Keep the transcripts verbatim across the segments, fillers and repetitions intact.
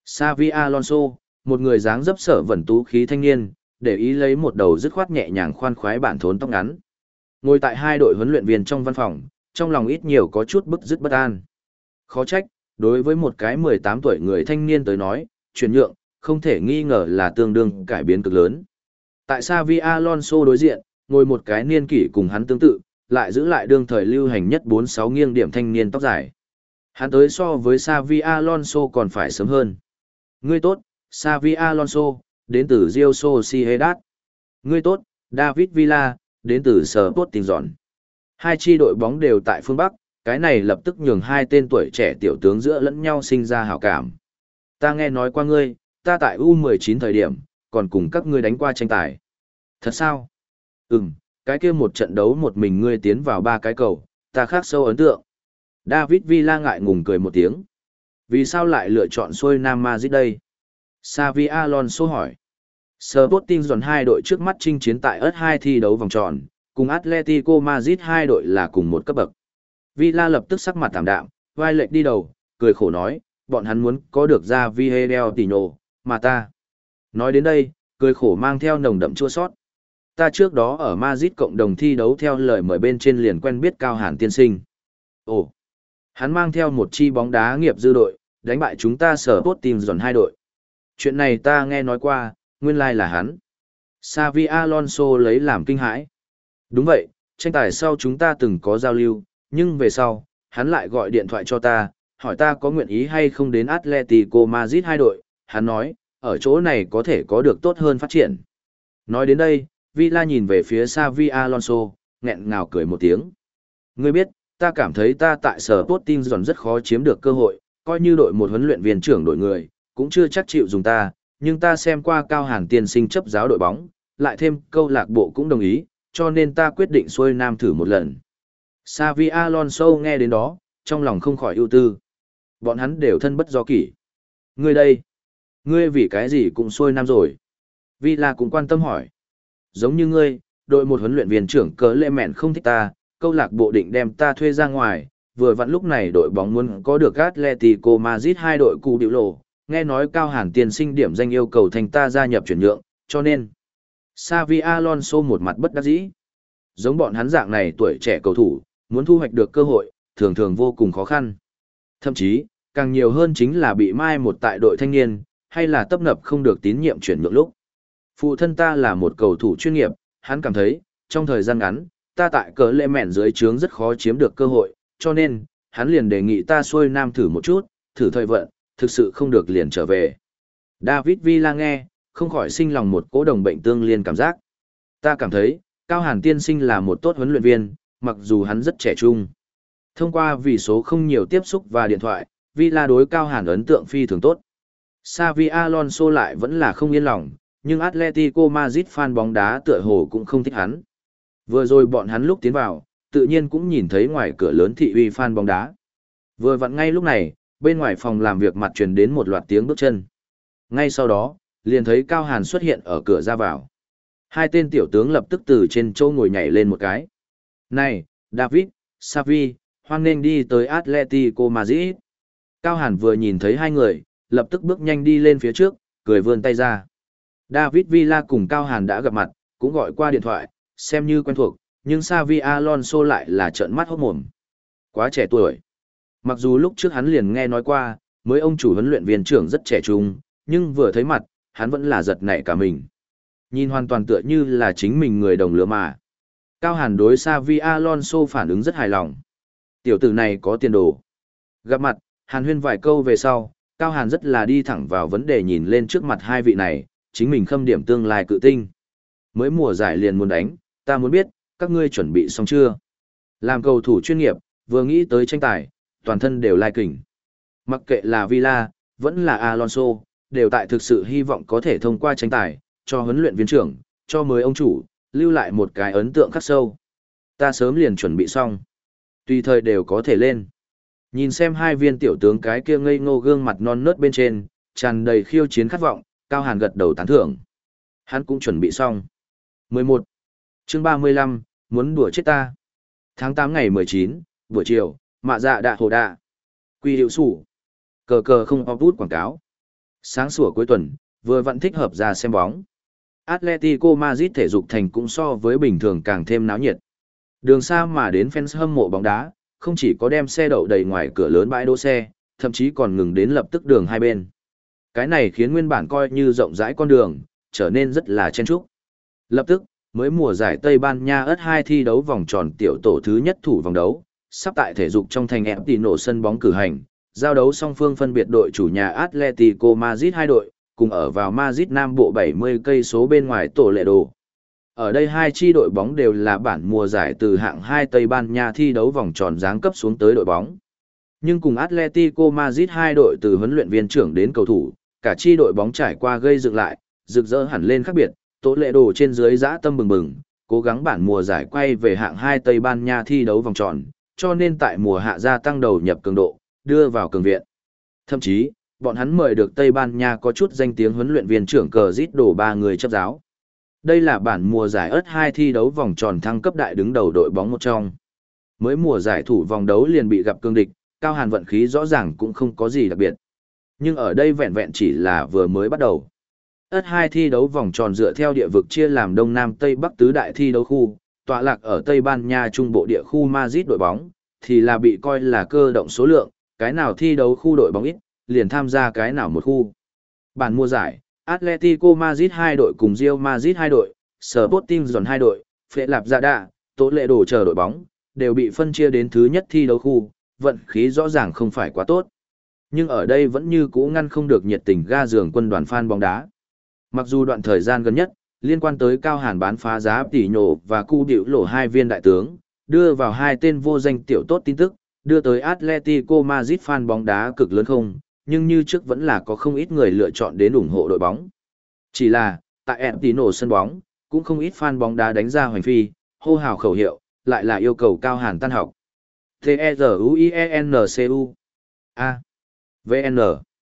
Xavi Alonso, một người dáng dấp sở vẩn tú khí thanh niên, để ý lấy một đầu dứt khoát nhẹ nhàng khoan khoái bản thốn tóc ngắn. Ngồi tại hai đội huấn luyện viên trong văn phòng, trong lòng ít nhiều có chút bức dứt bất an. Khó trách, đối với một cái mười tám tuổi người thanh niên tới nói, chuyển nhượng, không thể nghi ngờ là tương đương cải biến cực lớn. Tại Xavi Alonso đối diện, ngồi một cái niên kỷ cùng hắn tương tự, lại giữ lại đương thời lưu hành nhất bốn sáu nghiêng điểm thanh niên tóc dài. Hắn tới so với Xavi Alonso còn phải sớm hơn. Ngươi tốt, Xavi Alonso, đến từ Real Sociedad. Ngươi tốt, David Villa, đến từ Sporting Gijon. Hai chi đội bóng đều tại phương Bắc, cái này lập tức nhường hai tên tuổi trẻ tiểu tướng giữa lẫn nhau sinh ra hảo cảm. Ta nghe nói qua ngươi, ta tại U mười chín thời điểm, còn cùng các ngươi đánh qua tranh tài. Thật sao? Ừm, cái kia một trận đấu một mình ngươi tiến vào ba cái cầu, ta khắc sâu ấn tượng. David Villa ngại ngùng cười một tiếng. Vì sao lại lựa chọn xuôi Nam Madrid đây? Xavi Alonso hỏi. Sporting Gijon hai đội trước mắt chinh chiến tại ét hai thi đấu vòng tròn, cùng Atletico Madrid hai đội là cùng một cấp bậc. Villa lập tức sắc mặt tạm đạm, vai lệch đi đầu, cười khổ nói, bọn hắn muốn có được ra Vidal Tino, mà ta. Nói đến đây, cười khổ mang theo nồng đậm chua sót. Ta trước đó ở Madrid cộng đồng thi đấu theo lời mời bên trên liền quen biết Cao Hàn tiên sinh. Ồ, hắn mang theo một chi bóng đá nghiệp dư đội, đánh bại chúng ta Sporting Gijon hai đội. Chuyện này ta nghe nói qua, nguyên lai là hắn. Xavi Alonso lấy làm kinh hãi. Đúng vậy, tranh tài sau chúng ta từng có giao lưu, nhưng về sau, hắn lại gọi điện thoại cho ta, hỏi ta có nguyện ý hay không đến Atletico Madrid hai đội, hắn nói, ở chỗ này có thể có được tốt hơn phát triển. Nói đến đây, Villa nhìn về phía Xavi Alonso, nghẹn ngào cười một tiếng. Ngươi biết, ta cảm thấy ta tại Sporting Gijon rất khó chiếm được cơ hội, coi như đội một huấn luyện viên trưởng đội người, cũng chưa chắc chịu dùng ta, nhưng ta xem qua Cao Hàn tiên sinh chấp giáo đội bóng, lại thêm câu lạc bộ cũng đồng ý, cho nên ta quyết định xuôi Nam thử một lần. Xavi Alonso nghe đến đó, trong lòng không khỏi ưu tư. Bọn hắn đều thân bất do kỷ. Ngươi đây, ngươi vì cái gì cũng xuôi Nam rồi? Villa cũng quan tâm hỏi. Giống như ngươi, đội một huấn luyện viên trưởng cớ lệ mẹn không thích ta, câu lạc bộ định đem ta thuê ra ngoài, vừa vặn lúc này đội bóng muốn có được Atletico Madrid hai đội cụ điệu lộ, nghe nói Cao Hàn tiên sinh điểm danh yêu cầu thành ta gia nhập chuyển nhượng, cho nên Xavi Alonso một mặt bất đắc dĩ. Giống bọn hắn dạng này tuổi trẻ cầu thủ, muốn thu hoạch được cơ hội, thường thường vô cùng khó khăn. Thậm chí, càng nhiều hơn chính là bị mai một tại đội thanh niên, hay là tấp nập không được tín nhiệm chuyển nhượng lúc. Phụ thân ta là một cầu thủ chuyên nghiệp, hắn cảm thấy, trong thời gian ngắn, ta tại cờ lệ mẹn dưới trướng rất khó chiếm được cơ hội, cho nên, hắn liền đề nghị ta xuôi Nam thử một chút, thử thời vận, thực sự không được liền trở về. David Villa nghe, không khỏi sinh lòng một cố đồng bệnh tương liên cảm giác. Ta cảm thấy, Cao Hàn tiên sinh là một tốt huấn luyện viên, mặc dù hắn rất trẻ trung. Thông qua vì số không nhiều tiếp xúc và điện thoại, Villa đối Cao Hàn ấn tượng phi thường tốt. Xavi Alonso lại vẫn là không yên lòng, nhưng Atletico Madrid fan bóng đá tựa hồ cũng không thích hắn. Vừa rồi bọn hắn lúc tiến vào, tự nhiên cũng nhìn thấy ngoài cửa lớn thị uy fan bóng đá. Vừa vặn ngay lúc này, bên ngoài phòng làm việc mặt truyền đến một loạt tiếng bước chân. Ngay sau đó, liền thấy Cao Hàn xuất hiện ở cửa ra vào. Hai tên tiểu tướng lập tức từ trên chỗ ngồi nhảy lên một cái. Này, David, Xavi, hoan nghênh đi tới Atletico Madrid. Cao Hàn vừa nhìn thấy hai người, lập tức bước nhanh đi lên phía trước, cười vươn tay ra. David Villa cùng Cao Hàn đã gặp mặt, cũng gọi qua điện thoại, xem như quen thuộc, nhưng Xavi Alonso lại là trợn mắt hốt mồm. Quá trẻ tuổi. Mặc dù lúc trước hắn liền nghe nói qua, mới ông chủ huấn luyện viên trưởng rất trẻ trung, nhưng vừa thấy mặt, hắn vẫn là giật nảy cả mình. Nhìn hoàn toàn tựa như là chính mình người đồng lứa mà. Cao Hàn đối Xavi Alonso phản ứng rất hài lòng. Tiểu tử này có tiền đồ. Gặp mặt, Hàn huyên vài câu về sau, Cao Hàn rất là đi thẳng vào vấn đề nhìn lên trước mặt hai vị này, chính mình khâm điểm tương lai cự tinh. Mới mùa giải liền muốn đánh, ta muốn biết, các ngươi chuẩn bị xong chưa? Làm cầu thủ chuyên nghiệp, vừa nghĩ tới tranh tài, toàn thân đều lai kình. Mặc kệ là Villa, vẫn là Alonso, đều tại thực sự hy vọng có thể thông qua tranh tài, cho huấn luyện viên trưởng, cho mới ông chủ, lưu lại một cái ấn tượng khắc sâu. Ta sớm liền chuẩn bị xong. Tùy thời đều có thể lên. Nhìn xem hai viên tiểu tướng cái kia ngây ngô gương mặt non nớt bên trên, tràn đầy khiêu chiến khát vọng, Cao Hàn gật đầu tán thưởng. Hắn cũng chuẩn bị xong. mười một. Chương ba mươi lăm, muốn đùa chết ta. Tháng tám ngày mười chín, buổi chiều, mạ dạ đạ hồ đạ. Quy hiệu sủ. Cờ cờ không có bút quảng cáo. Sáng sủa cuối tuần, vừa vẫn thích hợp ra xem bóng. Atletico Madrid thể dục thành cũng so với bình thường càng thêm náo nhiệt. Đường xa mà đến fans hâm mộ bóng đá, không chỉ có đem xe đậu đầy ngoài cửa lớn bãi đỗ xe, thậm chí còn ngừng đến lập tức đường hai bên. Cái này khiến nguyên bản coi như rộng rãi con đường, trở nên rất là chen chúc. Lập tức, mới mùa giải Tây Ban Nha ớt hai thi đấu vòng tròn tiểu tổ thứ nhất thủ vòng đấu, sắp tại thể dục trong thành Eptino sân bóng cử hành, giao đấu song phương phân biệt đội chủ nhà Atletico Madrid hai đội, cùng ở vào Madrid Nam Bộ bảy mươi cây số bên ngoài tổ lệ đồ. Ở đây hai chi đội bóng đều là bản mùa giải từ hạng hai Tây Ban Nha thi đấu vòng tròn giáng cấp xuống tới đội bóng. Nhưng cùng Atletico Madrid hai đội từ huấn luyện viên trưởng đến cầu thủ, cả chi đội bóng trải qua gây dựng lại, rực rỡ hẳn lên khác biệt, tổ lệ đồ trên dưới dã tâm bừng bừng, cố gắng bản mùa giải quay về hạng hai Tây Ban Nha thi đấu vòng tròn, cho nên tại mùa hạ gia tăng đầu nhập cường độ, đưa vào cường viện. Thậm chí, bọn hắn mời được Tây Ban Nha có chút danh tiếng huấn luyện viên trưởng cờ rít đổ ba người chấp giáo. Đây là bản mùa giải ớt hai thi đấu vòng tròn thăng cấp đại đứng đầu đội bóng một trong. Mới mùa giải thủ vòng đấu liền bị gặp cương địch, Cao Hàn vận khí rõ ràng cũng không có gì đặc biệt. Nhưng ở đây vẹn vẹn chỉ là vừa mới bắt đầu. ớt hai thi đấu vòng tròn dựa theo địa vực chia làm Đông Nam Tây Bắc tứ đại thi đấu khu, tọa lạc ở Tây Ban Nha trung bộ địa khu Madrid đội bóng, thì là bị coi là cơ động số lượng, cái nào thi đấu khu đội bóng ít, liền tham gia cái nào một khu. Bản mùa giải, Atletico Madrid hai đội cùng Real Madrid hai đội, Sporting Giòn hai đội, Phệ Lạp Dạ Đạ, Tố Lệ Đồ chờ đội bóng, đều bị phân chia đến thứ nhất thi đấu khu, vận khí rõ ràng không phải quá tốt. Nhưng ở đây vẫn như cũ ngăn không được nhiệt tình ga giường quân đoàn fan bóng đá. Mặc dù đoạn thời gian gần nhất, liên quan tới Cao Hàn bán phá giá tỷ nhổ và cu điệu lỗ hai viên đại tướng, đưa vào hai tên vô danh tiểu tốt tin tức, đưa tới Atletico Madrid fan bóng đá cực lớn không, nhưng như trước vẫn là có không ít người lựa chọn đến ủng hộ đội bóng. Chỉ là, tại Eptino sân bóng, cũng không ít fan bóng đá đánh ra hoành phi, hô hào khẩu hiệu, lại là yêu cầu Cao Hàn tan học. T-E-Z-U-I-E-N-C-U A. V N.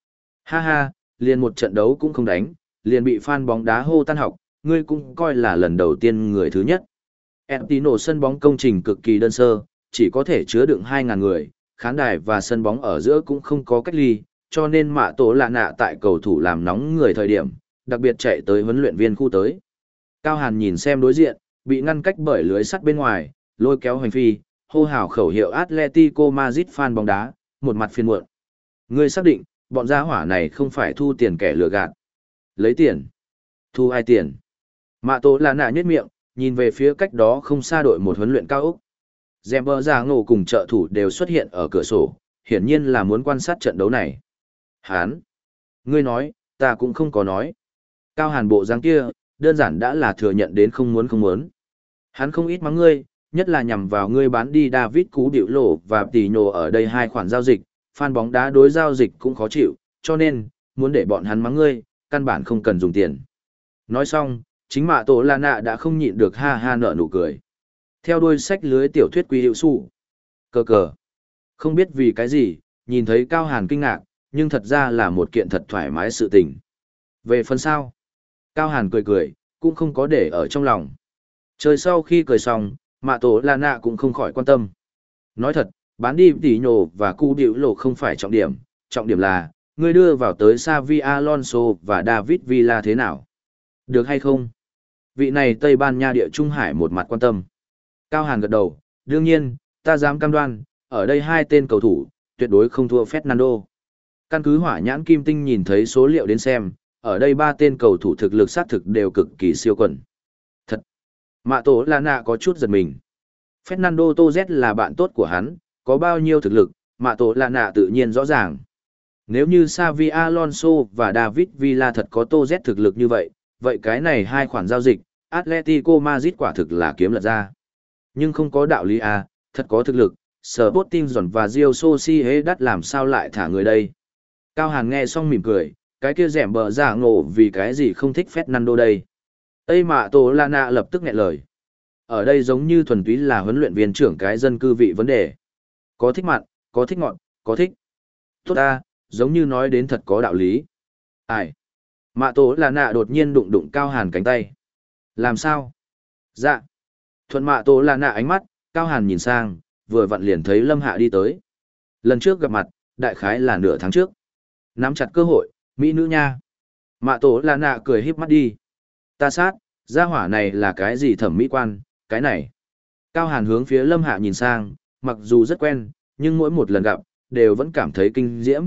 Ha ha, liền một trận đấu cũng không đánh, liền bị fan bóng đá hô tan học, ngươi cũng coi là lần đầu tiên người thứ nhất. Eptino sân bóng công trình cực kỳ đơn sơ, chỉ có thể chứa đựng hai nghìn người, khán đài và sân bóng ở giữa cũng không có cách ly, cho nên mạ tổ lạ nạ tại cầu thủ làm nóng người thời điểm, đặc biệt chạy tới huấn luyện viên khu tới. Cao Hàn nhìn xem đối diện, bị ngăn cách bởi lưới sắt bên ngoài, lôi kéo hành phi, hô hào khẩu hiệu Atletico Madrid fan bóng đá, một mặt phiền muộn. Ngươi xác định, bọn gia hỏa này không phải thu tiền kẻ lừa gạt. Lấy tiền. Thu ai tiền? Mạ tổ lạ nạ nhếch miệng, nhìn về phía cách đó không xa đội một huấn luyện cao ốc. Dèm bờ giả ngộ cùng trợ thủ đều xuất hiện ở cửa sổ, hiển nhiên là muốn quan sát trận đấu này. Hán! Ngươi nói, ta cũng không có nói. Cao Hàn bộ dáng kia, đơn giản đã là thừa nhận đến không muốn không muốn. Hắn không ít mắng ngươi, nhất là nhằm vào ngươi bán đi David Cú Điệu Lộ và Tỷ Nhồ ở đây hai khoản giao dịch, fan bóng đá đối giao dịch cũng khó chịu, cho nên, muốn để bọn hắn mắng ngươi, căn bản không cần dùng tiền. Nói xong, chính mạ tổ là nạ đã không nhịn được ha ha nở nụ cười. Theo đuôi sách lưới tiểu thuyết Quý Hiệu Su. Cờ cờ. Không biết vì cái gì, nhìn thấy Cao Hàn kinh ngạc, nhưng thật ra là một kiện thật thoải mái sự tình. Về phần sau, Cao Hàn cười cười, cũng không có để ở trong lòng. Trời sau khi cười xong, mạ tổ là nạ cũng không khỏi quan tâm. Nói thật, bán đi Tỷ Nhồ và Cu Điệu Lộ không phải trọng điểm, trọng điểm là, ngươi đưa vào tới Xavi Alonso và David Villa thế nào? Được hay không? Vị này Tây Ban Nha địa Trung Hải một mặt quan tâm. Cao Hàn gật đầu, đương nhiên, ta dám cam đoan, ở đây hai tên cầu thủ, tuyệt đối không thua Fernando. Căn cứ hỏa nhãn kim tinh nhìn thấy số liệu đến xem, ở đây ba tên cầu thủ thực lực sát thực đều cực kỳ siêu quần. Thật! Mạ tổ là nạ có chút giật mình. Fernando Torres là bạn tốt của hắn, có bao nhiêu thực lực, mạ tổ là nạ tự nhiên rõ ràng. Nếu như Xavi Alonso và David Villa thật có Torres thực lực như vậy, vậy cái này hai khoản giao dịch, Atletico Madrid quả thực là kiếm lật ra. Nhưng không có đạo lý à, thật có thực lực, Sporting Giòn và Real Sociedad làm sao lại thả người đây. Cao Hàn nghe xong mỉm cười, cái kia rẻm bờ giả ngộ vì cái gì không thích Fernando đây. Tây Mạ Tổ La Nạ lập tức nghẹn lời. Ở đây giống như thuần túy là huấn luyện viên trưởng cái dân cư vị vấn đề. Có thích mặn, có thích ngọt, có thích. Tốt ta, giống như nói đến thật có đạo lý. Ai? Mạ Tổ La Nạ đột nhiên đụng đụng Cao Hàn cánh tay. Làm sao? Dạ. Thuận Mạ Tổ La Nạ ánh mắt, Cao Hàn nhìn sang, vừa vặn liền thấy Lâm Hạ đi tới. Lần trước gặp mặt, đại khái là nửa tháng trước. Nắm chặt cơ hội, Mỹ nữ nha. Mạ tổ là nạ cười híp mắt đi. Ta sát, gia hỏa này là cái gì thẩm mỹ quan, cái này. Cao Hàn hướng phía Lâm Hạ nhìn sang, mặc dù rất quen, nhưng mỗi một lần gặp, đều vẫn cảm thấy kinh diễm.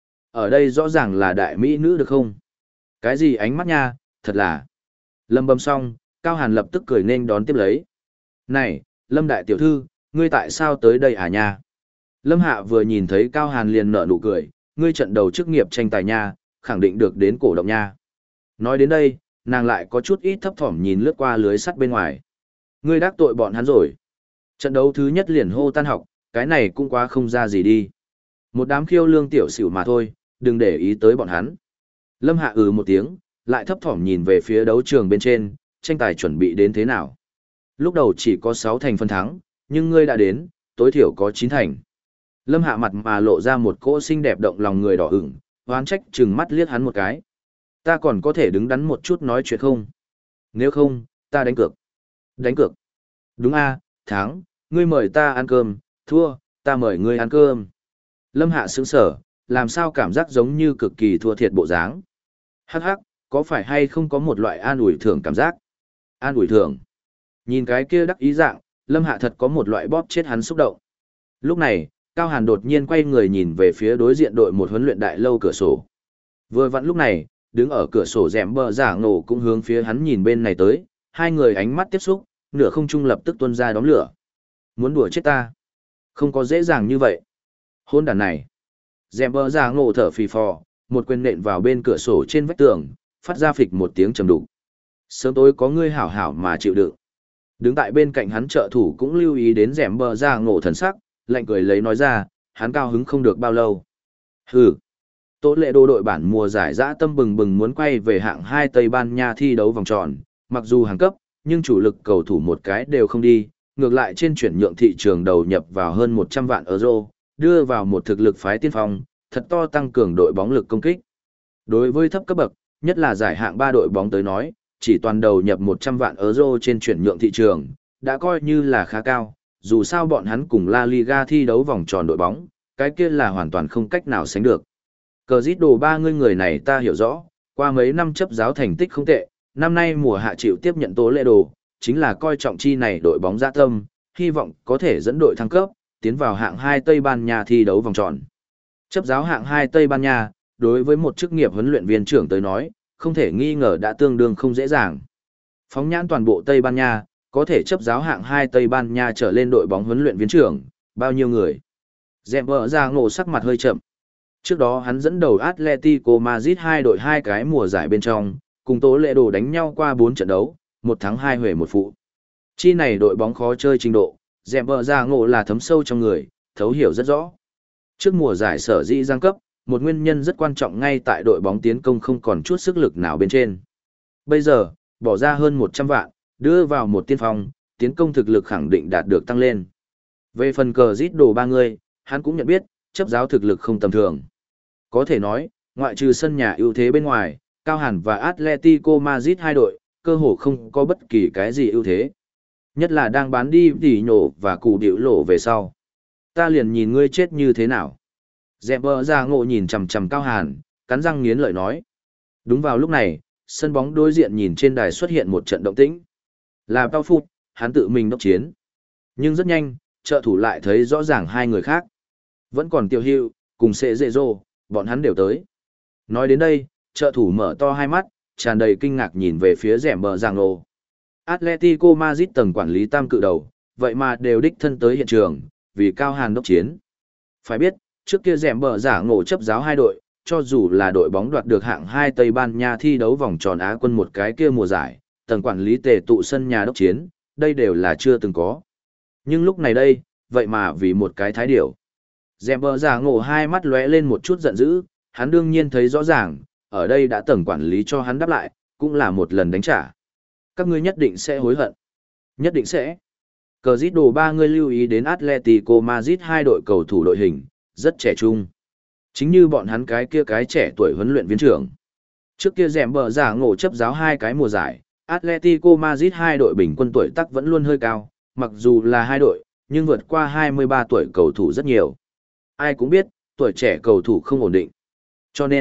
Ở đây rõ ràng là đại mỹ nữ được không? Cái gì ánh mắt nha, thật là. Lâm bầm xong, Cao Hàn lập tức cười nên đón tiếp lấy. Này, Lâm đại tiểu thư, ngươi tại sao tới đây à nha? Lâm Hạ vừa nhìn thấy Cao Hàn liền nở nụ cười, ngươi trận đầu chức nghiệp tranh tài nha, khẳng định được đến cổ động nha. Nói đến đây, nàng lại có chút ít thấp thỏm nhìn lướt qua lưới sắt bên ngoài. Ngươi đắc tội bọn hắn rồi. Trận đấu thứ nhất liền hô tan học, cái này cũng quá không ra gì đi. Một đám khiêu lương tiểu xỉu mà thôi, đừng để ý tới bọn hắn. Lâm Hạ ừ một tiếng, lại thấp thỏm nhìn về phía đấu trường bên trên, tranh tài chuẩn bị đến thế nào. Lúc đầu chỉ có sáu thành phân thắng, nhưng ngươi đã đến, tối thiểu có chín thành. Lâm Hạ mặt mà lộ ra một cỗ xinh đẹp động lòng người đỏ ửng, oán trách chừng mắt liếc hắn một cái. Ta còn có thể đứng đắn một chút nói chuyện không? Nếu không, ta đánh cược. Đánh cược. Đúng a, thắng, ngươi mời ta ăn cơm, thua, ta mời ngươi ăn cơm. Lâm Hạ sững sở, làm sao cảm giác giống như cực kỳ thua thiệt bộ dáng. Hắc hắc, có phải hay không có một loại an ủi thưởng cảm giác? An ủi thưởng. Nhìn cái kia đắc ý dạng, Lâm Hạ thật có một loại bóp chết hắn xúc động. Lúc này, Cao Hàn đột nhiên quay người nhìn về phía đối diện đội một huấn luyện đại lâu cửa sổ. Vừa vặn lúc này, đứng ở cửa sổ rèm bờ giả ngộ cũng hướng phía hắn nhìn bên này tới, hai người ánh mắt tiếp xúc, nửa không trung lập tức tuôn ra đóm lửa. Muốn đùa chết ta? Không có dễ dàng như vậy. Hôn đàn này. Rèm bờ giả ngộ thở phì phò, một quyền nện vào bên cửa sổ trên vách tường, phát ra phịch một tiếng trầm đục. Sớm tối có ngươi hảo hảo mà chịu đựng. Đứng tại bên cạnh hắn trợ thủ cũng lưu ý đến rèm bờ giả ngộ thần sắc, lạnh cười lấy nói ra, hắn cao hứng không được bao lâu. Hừ. Tố lệ đô đội bản mùa giải dã tâm bừng bừng muốn quay về hạng hai Tây Ban Nha thi đấu vòng tròn, mặc dù hàng cấp, nhưng chủ lực cầu thủ một cái đều không đi, ngược lại trên chuyển nhượng thị trường đầu nhập vào hơn một trăm vạn euro, đưa vào một thực lực phái tiên phong, thật to tăng cường đội bóng lực công kích. Đối với thấp cấp bậc, nhất là giải hạng ba đội bóng tới nói, chỉ toàn đầu nhập một trăm vạn euro trên chuyển nhượng thị trường, đã coi như là khá cao, dù sao bọn hắn cùng La Liga thi đấu vòng tròn đội bóng, cái kia là hoàn toàn không cách nào sánh được. Cờ giết đồ ba ngươi người này ta hiểu rõ, qua mấy năm chấp giáo thành tích không tệ, năm nay mùa hạ chịu tiếp nhận tố lệ đồ, chính là coi trọng chi này đội bóng dã tâm, hy vọng có thể dẫn đội thăng cấp, tiến vào hạng hai Tây Ban Nha thi đấu vòng tròn. Chấp giáo hạng hai Tây Ban Nha, đối với một chức nghiệp huấn luyện viên trưởng tới nói, không thể nghi ngờ đã tương đương không dễ dàng. Phóng nhãn toàn bộ Tây Ban Nha, có thể chấp giáo hạng hai Tây Ban Nha trở lên đội bóng huấn luyện viên trưởng, bao nhiêu người. Dẹm vợ ra ngộ sắc mặt hơi chậm. Trước đó hắn dẫn đầu Atletico Madrid hai đội hai cái mùa giải bên trong, cùng tố lệ đồ đánh nhau qua bốn trận đấu, một thắng hai huề một phụ. Chi này đội bóng khó chơi trình độ, dẹm vợ ra ngộ là thấm sâu trong người, thấu hiểu rất rõ. Trước mùa giải sở dĩ giang cấp, một nguyên nhân rất quan trọng ngay tại đội bóng tiến công không còn chút sức lực nào bên trên. Bây giờ, bỏ ra hơn một trăm vạn, đưa vào một tiên phong, tiến công thực lực khẳng định đạt được tăng lên. Về phần cờ giết đồ ba người, hắn cũng nhận biết, chấp giáo thực lực không tầm thường. Có thể nói, ngoại trừ sân nhà ưu thế bên ngoài, Cao Hàn và Atletico Madrid hai đội, cơ hồ không có bất kỳ cái gì ưu thế. Nhất là đang bán đi tỉ nhổ và cụ điệu lộ về sau. Ta liền nhìn ngươi chết như thế nào. Dẹp bờ ra ngộ nhìn chằm chằm Cao Hàn, cắn răng nghiến lợi nói. Đúng vào lúc này, sân bóng đối diện nhìn trên đài xuất hiện một trận động tĩnh. Là Cao Phụt, hắn tự mình đốc chiến. Nhưng rất nhanh, trợ thủ lại thấy rõ ràng hai người khác. Vẫn còn Tiêu Hữu, cùng Sệ Dệ Dô, bọn hắn đều tới. Nói đến đây, trợ thủ mở to hai mắt, tràn đầy kinh ngạc nhìn về phía rẻm bờ giang lô. Atletico Madrid tầng quản lý tam cự đầu, vậy mà đều đích thân tới hiện trường, vì Cao Hàn đốc chiến. Phải biết, trước kia rẻm bờ giả ngộ chấp giáo hai đội, cho dù là đội bóng đoạt được hạng hai Tây Ban Nha thi đấu vòng tròn Á quân một cái kia mùa giải, tầng quản lý tề tụ sân nhà đốc chiến, đây đều là chưa từng có. Nhưng lúc này đây, vậy mà vì một cái thái điểu. Dẹm bờ giả ngộ hai mắt lóe lên một chút giận dữ, hắn đương nhiên thấy rõ ràng, ở đây đã tầng quản lý cho hắn đáp lại, cũng là một lần đánh trả. Các ngươi nhất định sẽ hối hận. Nhất định sẽ. Cờ giết đồ ba người lưu ý đến Atletico Madrid hai đội cầu thủ đội hình, rất trẻ trung. Chính như bọn hắn cái kia cái trẻ tuổi huấn luyện viên trưởng. Trước kia dẹm bờ giả ngộ chấp giáo hai cái mùa giải, Atletico Madrid hai đội bình quân tuổi tác vẫn luôn hơi cao, mặc dù là hai đội, nhưng vượt qua hai mươi ba tuổi cầu thủ rất nhiều. Ai cũng biết, tuổi trẻ cầu thủ không ổn định. Cho nên,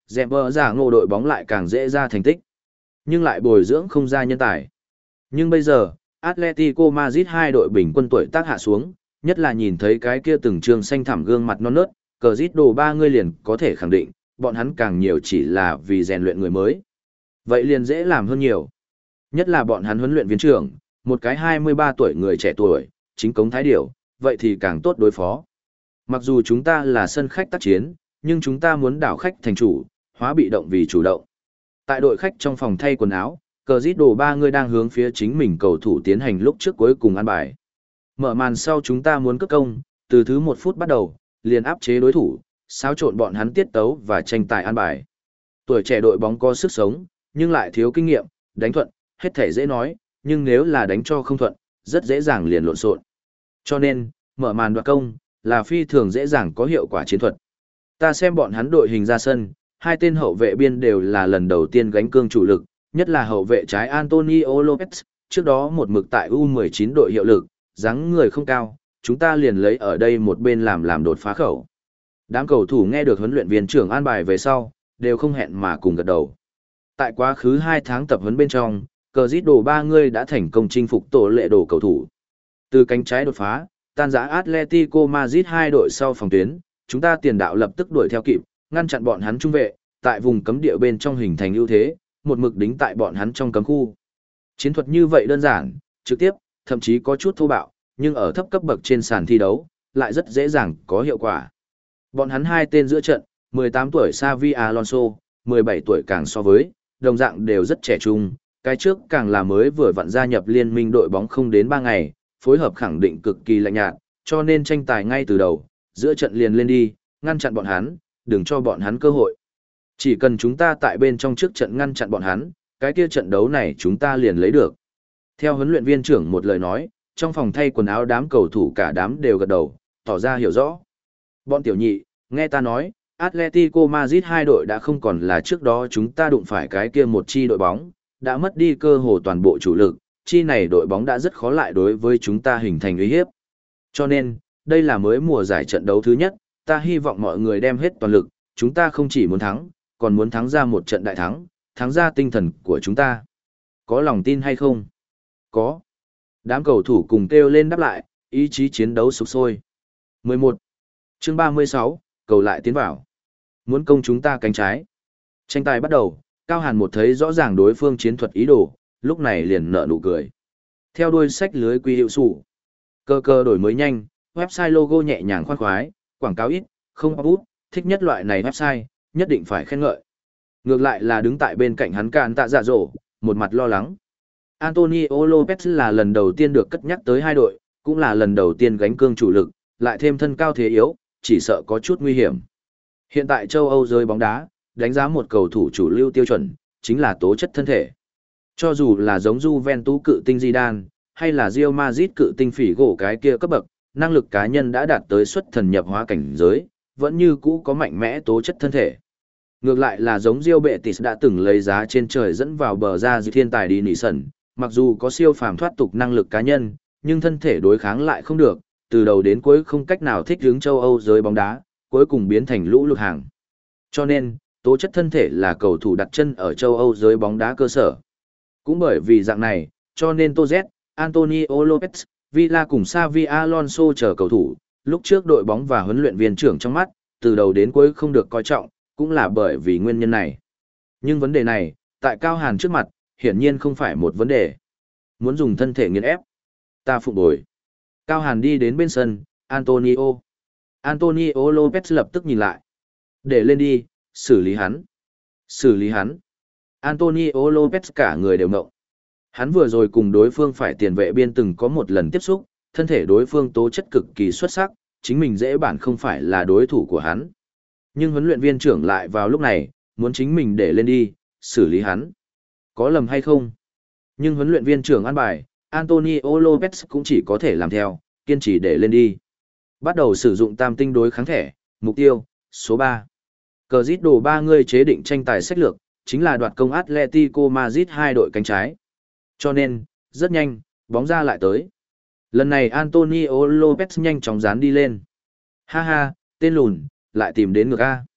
Dẹp bờ giả ngộ đội bóng lại càng dễ ra thành tích, nhưng lại bồi dưỡng không ra nhân tài. Nhưng bây giờ, Atletico Madrid hai đội bình quân tuổi tác hạ xuống, nhất là nhìn thấy cái kia từng trường xanh thẳm gương mặt non nớt, cờ rít đồ ba người liền có thể khẳng định, bọn hắn càng nhiều chỉ là vì rèn luyện người mới. Vậy liền dễ làm hơn nhiều. Nhất là bọn hắn huấn luyện viên trưởng, một cái hai mươi ba tuổi người trẻ tuổi, chính cống thái điểu, vậy thì càng tốt đối phó. Mặc dù chúng ta là sân khách tác chiến, nhưng chúng ta muốn đảo khách thành chủ, hóa bị động vì chủ động. Tại đội khách trong phòng thay quần áo, cờ rít đồ ba người đang hướng phía chính mình cầu thủ tiến hành lúc trước cuối cùng ăn bài. Mở màn sau chúng ta muốn cất công, từ thứ một phút bắt đầu, liền áp chế đối thủ, xáo trộn bọn hắn tiết tấu và tranh tài ăn bài. Tuổi trẻ đội bóng có sức sống, nhưng lại thiếu kinh nghiệm, đánh thuận, hết thể dễ nói, nhưng nếu là đánh cho không thuận, rất dễ dàng liền lộn xộn. Cho nên, mở màn đoạt công, là phi thường dễ dàng có hiệu quả chiến thuật. Ta xem bọn hắn đội hình ra sân, hai tên hậu vệ biên đều là lần đầu tiên gánh cương chủ lực, nhất là hậu vệ trái Antonio Lopez, trước đó một mực tại U mười chín đội hiệu lực, dáng người không cao, chúng ta liền lấy ở đây một bên làm làm đột phá khẩu. Đám cầu thủ nghe được huấn luyện viên trưởng an bài về sau, đều không hẹn mà cùng gật đầu. Tại quá khứ hai tháng tập huấn bên trong, cờ rít đồ ba người đã thành công chinh phục tổ lệ đồ cầu thủ. Từ cánh trái đột phá, tan rã Atletico Madrid hai đội sau phòng tuyến, chúng ta tiền đạo lập tức đuổi theo kịp, ngăn chặn bọn hắn trung vệ, tại vùng cấm địa bên trong hình thành ưu thế, một mực đính tại bọn hắn trong cấm khu. Chiến thuật như vậy đơn giản, trực tiếp, thậm chí có chút thô bạo, nhưng ở thấp cấp bậc trên sàn thi đấu, lại rất dễ dàng có hiệu quả. Bọn hắn hai tên giữa trận, mười tám tuổi Xavi Alonso, mười bảy tuổi càng so với, đồng dạng đều rất trẻ trung, cái trước càng là mới vừa vặn gia nhập liên minh đội bóng không đến ba ngày, phối hợp khẳng định cực kỳ lạnh nhạt, cho nên tranh tài ngay từ đầu, giữa trận liền lên đi, ngăn chặn bọn hắn, đừng cho bọn hắn cơ hội. Chỉ cần chúng ta tại bên trong trước trận ngăn chặn bọn hắn, cái kia trận đấu này chúng ta liền lấy được. Theo huấn luyện viên trưởng một lời nói, trong phòng thay quần áo đám cầu thủ cả đám đều gật đầu, tỏ ra hiểu rõ. Bọn tiểu nhị, nghe ta nói, Atletico Madrid hai đội đã không còn là trước đó chúng ta đụng phải cái kia một chi đội bóng, đã mất đi cơ hồ toàn bộ chủ lực, chi này đội bóng đã rất khó lại đối với chúng ta hình thành uy hiếp. Cho nên, đây là mới mùa giải trận đấu thứ nhất, ta hy vọng mọi người đem hết toàn lực, chúng ta không chỉ muốn thắng, còn muốn thắng ra một trận đại thắng, thắng ra tinh thần của chúng ta. Có lòng tin hay không? Có. Đám cầu thủ cùng kêu lên đáp lại, ý chí chiến đấu sục sôi. mười một. Chương ba mươi sáu, cầu lại tiến vào. Muốn công chúng ta cánh trái. Tranh tài bắt đầu, Cao Hàn một thấy rõ ràng đối phương chiến thuật ý đồ, lúc này liền nở nụ cười. Theo đuôi sách lưới quy hiệu sủ. Cơ cơ đổi mới nhanh, website logo nhẹ nhàng khoan khoái, quảng cáo ít, không áp út, thích nhất loại này website, nhất định phải khen ngợi. Ngược lại là đứng tại bên cạnh hắn Càn Tạ Dạ Dỗ, một mặt lo lắng. Antonio Lopez là lần đầu tiên được cất nhắc tới hai đội, cũng là lần đầu tiên gánh cương chủ lực, lại thêm thân cao thế yếu, chỉ sợ có chút nguy hiểm. Hiện tại châu Âu giới bóng đá, đánh giá một cầu thủ chủ lưu tiêu chuẩn, chính là tố chất thân thể. Cho dù là giống Juventus cự tinh Zidane, hay là Real Madrid cự tinh phỉ gỗ cái kia cấp bậc, năng lực cá nhân đã đạt tới xuất thần nhập hóa cảnh giới, vẫn như cũ có mạnh mẽ tố chất thân thể. Ngược lại là giống Real Betis đã từng lấy giá trên trời dẫn vào bờ ra dư thiên tài đi nỉ sẩn, mặc dù có siêu phàm thoát tục năng lực cá nhân, nhưng thân thể đối kháng lại không được, từ đầu đến cuối không cách nào thích ứng châu Âu giới bóng đá, cuối cùng biến thành lũ lụt hàng. Cho nên, tố chất thân thể là cầu thủ đặt chân ở châu Âu giới bóng đá cơ sở. Cũng bởi vì dạng này, cho nên Toz, Antonio Lopez, Villa cùng Xavi Alonso chờ cầu thủ, lúc trước đội bóng và huấn luyện viên trưởng trong mắt, từ đầu đến cuối không được coi trọng, cũng là bởi vì nguyên nhân này. Nhưng vấn đề này, tại Cao Hàn trước mặt, hiển nhiên không phải một vấn đề. Muốn dùng thân thể nghiền ép, ta phục bồi. Cao Hàn đi đến bên sân, Antonio. Antonio Lopez lập tức nhìn lại. Để lên đi, xử lý hắn. Xử lý hắn. Antonio Lopez cả người đều ngộng. Hắn vừa rồi cùng đối phương phải tiền vệ biên từng có một lần tiếp xúc, thân thể đối phương tố chất cực kỳ xuất sắc, chính mình dễ bản không phải là đối thủ của hắn. Nhưng huấn luyện viên trưởng lại vào lúc này, muốn chính mình để lên đi, xử lý hắn. Có lầm hay không? Nhưng huấn luyện viên trưởng an bài, Antonio Lopez cũng chỉ có thể làm theo, kiên trì để lên đi. Bắt đầu sử dụng tam tinh đối kháng thẻ, mục tiêu, số ba. Cờ giít đồ ba người chế định tranh tài sách lược, chính là đoạt công Atletico Madrid hai đội cánh trái. Cho nên, rất nhanh, bóng ra lại tới. Lần này Antonio Lopez nhanh chóng dán đi lên. Ha ha, tên lùn, lại tìm đến ngược A.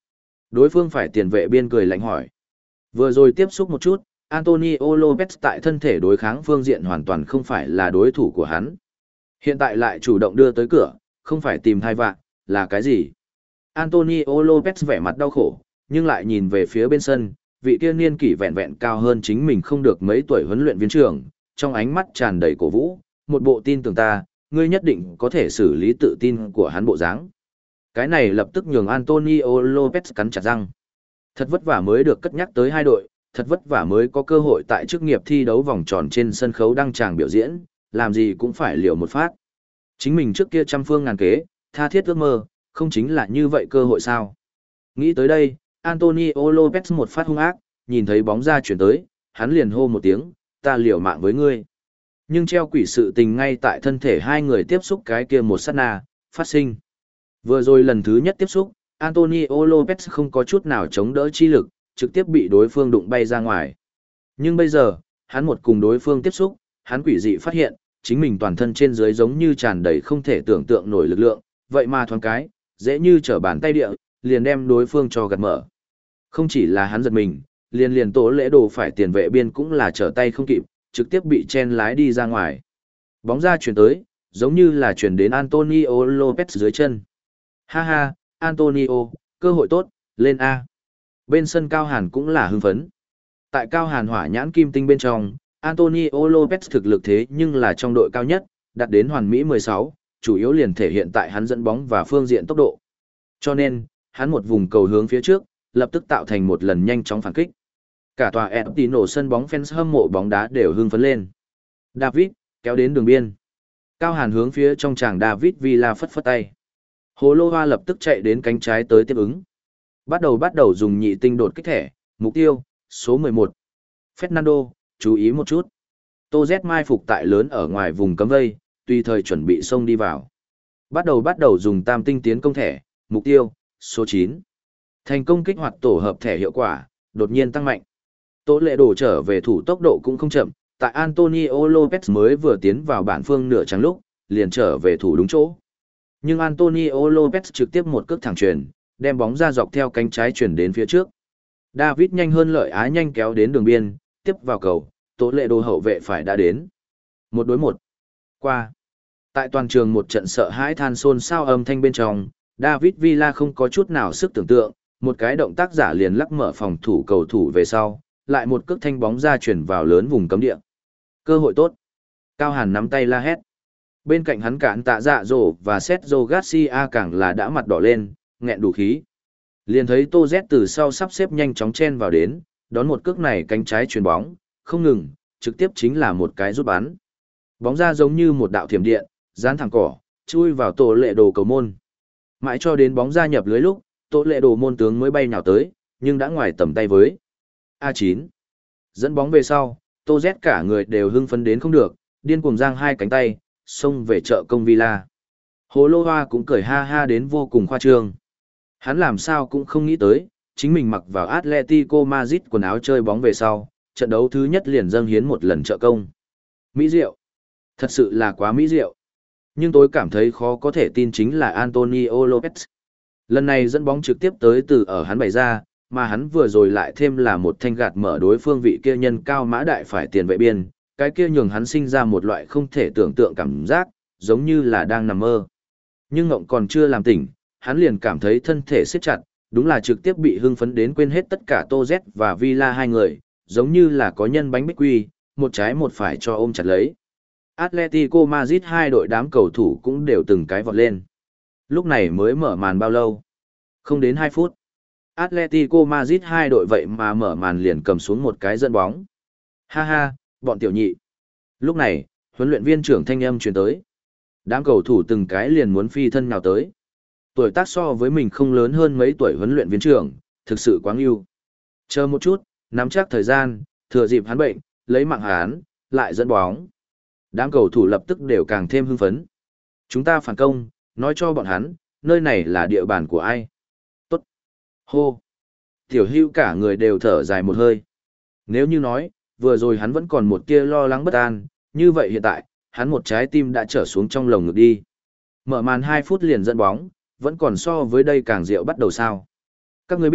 Đối phương phải tiền vệ biên cười lạnh hỏi. Vừa rồi tiếp xúc một chút, Antonio Lopez tại thân thể đối kháng phương diện hoàn toàn không phải là đối thủ của hắn. Hiện tại lại chủ động đưa tới cửa, không phải tìm thai vạn, là cái gì? Antonio Lopez vẻ mặt đau khổ, nhưng lại nhìn về phía bên sân, vị kia niên kỷ vẹn vẹn cao hơn chính mình không được mấy tuổi huấn luyện viên trưởng, trong ánh mắt tràn đầy cổ vũ, một bộ tin tưởng ta, ngươi nhất định có thể xử lý tự tin của hắn bộ dáng. Cái này lập tức nhường Antonio Lopez cắn chặt răng. Thật vất vả mới được cất nhắc tới hai đội, thật vất vả mới có cơ hội tại chức nghiệp thi đấu vòng tròn trên sân khấu đăng tràng biểu diễn, làm gì cũng phải liều một phát. Chính mình trước kia trăm phương ngàn kế, tha thiết ước mơ, không chính là như vậy cơ hội sao? Nghĩ tới đây, Antonio Lopez một phát hung ác, nhìn thấy bóng ra chuyển tới, hắn liền hô một tiếng, ta liều mạng với ngươi. Nhưng treo quỷ sự tình ngay tại thân thể hai người tiếp xúc cái kia một sát na, phát sinh. Vừa rồi lần thứ nhất tiếp xúc, Antonio Lopez không có chút nào chống đỡ chi lực, trực tiếp bị đối phương đụng bay ra ngoài. Nhưng bây giờ, hắn một cùng đối phương tiếp xúc, hắn quỷ dị phát hiện, chính mình toàn thân trên dưới giống như tràn đầy không thể tưởng tượng nổi lực lượng, vậy mà thoáng cái, dễ như trở bàn tay địa, liền đem đối phương cho gạt mở. Không chỉ là hắn giật mình, liền liền Tố Lễ Đồ phải tiền vệ biên cũng là trở tay không kịp, trực tiếp bị chen lái đi ra ngoài. Bóng ra chuyển tới, giống như là chuyển đến Antonio Lopez dưới chân. Ha ha, Antonio, cơ hội tốt, lên A. Bên sân Cao Hàn cũng là hưng phấn. Tại Cao Hàn hỏa nhãn kim tinh bên trong, Antonio Lopez thực lực thế nhưng là trong đội cao nhất, đạt đến hoàn mỹ mười sáu, chủ yếu liền thể hiện tại hắn dẫn bóng và phương diện tốc độ. Cho nên, hắn một vùng cầu hướng phía trước, lập tức tạo thành một lần nhanh chóng phản kích. Cả tòa Etino sân bóng fans hâm mộ bóng đá đều hưng phấn lên. David, kéo đến đường biên. Cao Hàn hướng phía trong tràng David Villa phất phất tay. Hồ Lô Hoa lập tức chạy đến cánh trái tới tiếp ứng. Bắt đầu bắt đầu dùng nhị tinh đột kích thẻ, mục tiêu, số mười một. Fernando, chú ý một chút. Tô Z mai phục tại lớn ở ngoài vùng cấm vây, tùy thời chuẩn bị xông đi vào. Bắt đầu bắt đầu dùng tam tinh tiến công thẻ, mục tiêu, số chín. Thành công kích hoạt tổ hợp thẻ hiệu quả, đột nhiên tăng mạnh. Tố Lệ Đồ trở về thủ tốc độ cũng không chậm, tại Antonio Lopez mới vừa tiến vào bản phương nửa trắng lúc, liền trở về thủ đúng chỗ. Nhưng Antonio Lopez trực tiếp một cước thẳng chuyền, đem bóng ra dọc theo cánh trái chuyển đến phía trước. David nhanh hơn lợi á nhanh kéo đến đường biên, tiếp vào cầu, Tố Lệ Đồ hậu vệ phải đã đến. Một đối một. Qua. Tại toàn trường một trận sợ hãi than xôn xao âm thanh bên trong, David Villa không có chút nào sức tưởng tượng, một cái động tác giả liền lắc mở phòng thủ cầu thủ về sau, lại một cước thanh bóng ra chuyển vào lớn vùng cấm địa. Cơ hội tốt. Cao Hàn nắm tay la hét. Bên cạnh hắn cản tạ dạ dỗ và Sergio Garcia càng là đã mặt đỏ lên, nghẹn đủ khí. Liền thấy Tô Z từ sau sắp xếp nhanh chóng chen vào đến, đón một cước này cánh trái chuyền bóng, không ngừng, trực tiếp chính là một cái rút bắn. Bóng ra giống như một đạo thiểm điện, dán thẳng cỏ, chui vào Tổ Lệ Đồ cầu môn. Mãi cho đến bóng ra nhập lưới lúc, Tổ Lệ Đồ môn tướng mới bay nhào tới, nhưng đã ngoài tầm tay với. A chín. Dẫn bóng về sau, Tô Z cả người đều hưng phấn đến không được, điên cuồng giang hai cánh tay, xông về chợ công Villa. Hồ Lô Hoa cũng cười ha ha đến vô cùng khoa trương. Hắn làm sao cũng không nghĩ tới, chính mình mặc vào Atletico Madrid quần áo chơi bóng về sau, trận đấu thứ nhất liền dâng hiến một lần trợ công. Mỹ diệu. Thật sự là quá mỹ diệu. Nhưng tôi cảm thấy khó có thể tin chính là Antonio Lopez. Lần này dẫn bóng trực tiếp tới từ ở hắn bày ra, mà hắn vừa rồi lại thêm là một thanh gạt mở đối phương vị kia nhân cao mã đại phải tiền vệ biên, cái kia nhường hắn sinh ra một loại không thể tưởng tượng cảm giác, giống như là đang nằm mơ. Nhưng ngộng còn chưa làm tỉnh, hắn liền cảm thấy thân thể siết chặt, đúng là trực tiếp bị hưng phấn đến quên hết tất cả Tô Z và Villa hai người, giống như là có nhân bánh bích quy, một trái một phải cho ôm chặt lấy. Atletico Madrid hai đội đám cầu thủ cũng đều từng cái vọt lên. Lúc này mới mở màn bao lâu? Không đến hai phút. Atletico Madrid hai đội vậy mà mở màn liền cầm xuống một cái dẫn bóng. Ha ha, bọn tiểu nhị. Lúc này, huấn luyện viên trưởng thanh âm truyền tới. Đám cầu thủ từng cái liền muốn phi thân nào tới. Tuổi tác so với mình không lớn hơn mấy tuổi huấn luyện viên trưởng, thực sự quá ưu. Chờ một chút, nắm chắc thời gian, thừa dịp hắn bệnh, lấy mạng hắn, lại dẫn bóng. Đám cầu thủ lập tức đều càng thêm hưng phấn. Chúng ta phản công, nói cho bọn hắn, nơi này là địa bàn của ai. Tốt. Hô. Tiểu Hưu cả người đều thở dài một hơi. Nếu như nói, vừa rồi hắn vẫn còn một tia lo lắng bất an, như vậy hiện tại, hắn một trái tim đã trở xuống trong lồng ngực đi. Mở màn hai phút liền dẫn bóng, vẫn còn so với đây càng rượu bắt đầu sao. Các ngươi biết,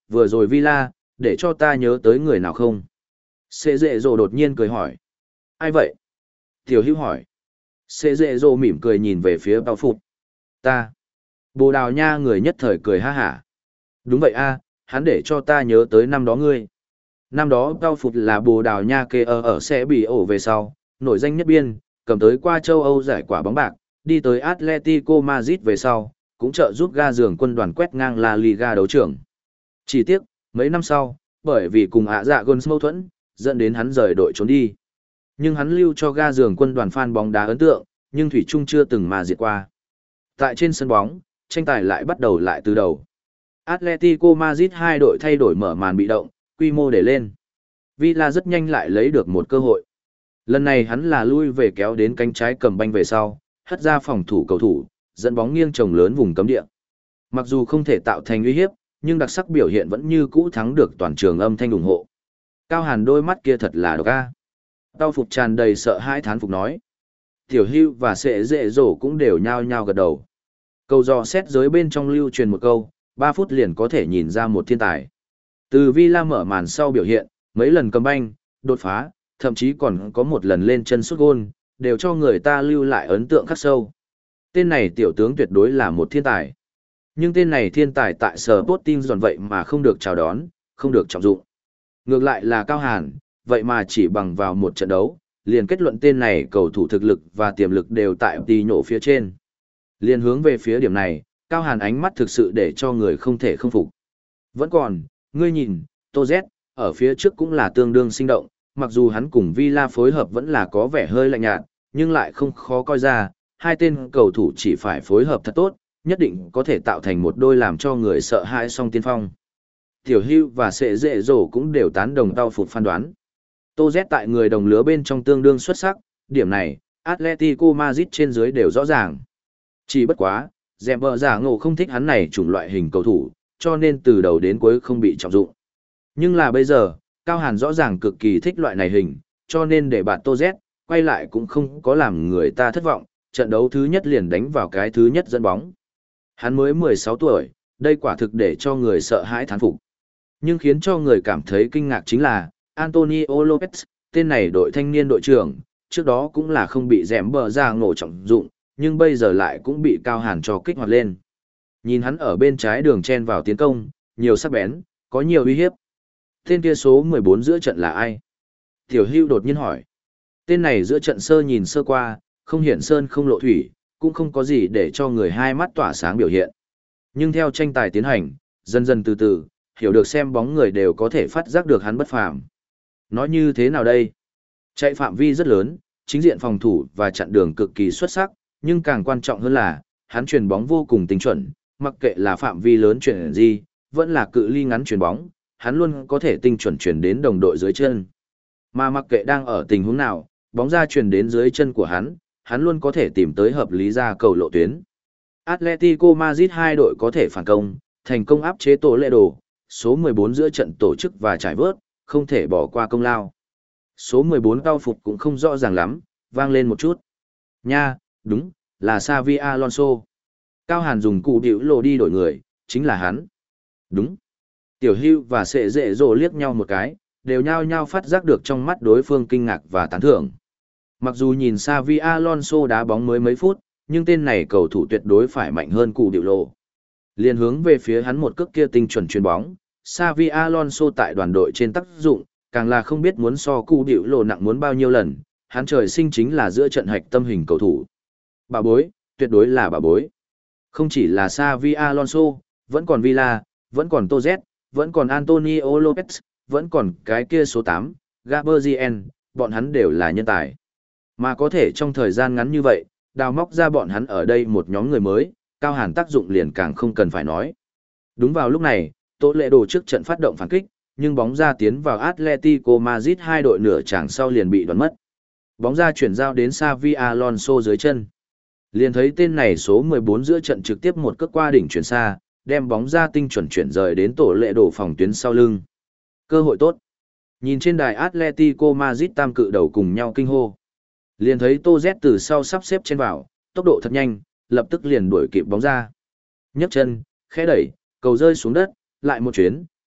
vừa rồi Villa, để cho ta nhớ tới người nào không? Sệ dệ dồ đột nhiên cười hỏi. Ai vậy? Tiểu hữu hỏi. Sệ dệ dồ mỉm cười nhìn về phía bao phục. Ta. Bồ Đào Nha người nhất thời cười ha hả. Đúng vậy a, hắn để cho ta nhớ tới năm đó ngươi. Năm đó bao phục là Bồ Đào Nha kê ở ở xe bị ổ về sau, nổi danh nhất biên, cầm tới qua châu Âu giải quả bóng bạc, đi tới Atletico Madrid về sau, cũng trợ giúp ga giường quân đoàn quét ngang La Liga đấu trường. Chỉ tiếc, mấy năm sau, bởi vì cùng ạ dạ Gons mâu thuẫn, dẫn đến hắn rời đội trốn đi. Nhưng hắn lưu cho ga giường quân đoàn fan bóng đá ấn tượng, nhưng Thủy Trung chưa từng mà diệt qua. Tại trên sân bóng, tranh tài lại bắt đầu lại từ đầu. Atletico Madrid hai đội thay đổi mở màn bị động, quy mô để lên. Villa rất nhanh lại lấy được một cơ hội. Lần này hắn là lui về kéo đến cánh trái cầm banh về sau, hất ra phòng thủ cầu thủ, dẫn bóng nghiêng trồng lớn vùng cấm địa. Mặc dù không thể tạo thành uy hiếp, nhưng đặc sắc biểu hiện vẫn như cũ thắng được toàn trường âm thanh ủng hộ. Cao Hàn đôi mắt kia thật là độc a. Tao phục tràn đầy sợ hãi thán phục nói. Tiểu Hưu và Sệ Dệ Dỗ cũng đều nhao nhao gật đầu. Câu dò xét giới bên trong lưu truyền một câu, ba phút liền có thể nhìn ra một thiên tài. Từ Villa mở màn sau biểu hiện, mấy lần cầm banh, đột phá, thậm chí còn có một lần lên chân sút gôn, đều cho người ta lưu lại ấn tượng khắc sâu. Tên này tiểu tướng tuyệt đối là một thiên tài. Nhưng tên này thiên tài tại Sporting giòn vậy mà không được chào đón, không được trọng dụng. Ngược lại là Cao Hàn, vậy mà chỉ bằng vào một trận đấu, liền kết luận tên này cầu thủ thực lực và tiềm lực đều tại tì nhổ phía trên. Liền hướng về phía điểm này, Cao Hàn ánh mắt thực sự để cho người không thể không phục. Vẫn còn, ngươi nhìn, Tô Z, ở phía trước cũng là tương đương sinh động, mặc dù hắn cùng Villa phối hợp vẫn là có vẻ hơi lạnh nhạt, nhưng lại không khó coi ra, hai tên cầu thủ chỉ phải phối hợp thật tốt, nhất định có thể tạo thành một đôi làm cho người sợ hãi song tiên phong. Tiểu Hưu và Sệ Dệ Dỗ cũng đều tán đồng tao phục phán đoán. Tô Z tại người đồng lứa bên trong tương đương xuất sắc, điểm này, Atletico Madrid trên dưới đều rõ ràng. Chỉ bất quá, dèm bờ giả ngộ không thích hắn này chủng loại hình cầu thủ, cho nên từ đầu đến cuối không bị trọng dụng. Nhưng là bây giờ, Cao Hàn rõ ràng cực kỳ thích loại này hình, cho nên để bạn Tô Z, quay lại cũng không có làm người ta thất vọng, trận đấu thứ nhất liền đánh vào cái thứ nhất dẫn bóng. Hắn mới mười sáu tuổi, đây quả thực để cho người sợ hãi thán phục. Nhưng khiến cho người cảm thấy kinh ngạc chính là, Antonio Lopez, tên này đội thanh niên đội trưởng, trước đó cũng là không bị dẻm bờ ra ngộ trọng dụng, nhưng bây giờ lại cũng bị Cao Hàn cho kích hoạt lên. Nhìn hắn ở bên trái đường chen vào tiến công, nhiều sắc bén, có nhiều uy hiếp. Tên kia số mười bốn giữa trận là ai? Tiểu Hưu đột nhiên hỏi. Tên này giữa trận sơ nhìn sơ qua, không hiển sơn không lộ thủy, cũng không có gì để cho người hai mắt tỏa sáng biểu hiện. Nhưng theo tranh tài tiến hành, dần dần từ từ, hiểu được xem bóng người đều có thể phát giác được hắn bất phàm. Nói như thế nào đây? Chạy phạm vi rất lớn, chính diện phòng thủ và chặn đường cực kỳ xuất sắc, nhưng càng quan trọng hơn là, hắn chuyền bóng vô cùng tinh chuẩn, mặc kệ là phạm vi lớn chuyển gì, vẫn là cự ly ngắn chuyền bóng, hắn luôn có thể tinh chuẩn chuyển đến đồng đội dưới chân. Mà mặc kệ đang ở tình huống nào, bóng ra chuyển đến dưới chân của hắn, hắn luôn có thể tìm tới hợp lý ra cầu lộ tuyến. Atletico Madrid hai đội có thể phản công, thành công áp chế tổ lệ đồ, số mười bốn giữa trận tổ chức và trải vớt, không thể bỏ qua công lao. Số mười bốn cao phục cũng không rõ ràng lắm, vang lên một chút. Nha, đúng, là Xavi Alonso. Cao Hàn dùng cụ điệu lộ đi đổi người, chính là hắn. Đúng. Tiểu Hưu và Sệ Dệ Dỗ liếc nhau một cái, đều nhao nhao phát giác được trong mắt đối phương kinh ngạc và tán thưởng. Mặc dù nhìn Xavi Alonso đá bóng mới mấy phút, nhưng tên này cầu thủ tuyệt đối phải mạnh hơn cụ điệu lộ. Liên hướng về phía hắn một cước kia tinh chuẩn chuyền bóng, Xavi Alonso tại đoàn đội trên tác dụng, càng là không biết muốn so cụ điệu lộ nặng muốn bao nhiêu lần, hắn trời sinh chính là giữa trận hạch tâm hình cầu thủ. Bà bối, tuyệt đối là bà bối. Không chỉ là Xavi Alonso, vẫn còn Villa, vẫn còn Tô Z, vẫn còn Antonio Lopez, vẫn còn cái kia số tám, Gabriel, bọn hắn đều là nhân tài. Mà có thể trong thời gian ngắn như vậy, đào móc ra bọn hắn ở đây một nhóm người mới, Cao Hàn tác dụng liền càng không cần phải nói. Đúng vào lúc này, Tô Lệ Đồ trước trận phát động phản kích, nhưng bóng ra tiến vào Atletico Madrid hai đội nửa chàng sau liền bị đoán mất. Bóng ra chuyển giao đến Xavi Alonso dưới chân. Liền thấy tên này số mười bốn giữa trận trực tiếp một cước qua đỉnh chuyển xa, đem bóng ra tinh chuẩn chuyển rời đến Tổ Lệ Đồ phòng tuyến sau lưng. Cơ hội tốt. Nhìn trên đài Atletico Madrid tam cự đầu cùng nhau kinh hô. Liền thấy Tô Z từ sau sắp xếp trên vào, tốc độ thật nhanh, lập tức liền đuổi kịp bóng ra. Nhấc chân, khẽ đẩy, cầu rơi xuống đất, lại một chuyến,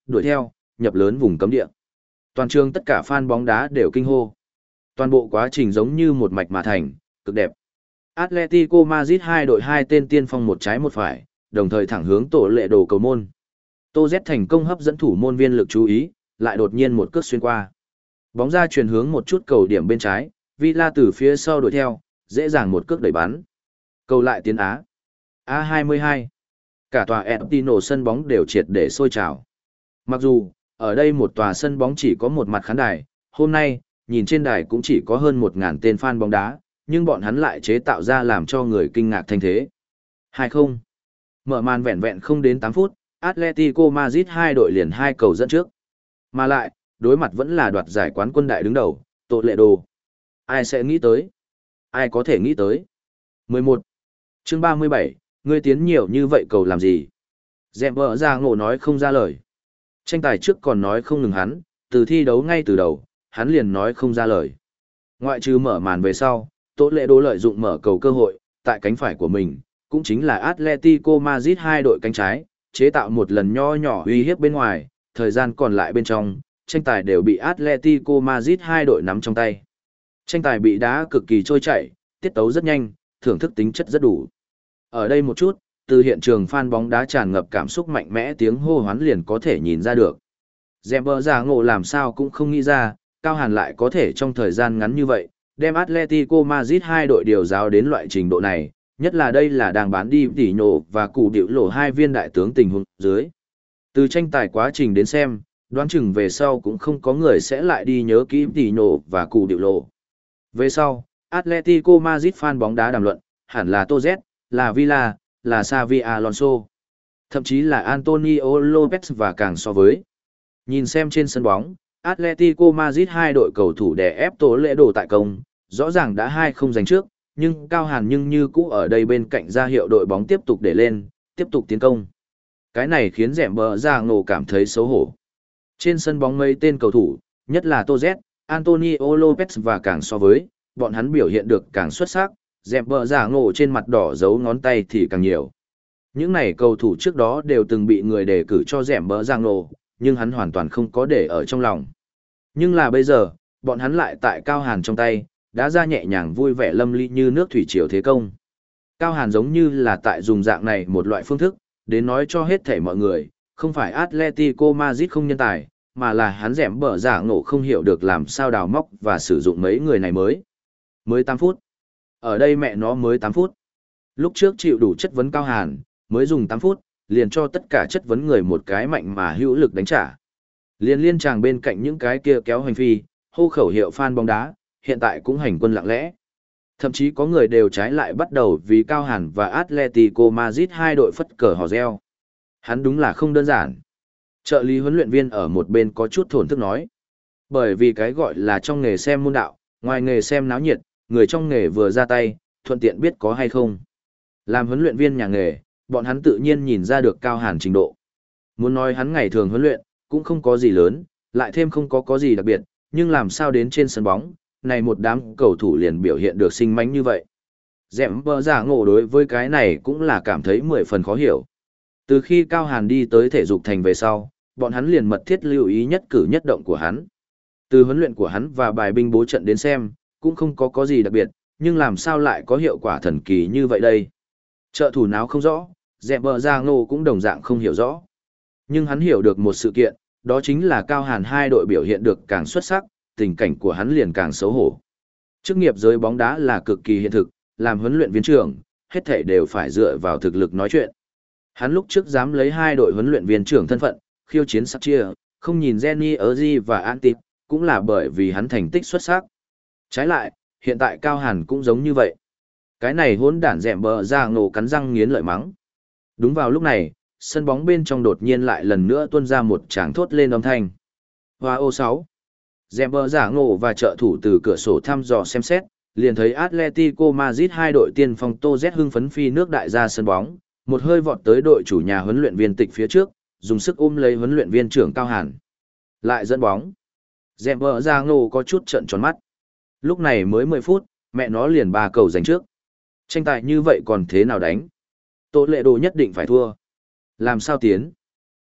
đuổi theo, nhập lớn vùng cấm địa. Toàn trường tất cả fan bóng đá đều kinh hô. Toàn bộ quá trình giống như một mạch mà thành, cực đẹp. Atletico Madrid hai đội hai tên tiên phong một trái một phải, đồng thời thẳng hướng tổ lệ đồ cầu môn. Tô Z thành công hấp dẫn thủ môn viên lực chú ý, lại đột nhiên một cước xuyên qua. Bóng ra chuyển hướng một chút cầu điểm bên trái, Villa từ phía sau đuổi theo, dễ dàng một cước đẩy bắn. Cầu lại tiến Á. A hai mươi hai. Cả tòa Etino sân bóng đều triệt để sôi trào. Mặc dù, ở đây một tòa sân bóng chỉ có một mặt khán đài, hôm nay, nhìn trên đài cũng chỉ có hơn một nghìn tên fan bóng đá, nhưng bọn hắn lại chế tạo ra làm cho người kinh ngạc thanh thế. hai không. Mở màn vẹn vẹn không đến tám phút, Atletico Madrid hai đội liền hai cầu dẫn trước. Mà lại, đối mặt vẫn là đoạt giải quán quân đại đứng đầu, Tô Lệ Đồ. Ai sẽ nghĩ tới? Ai có thể nghĩ tới? mười một. Chương ba mươi bảy, ngươi tiến nhiều như vậy cầu làm gì? Dẹm vợ ra ngộ nói không ra lời. Tranh tài trước còn nói không ngừng hắn, từ thi đấu ngay từ đầu, hắn liền nói không ra lời. Ngoại trừ mở màn về sau, Tô Lệ Đồ lợi dụng mở cầu cơ hội, tại cánh phải của mình, cũng chính là Atletico Madrid hai đội cánh trái, chế tạo một lần nho nhỏ uy hiếp bên ngoài, thời gian còn lại bên trong, tranh tài đều bị Atletico Madrid hai đội nắm trong tay. Tranh tài bị đá cực kỳ trôi chảy, tiết tấu rất nhanh, thưởng thức tính chất rất đủ. Ở đây một chút, từ hiện trường fan bóng đá tràn ngập cảm xúc mạnh mẽ tiếng hô hoán liền có thể nhìn ra được. Dẹm bờ giả ngộ làm sao cũng không nghĩ ra, Cao Hàn lại có thể trong thời gian ngắn như vậy, đem Atletico Madrid hai đội điều giáo đến loại trình độ này, nhất là đây là đang bán đi tỉ nhổ và cụ điệu lộ hai viên đại tướng tình huống dưới. Từ tranh tài quá trình đến xem, đoán chừng về sau cũng không có người sẽ lại đi nhớ kỹ tỉ nhổ và cụ điệu lộ. Về sau, Atletico Madrid fan bóng đá đàm luận, hẳn là Tô Z, là Villa, là Xavi Alonso, thậm chí là Antonio Lopez và càng so với. Nhìn xem trên sân bóng, Atletico Madrid hai đội cầu thủ đè ép Tô Lệ Đồ tại công, rõ ràng đã hai không giành trước, nhưng Cao Hàn nhưng như cũ ở đây bên cạnh ra hiệu đội bóng tiếp tục để lên, tiếp tục tiến công. Cái này khiến Dẹm bờ ra ngộ cảm thấy xấu hổ. Trên sân bóng mấy tên cầu thủ, nhất là Tô Z, Antonio Lopez và càng so với, bọn hắn biểu hiện được càng xuất sắc, Dẹm bờ ra ngộ trên mặt đỏ dấu ngón tay thì càng nhiều. Những này cầu thủ trước đó đều từng bị người đề cử cho Dẹm bờ ra ngộ, nhưng hắn hoàn toàn không có để ở trong lòng. Nhưng là bây giờ, bọn hắn lại tại Cao Hàn trong tay, đã ra nhẹ nhàng vui vẻ lâm ly như nước thủy triều thế công. Cao Hàn giống như là tại dùng dạng này một loại phương thức, đến nói cho hết thảy mọi người, không phải Atletico Madrid không nhân tài, mà là hắn Dẹm bờ giả ngộ không hiểu được làm sao đào móc và sử dụng mấy người này mới. Mới tám phút. Ở đây mẹ nó mới tám phút. Lúc trước chịu đủ chất vấn Cao Hàn, mới dùng tám phút, liền cho tất cả chất vấn người một cái mạnh mà hữu lực đánh trả. Liên liên chàng bên cạnh những cái kia kéo hành phi, hô khẩu hiệu fan bóng đá, hiện tại cũng hành quân lặng lẽ. Thậm chí có người đều trái lại bắt đầu vì Cao Hàn và Atletico Madrid hai đội phất cờ hò reo. Hắn đúng là không đơn giản. Trợ lý huấn luyện viên ở một bên có chút thổn thức nói. Bởi vì cái gọi là trong nghề xem môn đạo, ngoài nghề xem náo nhiệt, người trong nghề vừa ra tay, thuận tiện biết có hay không. Làm huấn luyện viên nhà nghề, bọn hắn tự nhiên nhìn ra được Cao Hàn trình độ. Muốn nói hắn ngày thường huấn luyện, cũng không có gì lớn, lại thêm không có có gì đặc biệt, nhưng làm sao đến trên sân bóng, này một đám cầu thủ liền biểu hiện được sinh mánh như vậy. Dẹm bờ giả ngộ đối với cái này cũng là cảm thấy mười phần khó hiểu. Từ khi Cao Hàn đi tới thể dục thành về sau, bọn hắn liền mật thiết lưu ý nhất cử nhất động của hắn. Từ huấn luyện của hắn và bài binh bố trận đến xem, cũng không có có gì đặc biệt, nhưng làm sao lại có hiệu quả thần kỳ như vậy đây? Trợ thủ nào không rõ, Dẹm bờ giả ngộ cũng đồng dạng không hiểu rõ. Nhưng hắn hiểu được một sự kiện, đó chính là Cao Hàn hai đội biểu hiện được càng xuất sắc, tình cảnh của hắn liền càng xấu hổ. Chức nghiệp giới bóng đá là cực kỳ hiện thực, làm huấn luyện viên trưởng, hết thảy đều phải dựa vào thực lực nói chuyện. Hắn lúc trước dám lấy hai đội huấn luyện viên trưởng thân phận, khiêu chiến sắc chia, không nhìn Jenny Erzi và Antip, cũng là bởi vì hắn thành tích xuất sắc. Trái lại, hiện tại Cao Hàn cũng giống như vậy. Cái này hỗn đản Dẹm bờ ra ngộ cắn răng nghiến lợi mắng. Đúng vào lúc này, sân bóng bên trong đột nhiên lại lần nữa tuôn ra một tràng thốt lên âm thanh. Hoa ô sáu. Dẹm bờ giả ngộ và trợ thủ từ cửa sổ thăm dò xem xét, liền thấy Atletico Madrid hai đội tiên phong Tô Z hưng phấn phi nước đại ra sân bóng, một hơi vọt tới đội chủ nhà huấn luyện viên tịch phía trước, dùng sức ôm lấy huấn luyện viên trưởng Cao Hàn. Lại dẫn bóng. Dẹm bờ giả ngộ có chút trợn tròn mắt. Lúc này mới mười phút, mẹ nó liền ba cầu giành trước. Tranh tài như vậy còn thế nào đánh? Tô Lệ Đồ nhất định phải thua. Làm sao tiến?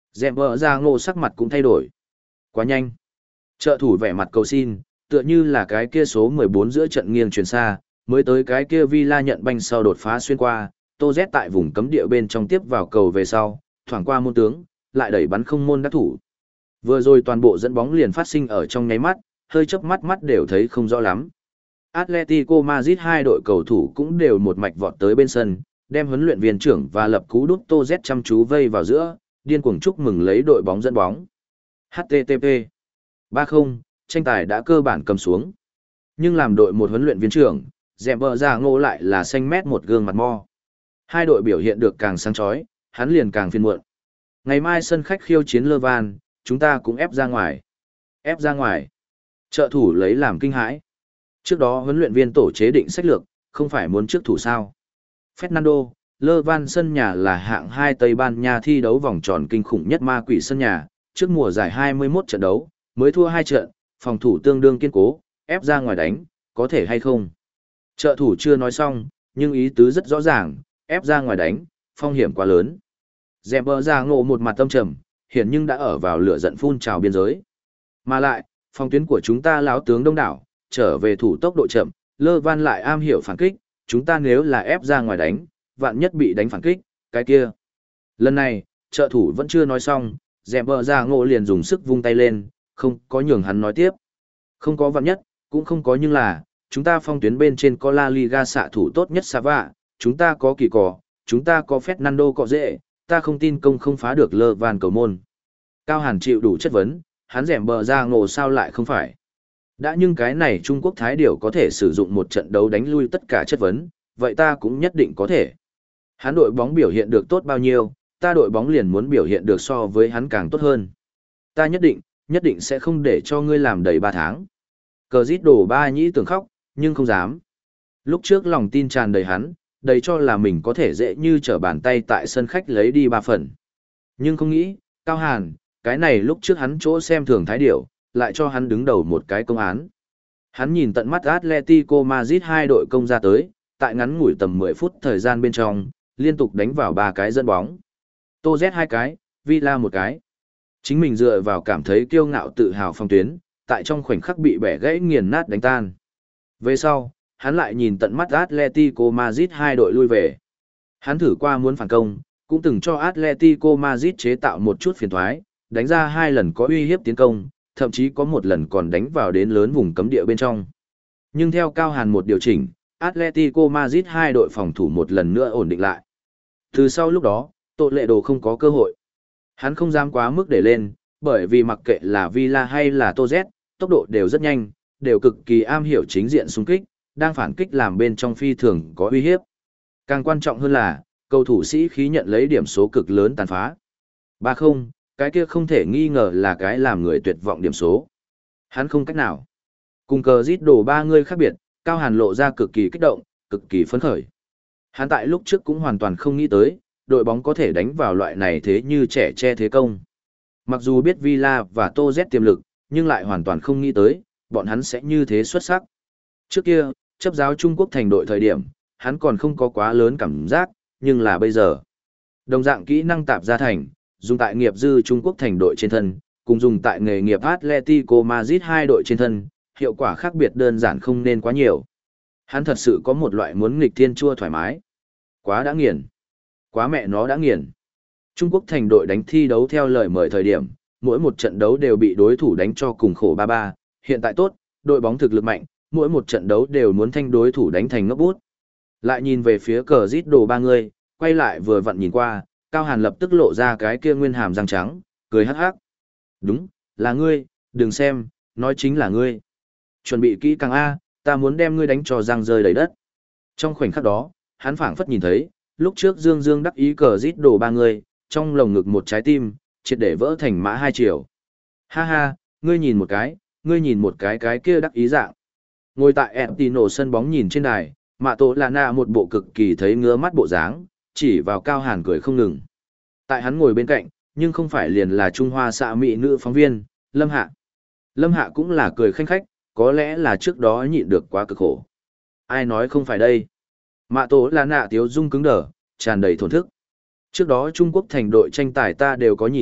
Dẹm bờ ra ngộ sắc mặt cũng thay đổi. Quá nhanh. Trợ thủ vẻ mặt cầu xin, tựa như là cái kia số mười bốn giữa trận nghiêng chuyển xa, mới tới cái kia Villa nhận banh sau đột phá xuyên qua, Tô Z tại vùng cấm địa bên trong tiếp vào cầu về sau, thoảng qua môn tướng, lại đẩy bắn không môn đắc thủ. Vừa rồi toàn bộ dẫn bóng liền phát sinh ở trong nháy mắt, hơi chớp mắt mắt đều thấy không rõ lắm. Atletico Madrid hai đội cầu thủ cũng đều một mạch vọt tới bên sân, đem huấn luyện viên trưởng và lập cú đúp Tô Z chăm chú vây vào giữa, điên cuồng chúc mừng lấy đội bóng dẫn bóng. hát tê tê pê ba không, tranh tài đã cơ bản cầm xuống. Nhưng làm đội một huấn luyện viên trưởng, dẹm bờ ra ngô lại là xanh mét một gương mặt mo. Hai đội biểu hiện được càng sáng chói, hắn liền càng phiền muộn. Ngày mai sân khách khiêu chiến Lơ Van, chúng ta cũng ép ra ngoài. Ép ra ngoài. Trợ thủ lấy làm kinh hãi. Trước đó huấn luyện viên tổ chế định sách lược, không phải muốn trước thủ sao. Fernando, Lơ Van sân nhà là hạng hai Tây Ban Nha thi đấu vòng tròn kinh khủng nhất ma quỷ sân nhà, trước mùa giải hai mươi mốt trận đấu, mới thua hai trận, phòng thủ tương đương kiên cố, ép ra ngoài đánh, có thể hay không. Trợ thủ chưa nói xong, nhưng ý tứ rất rõ ràng, ép ra ngoài đánh, phong hiểm quá lớn. Dẹm bờ ra ngộ một mặt tâm trầm, hiện nhưng đã ở vào lửa giận phun trào biên giới. Mà lại, phòng tuyến của chúng ta láo tướng đông đảo, trở về thủ tốc độ chậm, Lơ Van lại am hiểu phản kích, chúng ta nếu là ép ra ngoài đánh, vạn nhất bị đánh phản kích, cái kia. Lần này, trợ thủ vẫn chưa nói xong, dẹm bờ ra ngộ liền dùng sức vung tay lên, không có nhường hắn nói tiếp. Không có vạn nhất, cũng không có nhưng là, chúng ta phong tuyến bên trên có La Liga xạ thủ tốt nhất Sava, chúng ta có kỳ cỏ, chúng ta có Fernando cọ dễ, ta không tin công không phá được Lơ Van cầu môn. Cao Hàn chịu đủ chất vấn, hắn dẻm bờ ra ngộ sao lại không phải. Đã nhưng cái này Trung Quốc Thái Điểu có thể sử dụng một trận đấu đánh lui tất cả chất vấn, vậy ta cũng nhất định có thể. Hắn đội bóng biểu hiện được tốt bao nhiêu, ta đội bóng liền muốn biểu hiện được so với hắn càng tốt hơn. Ta nhất định, nhất định sẽ không để cho ngươi làm đầy ba tháng. Cờ rít đổ ba nhĩ tưởng khóc, nhưng không dám. Lúc trước lòng tin tràn đầy hắn, đầy cho là mình có thể dễ như trở bàn tay tại sân khách lấy đi ba phần. Nhưng không nghĩ, Cao Hàn, cái này lúc trước hắn chỗ xem thường Thái Điểu, lại cho hắn đứng đầu một cái công án. Hắn nhìn tận mắt Atletico Madrid hai đội công ra tới, tại ngắn ngủi tầm mười phút thời gian bên trong, liên tục đánh vào ba cái dẫn bóng. Tô Z hai cái, Villa một cái. Chính mình dựa vào cảm thấy kiêu ngạo tự hào phong tuyến, tại trong khoảnh khắc bị bẻ gãy nghiền nát đánh tan. Về sau, hắn lại nhìn tận mắt Atletico Madrid hai đội lui về. Hắn thử qua muốn phản công, cũng từng cho Atletico Madrid chế tạo một chút phiền toái, đánh ra hai lần có uy hiếp tiến công, thậm chí có một lần còn đánh vào đến lớn vùng cấm địa bên trong. Nhưng theo Cao Hàn một điều chỉnh, Atletico Madrid hai đội phòng thủ một lần nữa ổn định lại. Từ sau lúc đó, Tô Lệ Đồ không có cơ hội. Hắn không dám quá mức để lên, bởi vì mặc kệ là Villa hay là Tô Z, tốc độ đều rất nhanh, đều cực kỳ am hiểu chính diện xung kích, đang phản kích làm bên trong phi thường có uy hiếp. Càng quan trọng hơn là, cầu thủ sĩ khí nhận lấy điểm số cực lớn tàn phá. ba không, cái kia không thể nghi ngờ là cái làm người tuyệt vọng điểm số. Hắn không cách nào. Cùng cờ giết đổ ba người khác biệt, Cao Hàn lộ ra cực kỳ kích động, cực kỳ phấn khởi. Hắn tại lúc trước cũng hoàn toàn không nghĩ tới, đội bóng có thể đánh vào loại này thế như trẻ che thế công. Mặc dù biết Villa và Tô Z tiềm lực, nhưng lại hoàn toàn không nghĩ tới, bọn hắn sẽ như thế xuất sắc. Trước kia, chấp giáo Trung Quốc thành đội thời điểm, hắn còn không có quá lớn cảm giác, nhưng là bây giờ. Đồng dạng kỹ năng tạp gia thành, dùng tại nghiệp dư Trung Quốc thành đội trên thân, cùng dùng tại nghề nghiệp Atletico Madrid hai đội trên thân, hiệu quả khác biệt đơn giản không nên quá nhiều. Hắn thật sự có một loại muốn nghịch thiên chua thoải mái. Quá đã nghiền. Quá mẹ nó đã nghiền. Trung Quốc thành đội đánh thi đấu theo lời mời thời điểm, mỗi một trận đấu đều bị đối thủ đánh cho cùng khổ ba ba, hiện tại tốt, đội bóng thực lực mạnh, mỗi một trận đấu đều muốn thanh đối thủ đánh thành ngốc bút. Lại nhìn về phía cờ rít đồ ba người, quay lại vừa vặn nhìn qua, Cao Hàn lập tức lộ ra cái kia nguyên hàm răng trắng, cười hắc hắc. Đúng, là ngươi, đừng xem, nói chính là ngươi. Chuẩn bị kỹ càng A, ta muốn đem ngươi đánh cho răng rơi đầy đất. Trong khoảnh khắc đó, hắn phảng phất nhìn thấy, lúc trước Dương Dương đắc ý cờ rít đồ ba người, trong lồng ngực một trái tim, triệt để vỡ thành mã hai chiều. Ha ha, ngươi nhìn một cái, ngươi nhìn một cái cái kia đắc ý dạng. Ngồi tại Etino sân bóng nhìn trên đài, Mạ Tổ Là Na một bộ cực kỳ thấy ngứa mắt bộ dáng, chỉ vào Cao Hàn cười không ngừng. Tại hắn ngồi bên cạnh, nhưng không phải liền là Trung Hoa xạ mỹ nữ phóng viên, Lâm Hạ. Lâm Hạ cũng là cười khanh khách, có lẽ là trước đó nhịn được quá cực khổ. Ai nói không phải đây? Mạ Tổ Là Na tiếu dung cứng đờ, tràn đầy thổn thức. Trước đó Trung Quốc thành đội tranh tài ta đều có nhìn,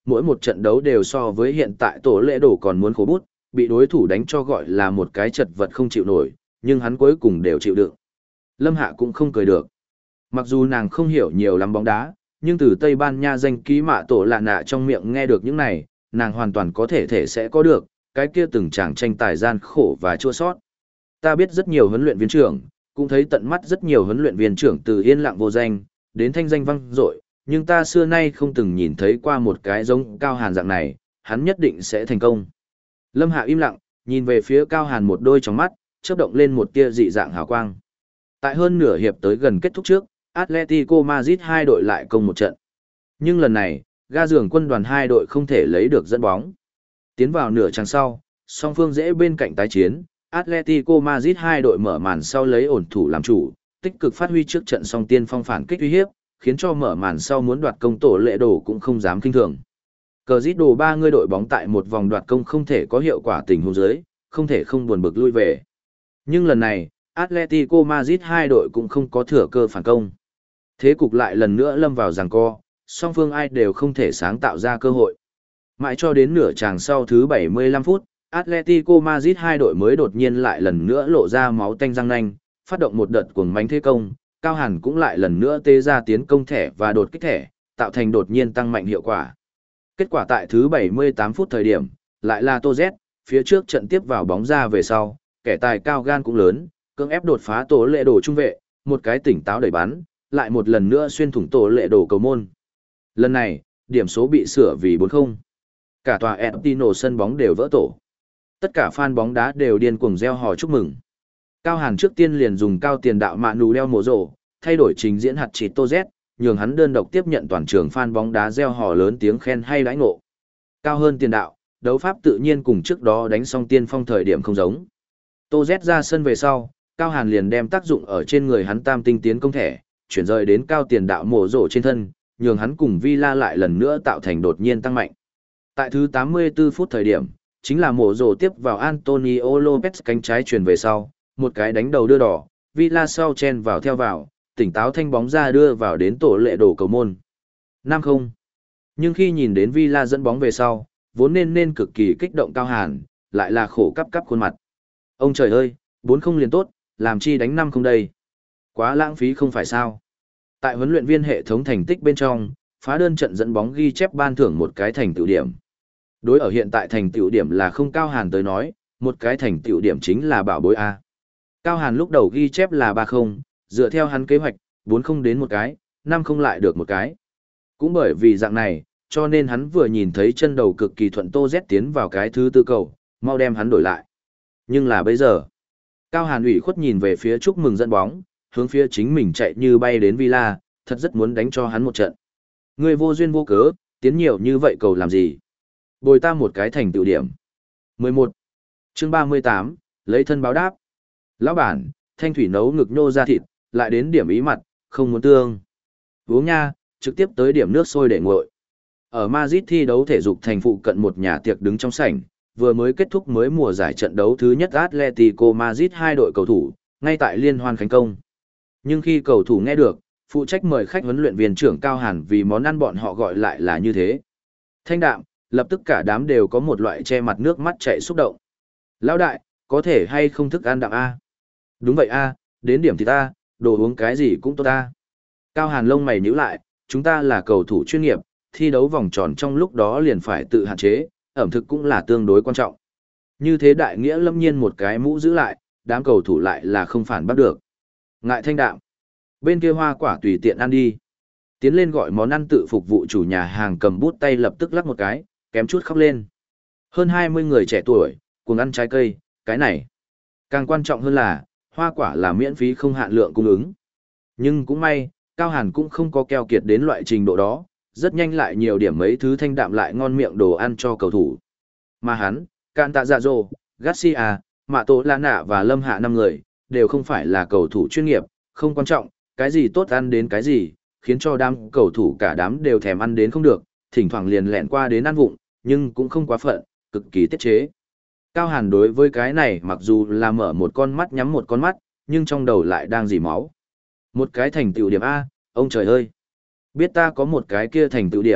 mỗi một trận đấu đều so với hiện tại tổ lệ đổ còn muốn khổ bút, bị đối thủ đánh cho gọi là một cái chật vật không chịu nổi, nhưng hắn cuối cùng đều chịu đựng. Lâm Hạ cũng không cười được. Mặc dù nàng không hiểu nhiều lắm bóng đá, nhưng từ Tây Ban Nha danh ký mạ tổ lạ nạ trong miệng nghe được những này, nàng hoàn toàn có thể thể sẽ có được, cái kia từng chàng tranh tài gian khổ và chua sót. Ta biết rất nhiều huấn luyện viên trưởng, cũng thấy tận mắt rất nhiều huấn luyện viên trưởng từ yên lặng vô danh, đến thanh danh vang dội, nhưng ta xưa nay không từng nhìn thấy qua một cái giống Cao Hàn dạng này, hắn nhất định sẽ thành công. Lâm Hạ im lặng, nhìn về phía Cao Hàn một đôi trong mắt, chớp động lên một tia dị dạng hào quang. Tại hơn nửa hiệp tới gần kết thúc trước, Atletico Madrid hai đội lại công một trận. Nhưng lần này, ga giường quân đoàn hai đội không thể lấy được dẫn bóng. Tiến vào nửa chặng sau, song phương dễ bên cạnh tái chiến, Atletico Madrid hai đội mở màn sau lấy ổn thủ làm chủ, tích cực phát huy trước trận song tiên phong phản kích uy hiếp, khiến cho mở màn sau muốn đoạt công tổ lệ đổ cũng không dám kinh thường. Cờ giết đồ ba người đội bóng tại một vòng đoạt công không thể có hiệu quả tình huống dưới, không thể không buồn bực lui về. Nhưng lần này, Atletico Madrid hai đội cũng không có thừa cơ phản công. Thế cục lại lần nữa lâm vào giằng co, song phương ai đều không thể sáng tạo ra cơ hội. Mãi cho đến nửa chàng sau thứ bảy mươi lăm phút, Atletico Madrid hai đội mới đột nhiên lại lần nữa lộ ra máu tanh răng nanh, phát động một đợt cuồng mánh thế công, Cao Hàn cũng lại lần nữa tê ra tiến công thẻ và đột kích thẻ, tạo thành đột nhiên tăng mạnh hiệu quả. Kết quả tại thứ bảy mươi tám phút thời điểm, lại là Tô Z, phía trước trận tiếp vào bóng ra về sau, kẻ tài cao gan cũng lớn, cưỡng ép đột phá tổ lệ đổ trung vệ, một cái tỉnh táo đẩy bắn, lại một lần nữa xuyên thủng tổ lệ đổ cầu môn. Lần này, điểm số bị sửa vì bốn không. Cả tòa Etino sân bóng đều vỡ tổ. Tất cả fan bóng đá đều điên cuồng reo hò chúc mừng. Cao Hàn trước tiên liền dùng cao tiền đạo mạ nù đeo mổ rổ, thay đổi trình diễn hạt chỉ Tô Z, nhường hắn đơn độc tiếp nhận toàn trường fan bóng đá reo hò lớn tiếng khen hay đãi ngộ. Cao hơn tiền đạo, đấu pháp tự nhiên cùng trước đó đánh xong tiên phong thời điểm không giống. Tô Z ra sân về sau, Cao Hàn liền đem tác dụng ở trên người hắn tam tinh tiến công thẻ, chuyển rời đến cao tiền đạo mổ rổ trên thân, nhường hắn cùng Villa lại lần nữa tạo thành đột nhiên tăng mạnh. Tại thứ tám mươi tư phút thời điểm, chính là mổ rổ tiếp vào Antonio Lopez cánh trái chuyển về sau, một cái đánh đầu đưa đỏ, Villa sau chen vào theo vào, tỉnh táo thanh bóng ra đưa vào đến tổ lệ đổ cầu môn. năm không. Nhưng khi nhìn đến Villa dẫn bóng về sau, vốn nên nên cực kỳ kích động Cao Hàn, lại là khổ cắp cắp khuôn mặt. Ông trời ơi, bốn không liền tốt, làm chi đánh năm không đây? Quá lãng phí không phải sao? Tại huấn luyện viên hệ thống thành tích bên trong, phá đơn trận dẫn bóng ghi chép ban thưởng một cái thành tựu điểm. Đối ở hiện tại thành tựu điểm là không Cao Hàn tới nói, một cái thành tựu điểm chính là bảo bối A. Cao Hàn lúc đầu ghi chép là ba không, dựa theo hắn kế hoạch, bốn không đến một cái, năm không lại được một cái. Cũng bởi vì dạng này, cho nên hắn vừa nhìn thấy chân đầu cực kỳ thuận Tô Z tiến vào cái thứ tư cầu, mau đem hắn đổi lại. Nhưng là bây giờ, Cao Hàn ủy khuất nhìn về phía chúc mừng dẫn bóng, hướng phía chính mình chạy như bay đến Villa, thật rất muốn đánh cho hắn một trận. Người vô duyên vô cớ, tiến nhiều như vậy cầu làm gì? Bồi ta một cái thành tựu điểm. mười một. Chương ba mươi tám, lấy thân báo đáp. Lão bản, thanh thủy nấu ngực nhô ra thịt, lại đến điểm ý mặt, không muốn tương. Uống nha, trực tiếp tới điểm nước sôi để nguội. Ở Madrid thi đấu thể dục thành phụ cận một nhà tiệc đứng trong sảnh, vừa mới kết thúc mới mùa giải trận đấu thứ nhất Atletico Madrid hai đội cầu thủ, ngay tại liên hoan khánh công. Nhưng khi cầu thủ nghe được, phụ trách mời khách huấn luyện viên trưởng Cao Hàn vì món ăn bọn họ gọi lại là như thế. Thanh đạm, lập tức cả đám đều có một loại che mặt nước mắt chảy xúc động. Lão đại, có thể hay không thức ăn đạm A? Đúng vậy A, đến điểm thì ta, đồ uống cái gì cũng tốt ta. Cao Hàn lông mày nhíu lại, chúng ta là cầu thủ chuyên nghiệp, thi đấu vòng tròn trong lúc đó liền phải tự hạn chế, ẩm thực cũng là tương đối quan trọng. Như thế đại nghĩa lâm nhiên một cái mũ giữ lại, đám cầu thủ lại là không phản bắt được. Ngại thanh đạm. Bên kia hoa quả tùy tiện ăn đi. Tiến lên gọi món ăn tự phục vụ chủ nhà hàng cầm bút tay lập tức lắc một cái, kém chút khóc lên. Hơn hai mươi người trẻ tuổi, cùng ăn trái cây, cái này. Càng quan trọng hơn là, hoa quả là miễn phí không hạn lượng cung ứng. Nhưng cũng may, Cao Hàn cũng không có keo kiệt đến loại trình độ đó, rất nhanh lại nhiều điểm mấy thứ thanh đạm lại ngon miệng đồ ăn cho cầu thủ. Mà hắn, Cantazaro, Garcia, Mạ Tổ La Nạ và Lâm Hạ năm người, đều không phải là cầu thủ chuyên nghiệp, không quan trọng, cái gì tốt ăn đến cái gì, khiến cho đám cầu thủ cả đám đều thèm ăn đến không được, thỉnh thoảng liền lẹn qua đến ăn vụng, nhưng cũng không quá phận, cực kỳ tiết chế. Cao Hàn đối với cái này mặc dù là mở một con mắt nhắm một con mắt, nhưng trong đầu lại đang dỉ máu. Một cái thành tựu điểm A, ông trời ơi! Biết ta có một cái kia thành tựu điểm,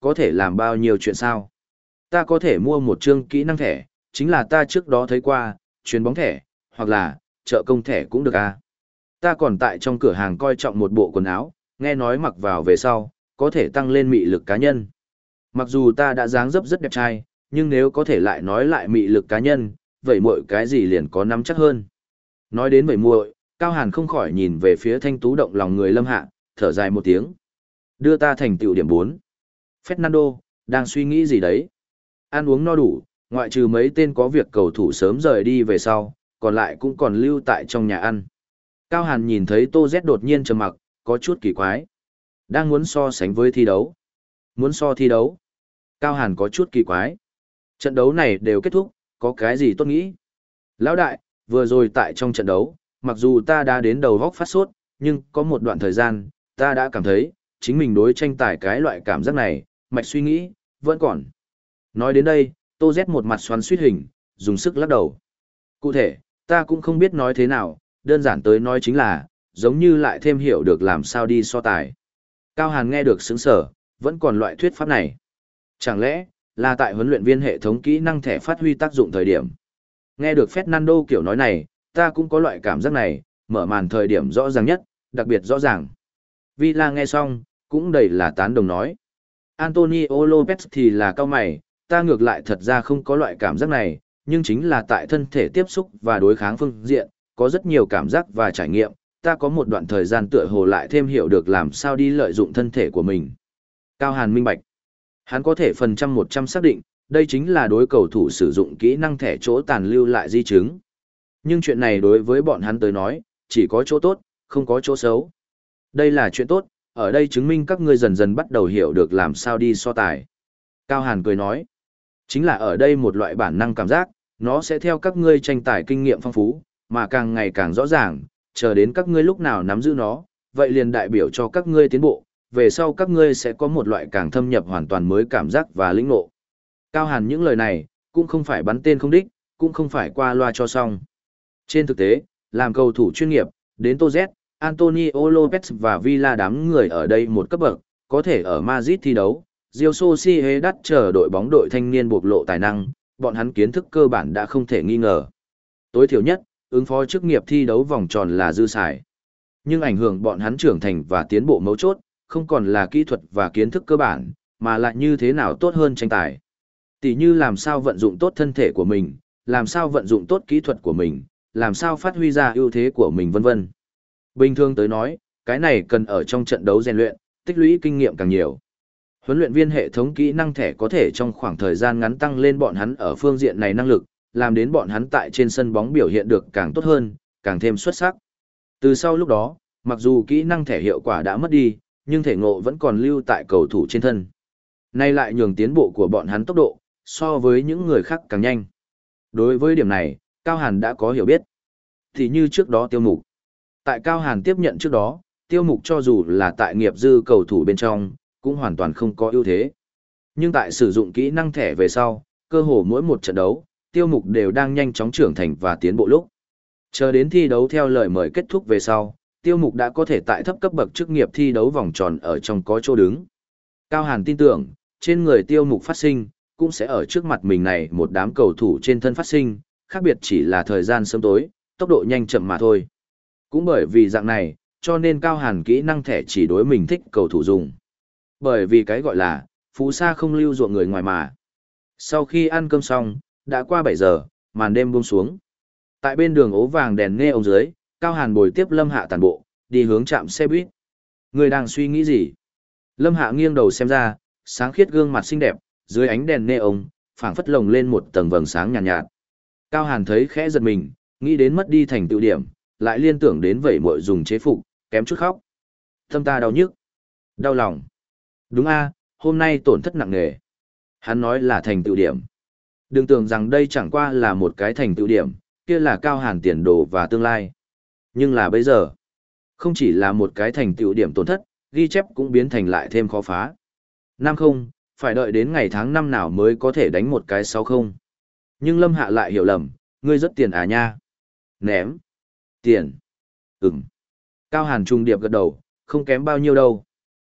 có thể làm bao nhiêu chuyện sao? Ta có thể mua một chương kỹ năng thẻ, chính là ta trước đó thấy qua, chuyền bóng thẻ, hoặc là, trợ công thẻ cũng được à. Ta còn tại trong cửa hàng coi trọng một bộ quần áo, nghe nói mặc vào về sau, có thể tăng lên mị lực cá nhân. Mặc dù ta đã dáng dấp rất đẹp trai, nhưng nếu có thể lại nói lại mị lực cá nhân, vậy muội cái gì liền có nắm chắc hơn. Nói đến vậy muội, Cao Hàn không khỏi nhìn về phía thanh tú động lòng người Lâm Hạ, thở dài một tiếng. Đưa ta thành tựu điểm bốn. Fernando, đang suy nghĩ gì đấy? Ăn uống no đủ, ngoại trừ mấy tên có việc cầu thủ sớm rời đi về sau, còn lại cũng còn lưu tại trong nhà ăn. Cao Hàn nhìn thấy Tô Z đột nhiên trầm mặc, có chút kỳ quái. Đang muốn so sánh với thi đấu. Muốn so thi đấu. Cao Hàn có chút kỳ quái. Trận đấu này đều kết thúc, có cái gì tốt nghĩ? Lão đại, vừa rồi tại trong trận đấu, mặc dù ta đã đến đầu góc phát sốt, nhưng có một đoạn thời gian, ta đã cảm thấy, chính mình đối tranh tài cái loại cảm giác này, mạch suy nghĩ, vẫn còn. Nói đến đây, Tô Z một mặt xoắn suýt hình, dùng sức lắc đầu. Cụ thể, ta cũng không biết nói thế nào, đơn giản tới nói chính là, giống như lại thêm hiểu được làm sao đi so tài. Cao Hàn nghe được sướng sở, vẫn còn loại thuyết pháp này. Chẳng lẽ, là tại huấn luyện viên hệ thống kỹ năng thẻ phát huy tác dụng thời điểm. Nghe được Fernando kiểu nói này, ta cũng có loại cảm giác này, mở màn thời điểm rõ ràng nhất, đặc biệt rõ ràng. Villa nghe xong, cũng đầy là tán đồng nói. Antonio Lopez thì là cao mày, ta ngược lại thật ra không có loại cảm giác này, nhưng chính là tại thân thể tiếp xúc và đối kháng phương diện, có rất nhiều cảm giác và trải nghiệm, ta có một đoạn thời gian tựa hồ lại thêm hiểu được làm sao đi lợi dụng thân thể của mình. Cao Hàn minh bạch. Hắn có thể phần trăm một trăm xác định, đây chính là đối cầu thủ sử dụng kỹ năng thẻ chỗ tàn lưu lại di chứng. Nhưng chuyện này đối với bọn hắn tới nói, chỉ có chỗ tốt, không có chỗ xấu. Đây là chuyện tốt, ở đây chứng minh các ngươi dần dần bắt đầu hiểu được làm sao đi so tài. Cao Hàn cười nói, chính là ở đây một loại bản năng cảm giác, nó sẽ theo các ngươi tranh tài kinh nghiệm phong phú, mà càng ngày càng rõ ràng, chờ đến các ngươi lúc nào nắm giữ nó, vậy liền đại biểu cho các ngươi tiến bộ, về sau các ngươi sẽ có một loại càng thâm nhập hoàn toàn mới cảm giác và lĩnh ngộ. Cao Hàn những lời này, cũng không phải bắn tên không đích, cũng không phải qua loa cho xong. Trên thực tế, làm cầu thủ chuyên nghiệp, đến Tô Z, Antonio Lopez và Villa đám người ở đây một cấp bậc, có thể ở Madrid thi đấu, Real Sociedad chờ đội bóng đội thanh niên bộc lộ tài năng, bọn hắn kiến thức cơ bản đã không thể nghi ngờ. Tối thiểu nhất, ứng phó chức nghiệp thi đấu vòng tròn là dư xài. Nhưng ảnh hưởng bọn hắn trưởng thành và tiến bộ mấu chốt, không còn là kỹ thuật và kiến thức cơ bản, mà lại như thế nào tốt hơn tranh tài. Tỷ như làm sao vận dụng tốt thân thể của mình, làm sao vận dụng tốt kỹ thuật của mình, làm sao phát huy ra ưu thế của mình vân vân. Bình thường tới nói, cái này cần ở trong trận đấu rèn luyện, tích lũy kinh nghiệm càng nhiều. Huấn luyện viên hệ thống kỹ năng thẻ có thể trong khoảng thời gian ngắn tăng lên bọn hắn ở phương diện này năng lực, làm đến bọn hắn tại trên sân bóng biểu hiện được càng tốt hơn, càng thêm xuất sắc. Từ sau lúc đó, mặc dù kỹ năng thẻ hiệu quả đã mất đi, nhưng thể ngộ vẫn còn lưu tại cầu thủ trên thân. Nay lại nhường tiến bộ của bọn hắn tốc độ, so với những người khác càng nhanh. Đối với điểm này, Cao Hàn đã có hiểu biết. Thì như trước đó Tiêu Mục. Tại Cao Hàn tiếp nhận trước đó, Tiêu Mục cho dù là tại nghiệp dư cầu thủ bên trong, cũng hoàn toàn không có ưu thế. Nhưng tại sử dụng kỹ năng thẻ về sau, cơ hồ mỗi một trận đấu, Tiêu Mục đều đang nhanh chóng trưởng thành và tiến bộ lúc. Chờ đến thi đấu theo lời mời kết thúc về sau, Tiêu Mục đã có thể tại thấp cấp bậc chức nghiệp thi đấu vòng tròn ở trong có chỗ đứng. Cao Hàn tin tưởng, trên người Tiêu Mục phát sinh, cũng sẽ ở trước mặt mình này một đám cầu thủ trên thân phát sinh, khác biệt chỉ là thời gian sớm tối, tốc độ nhanh chậm mà thôi. Cũng bởi vì dạng này, cho nên Cao Hàn kỹ năng thẻ chỉ đối mình thích cầu thủ dùng. Bởi vì cái gọi là, phú sa không lưu ruộng người ngoài mà. Sau khi ăn cơm xong, đã qua bảy giờ, màn đêm buông xuống. Tại bên đường ố vàng đèn nghe ông dưới, Cao Hàn bồi tiếp Lâm Hạ tàn bộ, đi hướng trạm xe buýt. Người đang suy nghĩ gì? Lâm Hạ nghiêng đầu xem ra, sáng khiết gương mặt xinh đẹp, dưới ánh đèn neon, phảng phất lồng lên một tầng vầng sáng nhàn nhạt, nhạt. Cao Hàn thấy khẽ giật mình, nghĩ đến mất đi thành tựu điểm, lại liên tưởng đến vậy muội dùng chế phục, kém chút khóc. Tâm ta đau nhức, đau lòng. Đúng a, hôm nay tổn thất nặng nề. Hắn nói là thành tựu điểm. Đừng tưởng rằng đây chẳng qua là một cái thành tựu điểm, kia là Cao Hàn tiền đồ và tương lai. Nhưng là bây giờ, không chỉ là một cái thành tựu điểm tổn thất, ghi chép cũng biến thành lại thêm khó phá. Năm không, phải đợi đến ngày tháng năm nào mới có thể đánh một cái sáu không. Nhưng Lâm Hạ lại hiểu lầm, ngươi rất tiền à nha. Ném. Tiền. Ừm. Cao Hàn trung điệp gật đầu, không kém bao nhiêu đâu.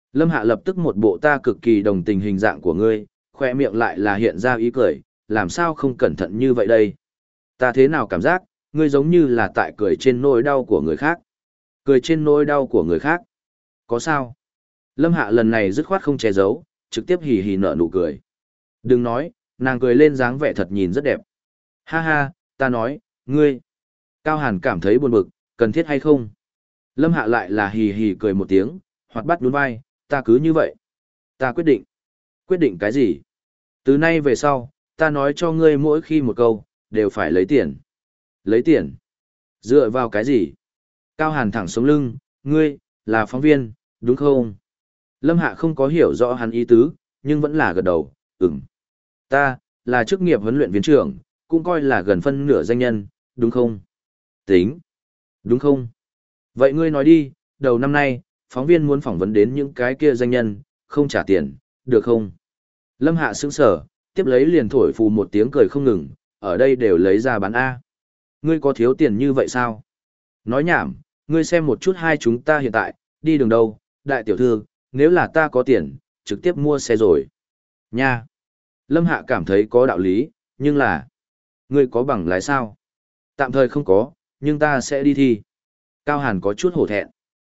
Lâm Hạ lập tức một bộ ta cực kỳ đồng tình hình dạng của ngươi, khoe miệng lại là hiện ra ý cười, làm sao không cẩn thận như vậy đây? Ta thế nào cảm giác, ngươi giống như là tại cười trên nỗi đau của người khác. Cười trên nỗi đau của người khác. Có sao? Lâm Hạ lần này dứt khoát không che giấu, trực tiếp hì hì nở nụ cười. Đừng nói, nàng cười lên dáng vẻ thật nhìn rất đẹp. Ha ha, ta nói, ngươi. Cao Hàn cảm thấy buồn bực, cần thiết hay không? Lâm Hạ lại là hì hì cười một tiếng, hoặc bắt nhún vai, ta cứ như vậy. Ta quyết định. Quyết định cái gì? Từ nay về sau, ta nói cho ngươi mỗi khi một câu, đều phải lấy tiền. Lấy tiền? Dựa vào cái gì? Cao Hàn thẳng sống lưng, ngươi, là phóng viên, đúng không? Lâm Hạ không có hiểu rõ hắn ý tứ, nhưng vẫn là gật đầu, ừm. Ta, là chức nghiệp huấn luyện viên trưởng, cũng coi là gần phân nửa danh nhân, đúng không? Tính. Đúng không? Vậy ngươi nói đi, đầu năm nay, phóng viên muốn phỏng vấn đến những cái kia danh nhân, không trả tiền, được không? Lâm Hạ sững sờ, tiếp lấy liền thổi phù một tiếng cười không ngừng, ở đây đều lấy ra bán A. Ngươi có thiếu tiền như vậy sao? Nói nhảm, ngươi xem một chút hai chúng ta hiện tại, đi đường đâu, đại tiểu thư, nếu là ta có tiền, trực tiếp mua xe rồi. Nha! Lâm Hạ cảm thấy có đạo lý, nhưng là... Ngươi có bằng lái sao? Tạm thời không có, nhưng ta sẽ đi thi. Cao Hàn có chút hổ thẹn.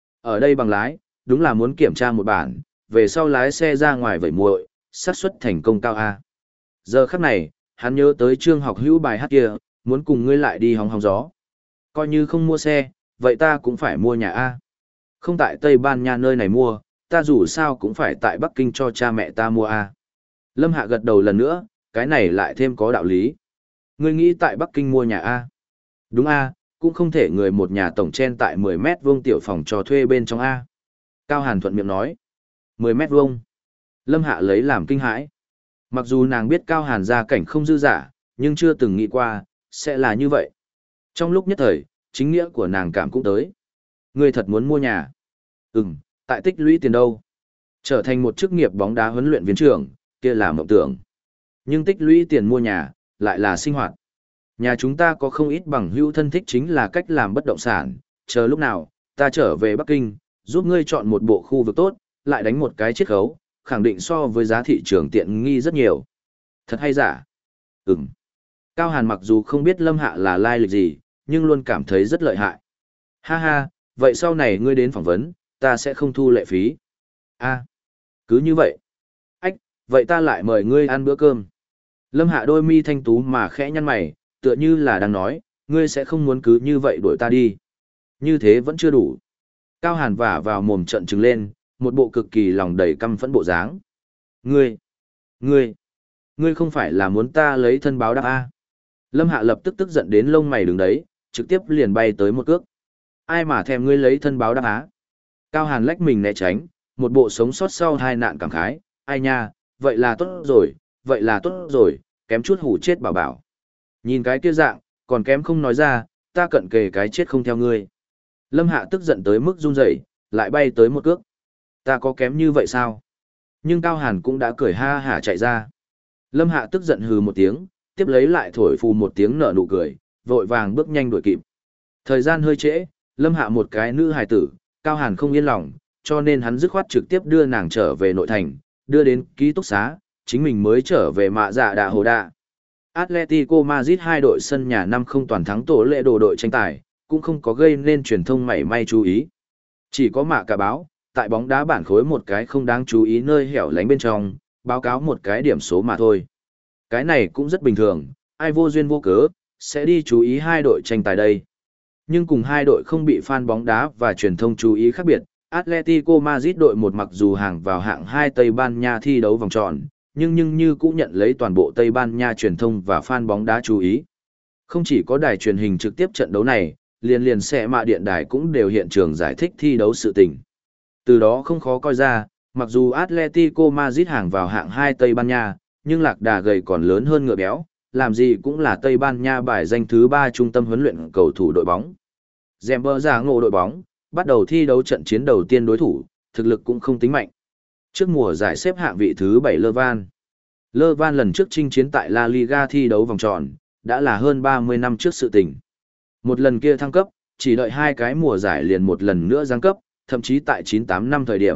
Ở đây bằng lái, đúng là muốn kiểm tra một bản, về sau lái xe ra ngoài vẩy muội, xác suất thành công cao A. Giờ khắc này, hắn nhớ tới Trương Học Hữu bài hát kia, muốn cùng ngươi lại đi hóng hóng gió. Coi như không mua xe, vậy ta cũng phải mua nhà A. Không tại Tây Ban Nha nơi này mua, ta dù sao cũng phải tại Bắc Kinh cho cha mẹ ta mua A. Lâm Hạ gật đầu lần nữa, cái này lại thêm có đạo lý. Ngươi nghĩ tại Bắc Kinh mua nhà A? Đúng A, cũng không thể người một nhà tổng chen tại mười mét vuông tiểu phòng cho thuê bên trong A. Cao Hàn thuận miệng nói. mười mét vuông. Lâm Hạ lấy làm kinh hãi. Mặc dù nàng biết Cao Hàn gia cảnh không dư giả, nhưng chưa từng nghĩ qua, sẽ là như vậy. Trong lúc nhất thời, chính nghĩa của nàng cảm cũng tới. Ngươi thật muốn mua nhà? Ừm, tại tích lũy tiền đâu? Trở thành một chức nghiệp bóng đá huấn luyện viên trưởng, kia là mộng tưởng. Nhưng tích lũy tiền mua nhà, lại là sinh hoạt. Nhà chúng ta có không ít bằng hữu thân thích chính là cách làm bất động sản, chờ lúc nào, ta trở về Bắc Kinh, giúp ngươi chọn một bộ khu vực tốt, lại đánh một cái chiết khấu, khẳng định so với giá thị trường tiện nghi rất nhiều. Thật hay giả? Ừm. Cao Hàn mặc dù không biết Lâm Hạ là lai lịch gì, nhưng luôn cảm thấy rất lợi hại. Ha ha, vậy sau này ngươi đến phỏng vấn, ta sẽ không thu lệ phí. A, cứ như vậy. Ách, vậy ta lại mời ngươi ăn bữa cơm. Lâm Hạ đôi mi thanh tú mà khẽ nhăn mày, tựa như là đang nói, ngươi sẽ không muốn cứ như vậy đuổi ta đi. Như thế vẫn chưa đủ. Cao Hàn vả vào mồm trận trừng lên, một bộ cực kỳ lòng đầy căm phẫn bộ dáng. Ngươi, ngươi, ngươi không phải là muốn ta lấy thân báo đáp A. Lâm Hạ lập tức tức giận đến lông mày đứng đấy, trực tiếp liền bay tới một cước. Ai mà thèm ngươi lấy thân báo đáp á. Cao Hàn lách mình né tránh, một bộ sống sót sau hai nạn cảm khái, ai nha, vậy là tốt rồi, vậy là tốt rồi, kém chút hủ chết bảo bảo. Nhìn cái kia dạng, còn kém không nói ra, ta cận kề cái chết không theo ngươi. Lâm Hạ tức giận tới mức run rẩy, lại bay tới một cước. Ta có kém như vậy sao? Nhưng Cao Hàn cũng đã cười ha hả chạy ra. Lâm Hạ tức giận hừ một tiếng, tiếp lấy lại thổi phù một tiếng nở nụ cười, vội vàng bước nhanh đuổi kịp. Thời gian hơi trễ, Lâm Hạ một cái nữ hài tử, Cao Hàn không yên lòng, cho nên hắn dứt khoát trực tiếp đưa nàng trở về nội thành, đưa đến ký túc xá, chính mình mới trở về mạ dạ đạ hồ đạ. Atletico Madrid hai đội sân nhà năm không toàn thắng tổ lệ đồ đội tranh tài, cũng không có gây nên truyền thông mảy may chú ý. Chỉ có mạ cả báo, tại bóng đá bản khối một cái không đáng chú ý nơi hẻo lánh bên trong, báo cáo một cái điểm số mà thôi. Cái này cũng rất bình thường, ai vô duyên vô cớ, sẽ đi chú ý hai đội tranh tài đây. Nhưng cùng hai đội không bị fan bóng đá và truyền thông chú ý khác biệt, Atletico Madrid đội một mặc dù hàng vào hạng hai Tây Ban Nha thi đấu vòng tròn, nhưng nhưng như cũng nhận lấy toàn bộ Tây Ban Nha truyền thông và fan bóng đá chú ý. Không chỉ có đài truyền hình trực tiếp trận đấu này, liền liền sẽ mạ điện đài cũng đều hiện trường giải thích thi đấu sự tình. Từ đó không khó coi ra, mặc dù Atletico Madrid hàng vào hạng hai Tây Ban Nha, nhưng lạc đà gầy còn lớn hơn ngựa béo, làm gì cũng là Tây Ban Nha bài danh thứ ba trung tâm huấn luyện cầu thủ đội bóng. Zember giả ngộ đội bóng, bắt đầu thi đấu trận chiến đầu tiên đối thủ, thực lực cũng không tính mạnh. Trước mùa giải xếp hạng vị thứ bảy Lơ Van. Lơ Van lần trước chinh chiến tại La Liga thi đấu vòng tròn, đã là hơn ba mươi năm trước sự tình. Một lần kia thăng cấp, chỉ đợi hai cái mùa giải liền một lần nữa giáng cấp, thậm chí tại chín tám năm thời điểm,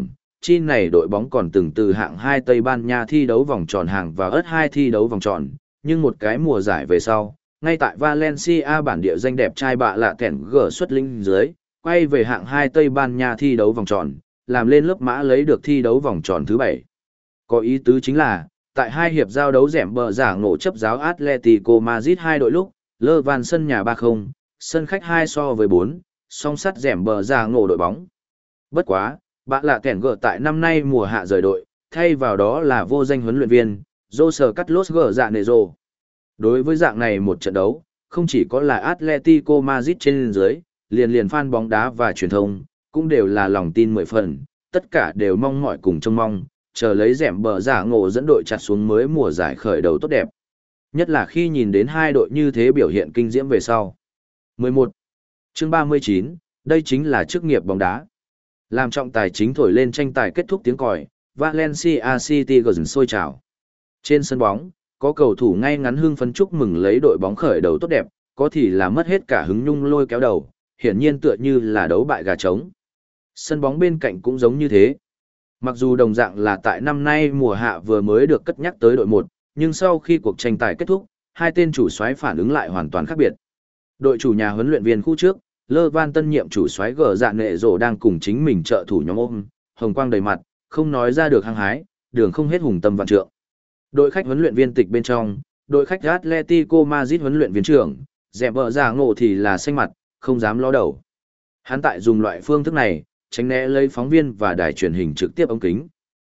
chi này đội bóng còn từng từ hạng hai Tây Ban Nha thi đấu vòng tròn hàng vào ớt hai thi đấu vòng tròn, nhưng một cái mùa giải về sau, ngay tại Valencia bản địa danh đẹp trai bạ lạ kẻn gở xuất linh dưới, quay về hạng hai Tây Ban Nha thi đấu vòng tròn, làm lên lớp mã lấy được thi đấu vòng tròn thứ bảy. Có ý tứ chính là, tại hai hiệp giao đấu rẻm bờ giả ngộ chấp giáo Atletico Madrid hai đội lúc, Lơ Van sân nhà ba không, sân khách hai so với bốn, song sắt rẻm bờ giả ngộ đội bóng. Bất quá, bạ lạ kẻn gở tại năm nay mùa hạ rời đội, thay vào đó là vô danh huấn luyện viên, Jose Carlos gở dạ nệ rồ. Đối với dạng này một trận đấu, không chỉ có là Atletico Madrid trên dưới, liền liền fan bóng đá và truyền thông, cũng đều là lòng tin mười phần, tất cả đều mong mỏi cùng trông mong, chờ lấy rẻm bờ giả ngộ dẫn đội chặt xuống mới mùa giải khởi đầu tốt đẹp. Nhất là khi nhìn đến hai đội như thế biểu hiện kinh diễm về sau. mười một. Chương ba mươi chín, đây chính là chức nghiệp bóng đá. Làm trọng tài chính thổi lên tranh tài kết thúc tiếng còi, Valencia City gần sôi trào. Trên sân bóng, có cầu thủ ngay ngắn hưng phấn chúc mừng lấy đội bóng khởi đầu tốt đẹp, có thì là mất hết cả hứng nhung lôi kéo đầu, hiển nhiên tựa như là đấu bại gà trống. Sân bóng bên cạnh cũng giống như thế. Mặc dù đồng dạng là tại năm nay mùa hạ vừa mới được cất nhắc tới đội một, nhưng sau khi cuộc tranh tài kết thúc, hai tên chủ soái phản ứng lại hoàn toàn khác biệt. Đội chủ nhà huấn luyện viên khu trước, Lơ Van tân nhiệm chủ soái gở dạ nệ rồ đang cùng chính mình trợ thủ nhóm ôm, hồng quang đầy mặt, không nói ra được hăng hái, đường không hết hùng tâm vạn trượng. Đội khách huấn luyện viên tịch bên trong, đội khách Atletico Madrid huấn luyện viên trưởng, dẹp vợ giả ngộ thì là xanh mặt, không dám ló đầu. Hắn tại dùng loại phương thức này, tránh né lấy phóng viên và đài truyền hình trực tiếp ống kính.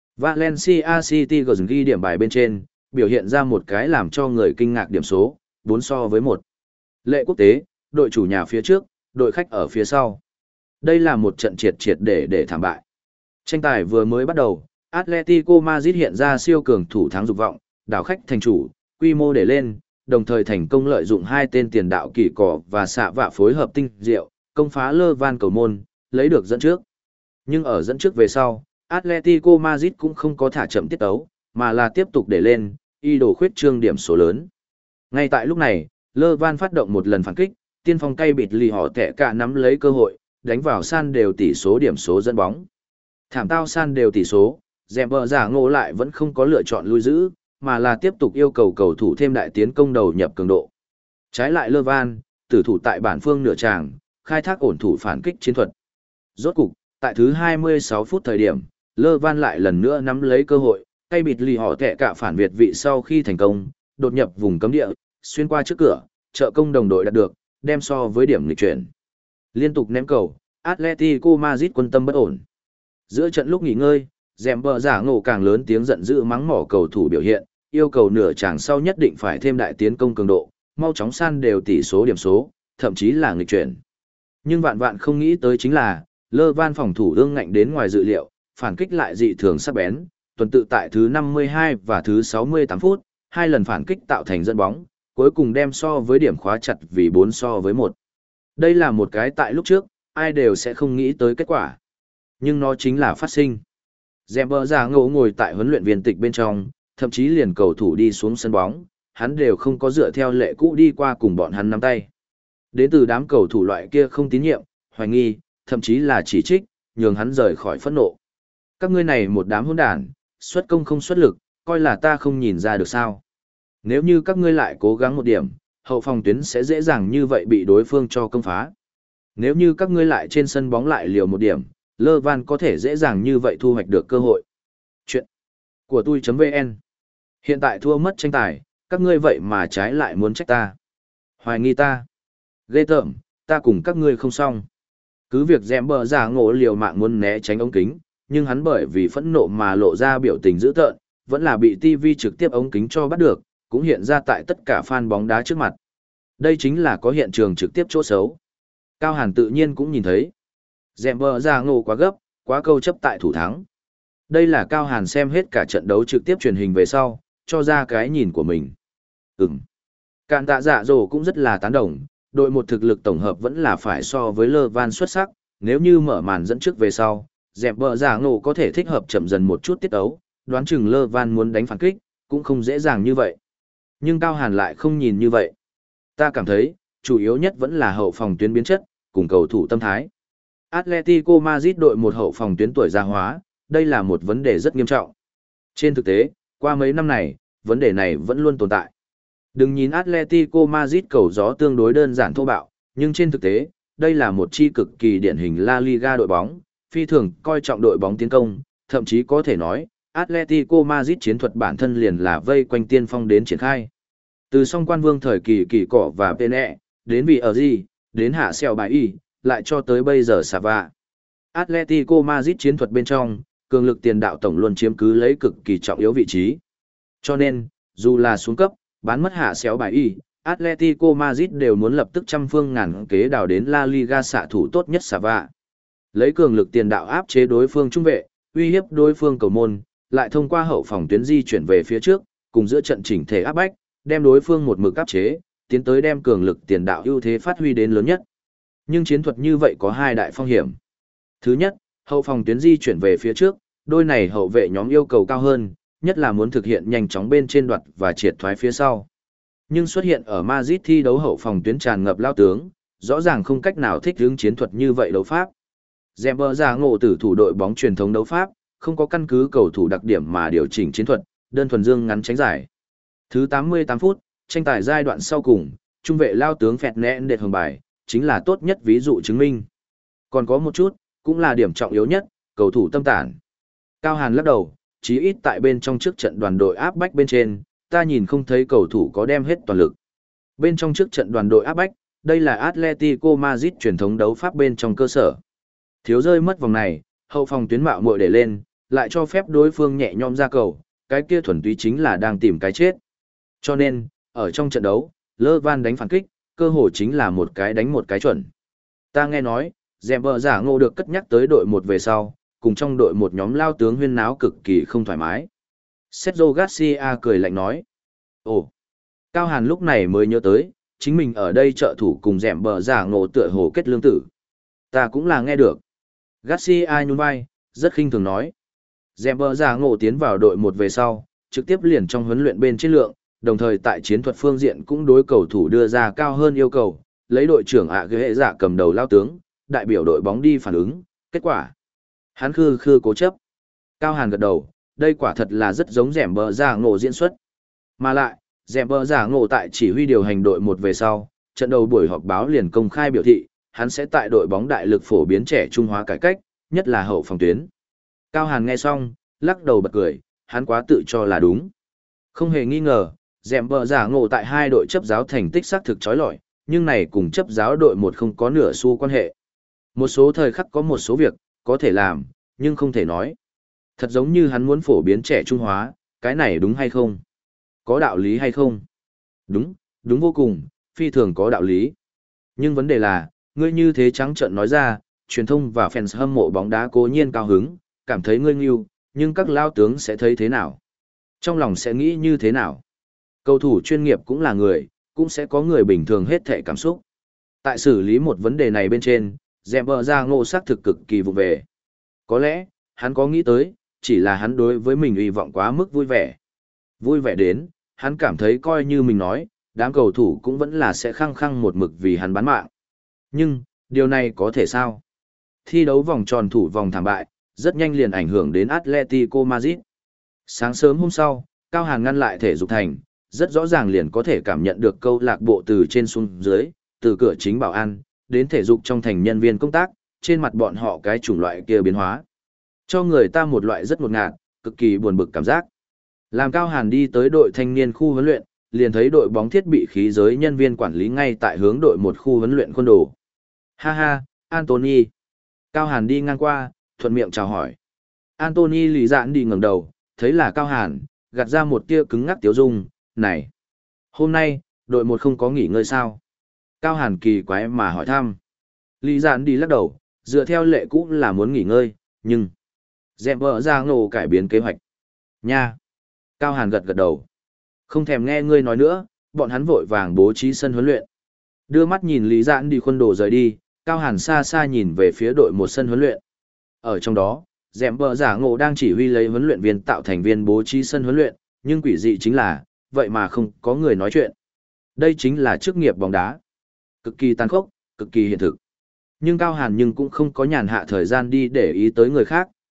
Valencia City gần ghi điểm bài bên trên, biểu hiện ra một cái làm cho người kinh ngạc điểm số, bốn so với một. Lệ quốc tế, đội chủ nhà phía trước, đội khách ở phía sau. Đây là một trận triệt triệt để để thảm bại. Tranh tài vừa mới bắt đầu, Atletico Madrid hiện ra siêu cường thủ thắng dục vọng, đảo khách thành chủ, quy mô để lên, đồng thời thành công lợi dụng hai tên tiền đạo kỳ cỏ và xạ vạ phối hợp tinh diệu, công phá Lơ Van cầu môn, lấy được dẫn trước. Nhưng ở dẫn trước về sau, Atletico Madrid cũng không có thả chậm tiết tấu, mà là tiếp tục để lên, y đồ khuyết trương điểm số lớn. Ngay tại lúc này, Lơ Van phát động một lần phản kích, tiên phong cay bịt lì họ tẻ cả nắm lấy cơ hội, đánh vào san đều tỷ số điểm số dẫn bóng. Thảm tao san đều tỷ số, dẹp bờ giả ngộ lại vẫn không có lựa chọn lui giữ, mà là tiếp tục yêu cầu cầu thủ thêm đại tiến công đầu nhập cường độ. Trái lại Lơ Van, tử thủ tại bản phương nửa tràng, khai thác ổn thủ phản kích chiến thuật. Rốt cục, tại thứ hai mươi sáu phút thời điểm, Lơ Van lại lần nữa nắm lấy cơ hội, tay bịt lì họ tệ cả phản việt vị sau khi thành công, đột nhập vùng cấm địa, xuyên qua trước cửa, trợ công đồng đội đạt được, đem so với điểm nghịch chuyển. Liên tục ném cầu, Atletico Madrid quân tâm bất ổn. Giữa trận lúc nghỉ ngơi, dèm bờ giả ngộ càng lớn tiếng giận dữ mắng mỏ cầu thủ biểu hiện, yêu cầu nửa chàng sau nhất định phải thêm đại tiến công cường độ, mau chóng san đều tỷ số điểm số, thậm chí là nghịch chuyển. Nhưng vạn vạn không nghĩ tới chính là, Lơ Van phòng thủ ương ngạnh đến ngoài dự liệu, phản kích lại dị thường sắc bén, tuần tự tại thứ năm mươi hai và thứ sáu mươi tám phút, hai lần phản kích tạo thành dẫn bóng, cuối cùng đem so với điểm khóa chặt vì bốn so với một. Đây là một cái tại lúc trước, ai đều sẽ không nghĩ tới kết quả. Nhưng nó chính là phát sinh. Dèm bờ giả ngộ ngồi tại huấn luyện viên tịch bên trong, thậm chí liền cầu thủ đi xuống sân bóng, hắn đều không có dựa theo lệ cũ đi qua cùng bọn hắn nắm tay. Đến từ đám cầu thủ loại kia không tín nhiệm, hoài nghi, thậm chí là chỉ trích, nhường hắn rời khỏi phẫn nộ. Các ngươi này một đám hỗn đản, xuất công không xuất lực, coi là ta không nhìn ra được sao. Nếu như các ngươi lại cố gắng một điểm, hậu phòng tuyến sẽ dễ dàng như vậy bị đối phương cho công phá. Nếu như các ngươi lại trên sân bóng lại liều một điểm, Lơ Van có thể dễ dàng như vậy thu hoạch được cơ hội. Chuyện của tôi.vn. Hiện tại thua mất tranh tài, các ngươi vậy mà trái lại muốn trách ta. Hoài nghi ta. Ghê tởm, ta cùng các ngươi không xong. Cứ việc dèm bờ giả ngộ liều mạng muốn né tránh ống kính, nhưng hắn bởi vì phẫn nộ mà lộ ra biểu tình dữ tợn, vẫn là bị ti vi trực tiếp ống kính cho bắt được, cũng hiện ra tại tất cả fan bóng đá trước mặt. Đây chính là có hiện trường trực tiếp chỗ xấu. Cao Hàn tự nhiên cũng nhìn thấy. Dèm bờ giả ngộ quá gấp, quá câu chấp tại thủ thắng. Đây là Cao Hàn xem hết cả trận đấu trực tiếp truyền hình về sau, cho ra cái nhìn của mình. Ừm. Cạn tạ dạ dồ cũng rất là tán đồng, đội một thực lực tổng hợp vẫn là phải so với Lơ Van xuất sắc, nếu như mở màn dẫn trước về sau, dẹp bờ giả ngộ có thể thích hợp chậm dần một chút tiết ấu, đoán chừng Lơ Van muốn đánh phản kích, cũng không dễ dàng như vậy. Nhưng Cao Hàn lại không nhìn như vậy. Ta cảm thấy, chủ yếu nhất vẫn là hậu phòng tuyến biến chất, cùng cầu thủ tâm thái. Atletico Madrid đội một hậu phòng tuyến tuổi già hóa, đây là một vấn đề rất nghiêm trọng. Trên thực tế, qua mấy năm này, vấn đề này vẫn luôn tồn tại. Đừng nhìn Atletico Madrid cầu gió tương đối đơn giản thô bạo, nhưng trên thực tế, đây là một chi cực kỳ điển hình La Liga đội bóng, phi thường coi trọng đội bóng tiến công, thậm chí có thể nói, Atletico Madrid chiến thuật bản thân liền là vây quanh tiên phong đến triển khai. Từ song quan vương thời kỳ kỳ cỏ và Pene, đến vị ở gì, đến hạ xèo bài y, lại cho tới bây giờ Sava. Atletico Madrid chiến thuật bên trong, cường lực tiền đạo tổng luôn chiếm cứ lấy cực kỳ trọng yếu vị trí. Cho nên, dù là xuống cấp, bán mất hạ xéo bài y, Atletico Madrid đều muốn lập tức trăm phương ngàn kế đào đến La Liga xạ thủ tốt nhất Sava. Lấy cường lực tiền đạo áp chế đối phương trung vệ, uy hiếp đối phương cầu môn, lại thông qua hậu phòng tuyến di chuyển về phía trước, cùng giữa trận chỉnh thể áp bách, đem đối phương một mực áp chế, tiến tới đem cường lực tiền đạo ưu thế phát huy đến lớn nhất. Nhưng chiến thuật như vậy có hai đại phong hiểm. Thứ nhất, hậu phòng tuyến di chuyển về phía trước, đôi này hậu vệ nhóm yêu cầu cao hơn, nhất là muốn thực hiện nhanh chóng bên trên đoạt và triệt thoái phía sau. Nhưng xuất hiện ở Madrid thi đấu hậu phòng tuyến tràn ngập lao tướng, rõ ràng không cách nào thích ứng chiến thuật như vậy đấu pháp. Zember giả ngộ tử thủ đội bóng truyền thống đấu pháp, không có căn cứ cầu thủ đặc điểm mà điều chỉnh chiến thuật, đơn thuần dương ngắn tránh giải. Thứ tám mươi tám phút, tranh tài giai đoạn sau cùng, trung vệ lao tướng phẹt nẹn đệt hồng bài, chính là tốt nhất ví dụ chứng minh. Còn có một chút, cũng là điểm trọng yếu nhất, cầu thủ tâm tản. Cao Hàn lắc đầu, chí ít tại bên trong trước trận đoàn đội áp bách bên trên, ta nhìn không thấy cầu thủ có đem hết toàn lực. Bên trong trước trận đoàn đội áp bách, đây là Atletico Madrid truyền thống đấu pháp bên trong cơ sở. Thiếu rơi mất vòng này, hậu phòng tuyến mạo muội để lên, lại cho phép đối phương nhẹ nhõm ra cầu, cái kia thuần túy chính là đang tìm cái chết. Cho nên, ở trong trận đấu, Lơ Van đánh phản kích, cơ hội chính là một cái đánh một cái chuẩn. Ta nghe nói, Zember giả ngộ được cất nhắc tới đội một về sau, cùng trong đội một nhóm lao tướng huyên náo cực kỳ không thoải mái. Sergio Garcia cười lạnh nói. Ồ, Cao Hàn lúc này mới nhớ tới, chính mình ở đây trợ thủ cùng Zember giả ngộ tựa hồ kết lương tử. Ta cũng là nghe được. Garcia nhún vai, rất khinh thường nói. Zember giả ngộ tiến vào đội một về sau, trực tiếp liền trong huấn luyện bên trên lượng, đồng thời tại chiến thuật phương diện cũng đối cầu thủ đưa ra cao hơn yêu cầu, lấy đội trưởng ạ ghế giả cầm đầu lao tướng, đại biểu đội bóng đi phản ứng, kết quả. Hắn khư khư cố chấp. Cao Hàn gật đầu, đây quả thật là rất giống Zember giả ngộ diễn xuất. Mà lại, Zember giả ngộ tại chỉ huy điều hành đội một về sau, trận đầu buổi họp báo liền công khai biểu thị, hắn sẽ tại đội bóng đại lực phổ biến trẻ trung hóa cải cách, nhất là hậu phòng tuyến. Cao Hàn nghe xong, lắc đầu bật cười, hắn quá tự cho là đúng. Không hề nghi ngờ, Zember giả ngộ tại hai đội chấp giáo thành tích xác thực chói lọi, nhưng này cùng chấp giáo đội một không có nửa xu quan hệ. Một số thời khắc có một số việc, có thể làm, nhưng không thể nói. Thật giống như hắn muốn phổ biến trẻ trung hóa, cái này đúng hay không? Có đạo lý hay không? Đúng, đúng vô cùng, phi thường có đạo lý. Nhưng vấn đề là, ngươi như thế trắng trợn nói ra, truyền thông và fans hâm mộ bóng đá cố nhiên cao hứng, cảm thấy ngươi nghiêu, nhưng các lao tướng sẽ thấy thế nào? Trong lòng sẽ nghĩ như thế nào? Cầu thủ chuyên nghiệp cũng là người, cũng sẽ có người bình thường hết thể cảm xúc. Tại xử lý một vấn đề này bên trên, Zember giả ngộ xác thực cực kỳ vụ về. Có lẽ, hắn có nghĩ tới, chỉ là hắn đối với mình hy vọng quá mức vui vẻ. Vui vẻ đến, hắn cảm thấy coi như mình nói, đám cầu thủ cũng vẫn là sẽ khăng khăng một mực vì hắn bán mạng. Nhưng, điều này có thể sao? Thi đấu vòng tròn thủ vòng thảm bại, rất nhanh liền ảnh hưởng đến Atletico Madrid. Sáng sớm hôm sau, Cao Hàn ngăn lại thể dục thành, rất rõ ràng liền có thể cảm nhận được câu lạc bộ từ trên xuống dưới, từ cửa chính bảo an, đến thể dục trong thành nhân viên công tác, trên mặt bọn họ cái chủng loại kia biến hóa. Cho người ta một loại rất ngột ngạt, cực kỳ buồn bực cảm giác. Làm Cao Hàn đi tới đội thanh niên khu huấn luyện, liền thấy đội bóng thiết bị khí giới nhân viên quản lý ngay tại hướng đội một khu huấn luyện quân đồ. Ha ha, Anthony. Cao Hàn đi ngang qua, thuận miệng chào hỏi. Anthony lì dạn đi ngẩng đầu, thấy là Cao Hàn, gạt ra một tia cứng ngắc tiếu dung, này. Hôm nay, đội một không có nghỉ ngơi sao? Cao Hàn kỳ quái mà hỏi thăm. Lý dạn đi lắc đầu, dựa theo lệ cũ là muốn nghỉ ngơi, nhưng... Zember giả ngộ cải biến kế hoạch. Nha. Cao Hàn gật gật đầu. Không thèm nghe ngươi nói nữa, bọn hắn vội vàng bố trí sân huấn luyện. Đưa mắt nhìn Lý Dạn đi khuôn đồ rời đi, Cao Hàn xa xa nhìn về phía đội một sân huấn luyện. Ở trong đó, Zember giả ngộ đang chỉ huy lấy huấn luyện viên tạo thành viên bố trí sân huấn luyện, nhưng quỷ dị chính là, vậy mà không có người nói chuyện. Đây chính là chức nghiệp bóng đá. Cực kỳ tàn khốc, cực kỳ hiện thực. Nhưng Cao Hàn nhưng cũng không có nhàn hạ thời gian đi để ý tới người khác,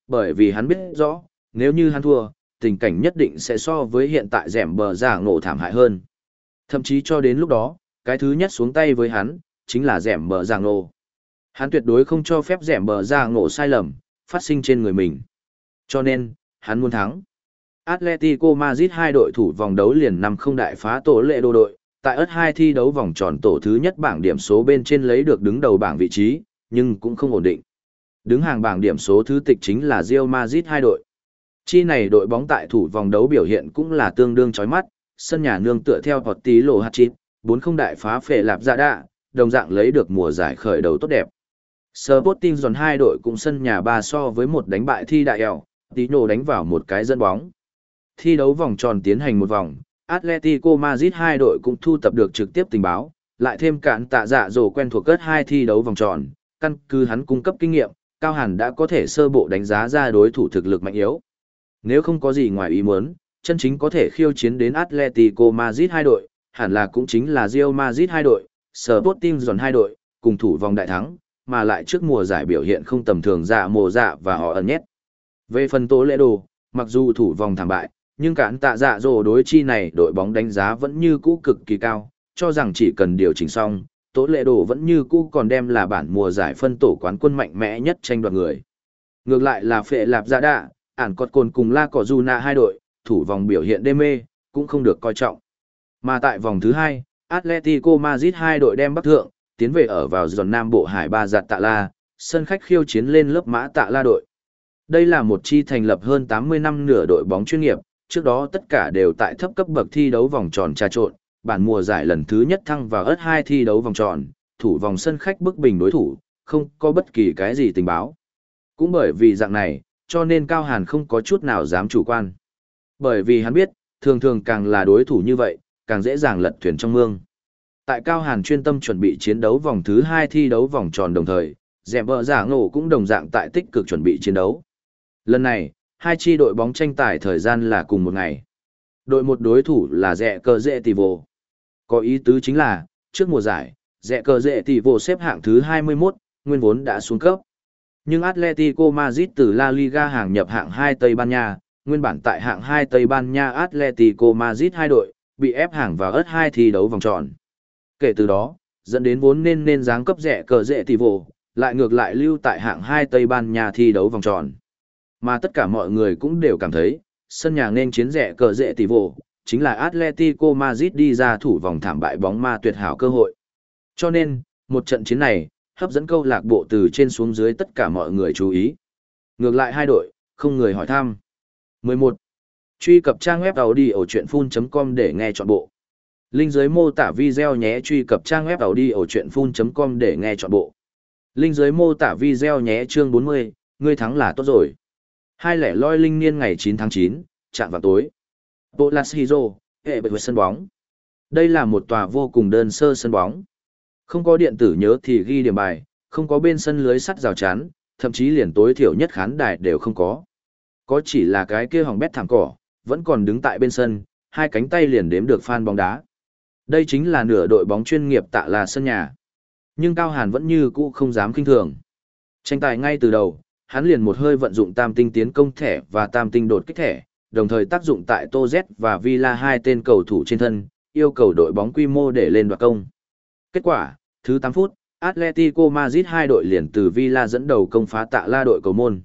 Bởi vì hắn biết rõ, nếu như hắn thua, tình cảnh nhất định sẽ so với hiện tại rẻm bờ giả ngộ thảm hại hơn. Thậm chí cho đến lúc đó, cái thứ nhất xuống tay với hắn, chính là rẻm bờ giả ngộ. Hắn tuyệt đối không cho phép rẻm bờ giả ngộ sai lầm, phát sinh trên người mình. Cho nên, hắn muốn thắng. Atletico Madrid hai đội thủ vòng đấu liền năm không đại phá tổ lệ đồ đội, tại ớt hai thi đấu vòng tròn tổ thứ nhất bảng điểm số bên trên lấy được đứng đầu bảng vị trí, nhưng cũng không ổn định. Đứng hàng bảng điểm số thứ tịch chính là Real Madrid hai đội. Chi này đội bóng tại thủ vòng đấu biểu hiện cũng là tương đương chói mắt, sân nhà nương tựa theo Portillo hat-trick, bốn không đại phá phệ lạp dạ đạ, đồng dạng lấy được mùa giải khởi đầu tốt đẹp. Sporting dồn hai đội cũng sân nhà ba so với một đánh bại thi đại eo, Tino đánh vào một cái dẫn bóng. Thi đấu vòng tròn tiến hành một vòng, Atletico Madrid hai đội cũng thu tập được trực tiếp tình báo, lại thêm cản tạ dạ dồ quen thuộc cất hai thi đấu vòng tròn, căn cứ hắn cung cấp kinh nghiệm, Cao Hàn đã có thể sơ bộ đánh giá ra đối thủ thực lực mạnh yếu. Nếu không có gì ngoài ý muốn, chân chính có thể khiêu chiến đến Atletico Madrid hai đội, hẳn là cũng chính là Real Madrid hai đội, Sporting dồn hai đội, cùng thủ vòng đại thắng, mà lại trước mùa giải biểu hiện không tầm thường dạ mồ dạ và họ ẩn nhét. Về phần tố lễ đồ, mặc dù thủ vòng thảm bại, nhưng cản tạ dạ dồ đối chi này đội bóng đánh giá vẫn như cũ cực kỳ cao, cho rằng chỉ cần điều chỉnh xong, tố lễ đồ vẫn như cũ còn đem là bản mùa giải phân tổ quán quân mạnh mẽ nhất tranh đoạt người. Ngược lại là phệ lạp dạ đạ, ản cọt cồn cùng la cỏ dù nạ hai đội, thủ vòng biểu hiện đê mê, cũng không được coi trọng. Mà tại vòng thứ hai, Atletico Madrid hai đội đem bắc thượng, tiến về ở vào giòn nam bộ hải ba giặt tạ la, sân khách khiêu chiến lên lớp mã tạ la đội. Đây là một chi thành lập hơn tám mươi năm nửa đội bóng chuyên nghiệp, trước đó tất cả đều tại thấp cấp bậc thi đấu vòng tròn trà trộn, bản mùa giải lần thứ nhất thăng vào ớt hai thi đấu vòng tròn, thủ vòng sân khách bức bình đối thủ, không có bất kỳ cái gì tình báo. Cũng bởi vì dạng này, cho nên Cao Hàn không có chút nào dám chủ quan. Bởi vì hắn biết, thường thường càng là đối thủ như vậy, càng dễ dàng lật thuyền trong mương. Tại Cao Hàn chuyên tâm chuẩn bị chiến đấu vòng thứ hai thi đấu vòng tròn đồng thời, dẻm bờ giả ngộ cũng đồng dạng tại tích cực chuẩn bị chiến đấu. Lần này, hai chi đội bóng tranh tài thời gian là cùng một ngày. Đội một đối thủ là Rẽ Cờ Rệ Tỷ Vô. Có ý tứ chính là, trước mùa giải, Rẽ Cờ Rệ Tỷ Vô xếp hạng thứ hai mươi mốt, nguyên vốn đã xuống cấp. Nhưng Atletico Madrid từ La Liga hàng nhập hạng hai Tây Ban Nha, nguyên bản tại hạng hai Tây Ban Nha Atletico Madrid hai đội, bị ép hàng vào ớt hai thi đấu vòng tròn. Kể từ đó, dẫn đến vốn nên nên giáng cấp Rẽ Cờ Rệ Tỷ Vô, lại ngược lại lưu tại hạng hai Tây Ban Nha thi đấu vòng tròn. Mà tất cả mọi người cũng đều cảm thấy, sân nhà nên chiến Rẽ Cờ Rệ Tỷ Vô, chính là Atletico Madrid đi ra thủ vòng thảm bại bóng ma tuyệt hảo cơ hội. Cho nên, một trận chiến này, hấp dẫn câu lạc bộ từ trên xuống dưới tất cả mọi người chú ý. Ngược lại hai đội, không người hỏi thăm. mười một. Truy cập trang web audiochuyenphun chấm com để nghe trọn bộ. Link dưới mô tả video nhé. Truy cập trang web audiochuyenphun chấm com để nghe trọn bộ. Link dưới mô tả video nhé. Chương bốn mươi, ngươi thắng là tốt rồi. Hai lẻ loi linh niên ngày chín tháng chín, chạm vào tối. Bolas Hero, hệ bệ sân bóng. Đây là một tòa vô cùng đơn sơ sân bóng. Không có điện tử nhớ thì ghi điểm bài, không có bên sân lưới sắt rào chắn, thậm chí liền tối thiểu nhất khán đài đều không có. Có chỉ là cái kia hỏng bét thảm cỏ, vẫn còn đứng tại bên sân, hai cánh tay liền đếm được fan bóng đá. Đây chính là nửa đội bóng chuyên nghiệp tạ là sân nhà. Nhưng Cao Hàn vẫn như cũ không dám kinh thường. Tranh tài ngay từ đầu, hắn liền một hơi vận dụng tam tinh tiến công thẻ và tam tinh đột kích thẻ, đồng thời tác dụng tại Tô Z và Villa hai tên cầu thủ trên thân, yêu cầu đội bóng quy mô để lên đoạt công. Kết quả, thứ tám phút, Atletico Madrid hai đội liền từ Villa dẫn đầu công phá tạ la đội cầu môn.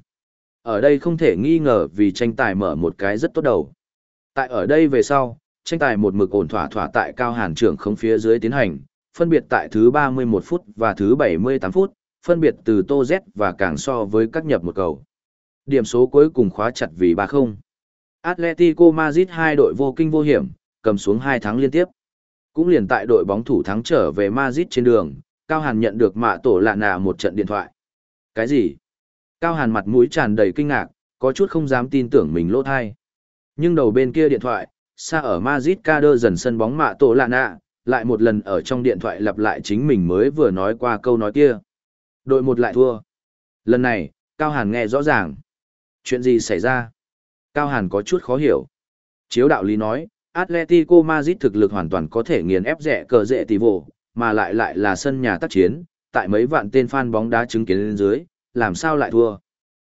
Ở đây không thể nghi ngờ vì tranh tài mở một cái rất tốt đầu. Tại ở đây về sau, tranh tài một mực ổn thỏa thỏa tại Cao Hàn trưởng không phía dưới tiến hành, phân biệt tại thứ ba mươi mốt phút và thứ bảy mươi tám phút, phân biệt từ Tô Z và càng so với các nhập một cầu. Điểm số cuối cùng khóa chặt vì ba không. Atletico Madrid hai đội vô kinh vô hiểm, cầm xuống hai thắng liên tiếp. Cũng liền tại đội bóng thủ thắng trở về Madrid trên đường, Cao Hàn nhận được mạ tổ lạ nạ một trận điện thoại. Cái gì? Cao Hàn mặt mũi tràn đầy kinh ngạc, có chút không dám tin tưởng mình lỗ thai. Nhưng đầu bên kia điện thoại, xa ở Madrid ca đơ dần sân bóng mạ tổ lạ nạ, lại một lần ở trong điện thoại lặp lại chính mình mới vừa nói qua câu nói kia. Đội một lại thua. Lần này, Cao Hàn nghe rõ ràng. Chuyện gì xảy ra? Cao Hàn có chút khó hiểu. Chiếu đạo lý nói, Atletico Madrid thực lực hoàn toàn có thể nghiền ép Rẽ Cờ Rệ Tỷ Vô, mà lại lại là sân nhà tác chiến, tại mấy vạn tên fan bóng đá chứng kiến lên dưới, làm sao lại thua?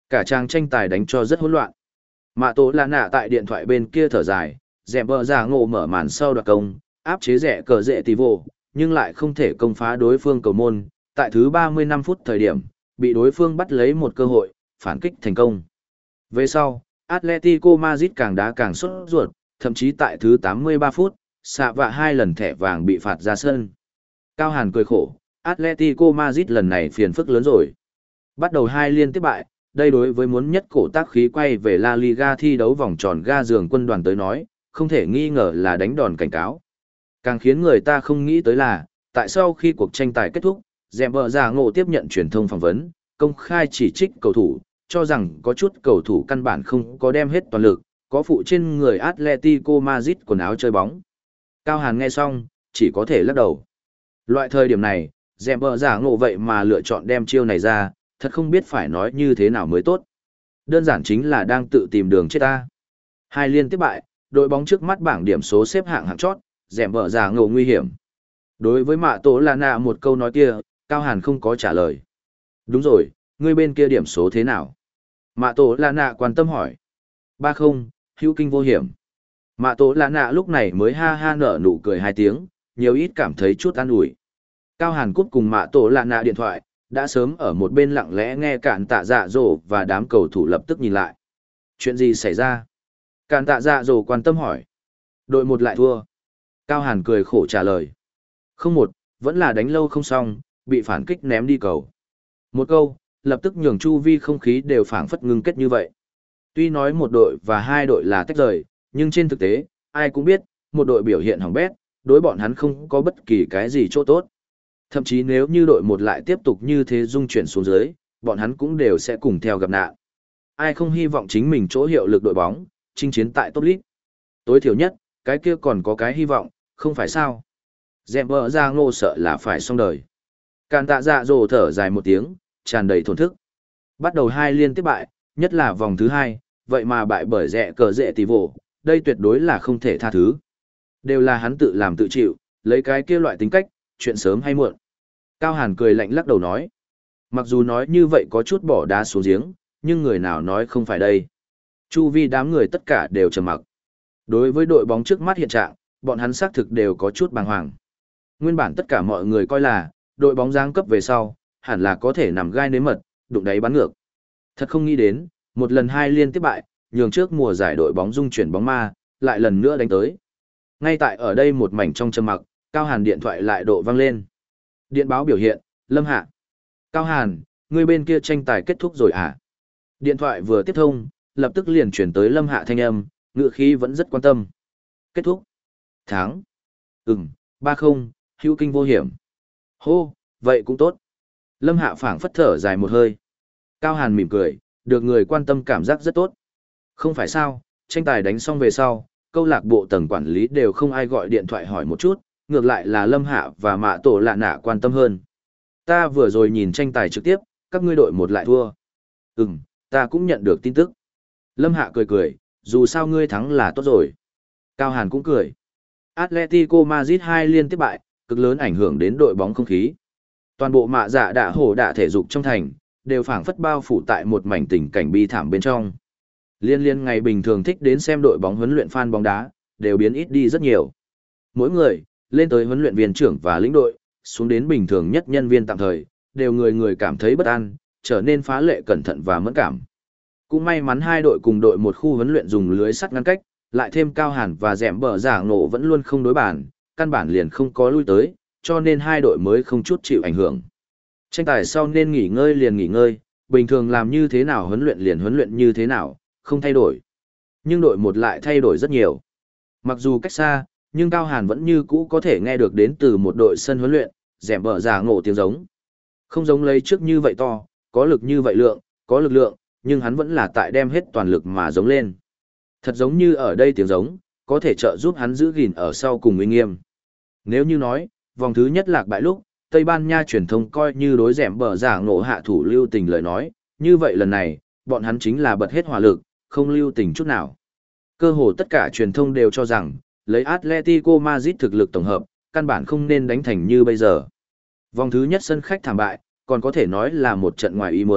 Cả trang tranh tài đánh cho rất hỗn loạn. Mạ tổ là nạ tại điện thoại bên kia thở dài, dẹp bờ giả ngộ mở màn sau đoạt công, áp chế rẻ cờ rệ tỷ vô, nhưng lại không thể công phá đối phương cầu môn. Tại thứ ba mươi lăm phút thời điểm, bị đối phương bắt lấy một cơ hội, phản kích thành công. Về sau, Atletico Madrid càng đá càng sốt ruột, thậm chí tại thứ tám mươi ba phút, xạ vạ hai lần thẻ vàng bị phạt ra sân. Cao Hàn cười khổ, Atletico Madrid lần này phiền phức lớn rồi. Bắt đầu hai liên tiếp bại, đây đối với muốn nhất cổ tác khí quay về La Liga thi đấu vòng tròn ga giường quân đoàn tới nói, không thể nghi ngờ là đánh đòn cảnh cáo. Càng khiến người ta không nghĩ tới là, tại sau khi cuộc tranh tài kết thúc, Dẹm vợ già ngộ tiếp nhận truyền thông phỏng vấn, công khai chỉ trích cầu thủ, cho rằng có chút cầu thủ căn bản không có đem hết toàn lực, có phụ trên người Atletico Madrid quần áo chơi bóng. Cao Hàn nghe xong, chỉ có thể lắc đầu. Loại thời điểm này, Dẹm vợ già ngộ vậy mà lựa chọn đem chiêu này ra, thật không biết phải nói như thế nào mới tốt. Đơn giản chính là đang tự tìm đường chết ta. Hai liên tiếp bại, đội bóng trước mắt bảng điểm số xếp hạng hạng chót, Dẹm vợ già ngộ nguy hiểm. Đối với Mạ Tổ Là Nạ một câu nói kia, Cao Hàn không có trả lời. Đúng rồi, ngươi bên kia điểm số thế nào? Mạ Tổ Là Nạ quan tâm hỏi. ba không, hữu kinh vô hiểm. Mạ Tổ Là Nạ lúc này mới ha ha nở nụ cười hai tiếng, nhiều ít cảm thấy chút an ủi. Cao Hàn cúp cùng Mạ Tổ Là Nạ điện thoại, đã sớm ở một bên lặng lẽ nghe Cản Tạ Dạ Dỗ và đám cầu thủ lập tức nhìn lại. Chuyện gì xảy ra? Cản Tạ Dạ Dỗ quan tâm hỏi. Đội một lại thua. Cao Hàn cười khổ trả lời. Không một, vẫn là đánh lâu không xong, bị phản kích ném đi cầu. Một câu, lập tức nhường chu vi không khí đều phảng phất ngưng kết như vậy. Tuy nói một đội và hai đội là tách rời, nhưng trên thực tế, ai cũng biết, một đội biểu hiện hỏng bét, đối bọn hắn không có bất kỳ cái gì chỗ tốt. Thậm chí nếu như đội một lại tiếp tục như thế dung chuyển xuống dưới, bọn hắn cũng đều sẽ cùng theo gặp nạn. Ai không hy vọng chính mình chỗ hiệu lực đội bóng, chinh chiến tại top league. Tối thiểu nhất, cái kia còn có cái hy vọng, không phải sao. Dẹm vợ ra ngô sợ là phải xong đời. Càn tạ dạ dỗ thở dài một tiếng, tràn đầy thổn thức. Bắt đầu hai liên tiếp bại, nhất là vòng thứ hai, vậy mà bại bởi rẻ cờ rệ tỷ vồ, đây tuyệt đối là không thể tha thứ. Đều là hắn tự làm tự chịu, lấy cái kia loại tính cách, chuyện sớm hay muộn. Cao Hàn cười lạnh lắc đầu nói. Mặc dù nói như vậy có chút bỏ đá xuống giếng, nhưng người nào nói không phải đây. Chu vi đám người tất cả đều trầm mặc. Đối với đội bóng trước mắt hiện trạng, bọn hắn xác thực đều có chút bàng hoàng. Nguyên bản tất cả mọi người coi là, đội bóng giáng cấp về sau, hẳn là có thể nằm gai nếm mật, đụng đáy bắn ngược. Thật không nghĩ đến, một lần hai liên tiếp bại, nhường trước mùa giải đội bóng dung chuyển bóng ma, lại lần nữa đánh tới. Ngay tại ở đây một mảnh trong trầm mặc, Cao Hàn điện thoại lại độ vang lên. Điện báo biểu hiện, Lâm Hạ. Cao Hàn, người bên kia tranh tài kết thúc rồi à? Điện thoại vừa tiếp thông, lập tức liền chuyển tới Lâm Hạ thanh âm, ngữ khí vẫn rất quan tâm. Kết thúc. Thắng. Ừm, ba không, hữu kinh vô hiểm. Hô, vậy cũng tốt. Lâm Hạ phảng phất thở dài một hơi. Cao Hàn mỉm cười, được người quan tâm cảm giác rất tốt. Không phải sao, tranh tài đánh xong về sau, câu lạc bộ tầng quản lý đều không ai gọi điện thoại hỏi một chút, ngược lại là Lâm Hạ và Mạ Tổ Lạ Nạ quan tâm hơn. Ta vừa rồi nhìn tranh tài trực tiếp, các ngươi đội một lại thua. Ừm, ta cũng nhận được tin tức. Lâm Hạ cười cười, dù sao ngươi thắng là tốt rồi. Cao Hàn cũng cười. Atletico Madrid hai liên tiếp bại, cực lớn ảnh hưởng đến đội bóng không khí. Toàn bộ mạ dạ đạ hổ đạ thể dục trong thành, đều phảng phất bao phủ tại một mảnh tình cảnh bi thảm bên trong. Liên liên ngày bình thường thích đến xem đội bóng huấn luyện fan bóng đá, đều biến ít đi rất nhiều. Mỗi người, lên tới huấn luyện viên trưởng và lĩnh đội, xuống đến bình thường nhất nhân viên tạm thời, đều người người cảm thấy bất an, trở nên phá lệ cẩn thận và mẫn cảm. Cũng may mắn hai đội cùng đội một khu huấn luyện dùng lưới sắt ngăn cách, lại thêm Cao Hàn và Dẻm Bờ Giả Ngộ vẫn luôn không đối bản, căn bản liền không có lui tới, cho nên hai đội mới không chút chịu ảnh hưởng. Tranh tài sau nên nghỉ ngơi liền nghỉ ngơi, bình thường làm như thế nào huấn luyện liền huấn luyện như thế nào, không thay đổi. Nhưng đội một lại thay đổi rất nhiều. Mặc dù cách xa, nhưng Cao Hàn vẫn như cũ có thể nghe được đến từ một đội sân huấn luyện, Dẻm Bờ Giả Ngộ tiếng giống. Không giống lấy trước như vậy to, có lực như vậy lượng, có lực lượng, nhưng hắn vẫn là tại đem hết toàn lực mà giống lên. Thật giống như ở đây tiếng giống, có thể trợ giúp hắn giữ gìn ở sau cùng uy nghiêm. Nếu như nói, vòng thứ nhất lạc bại lúc, Tây Ban Nha truyền thông coi như đối Dẻm Bờ Giả Ngộ hạ thủ lưu tình lời nói, như vậy lần này, bọn hắn chính là bật hết hỏa lực, không lưu tình chút nào. Cơ hồ tất cả truyền thông đều cho rằng, lấy Atletico Madrid thực lực tổng hợp, căn bản không nên đánh thành như bây giờ. Vòng thứ nhất sân khách thảm bại, còn có thể nói là một trận ngoài ý muốn,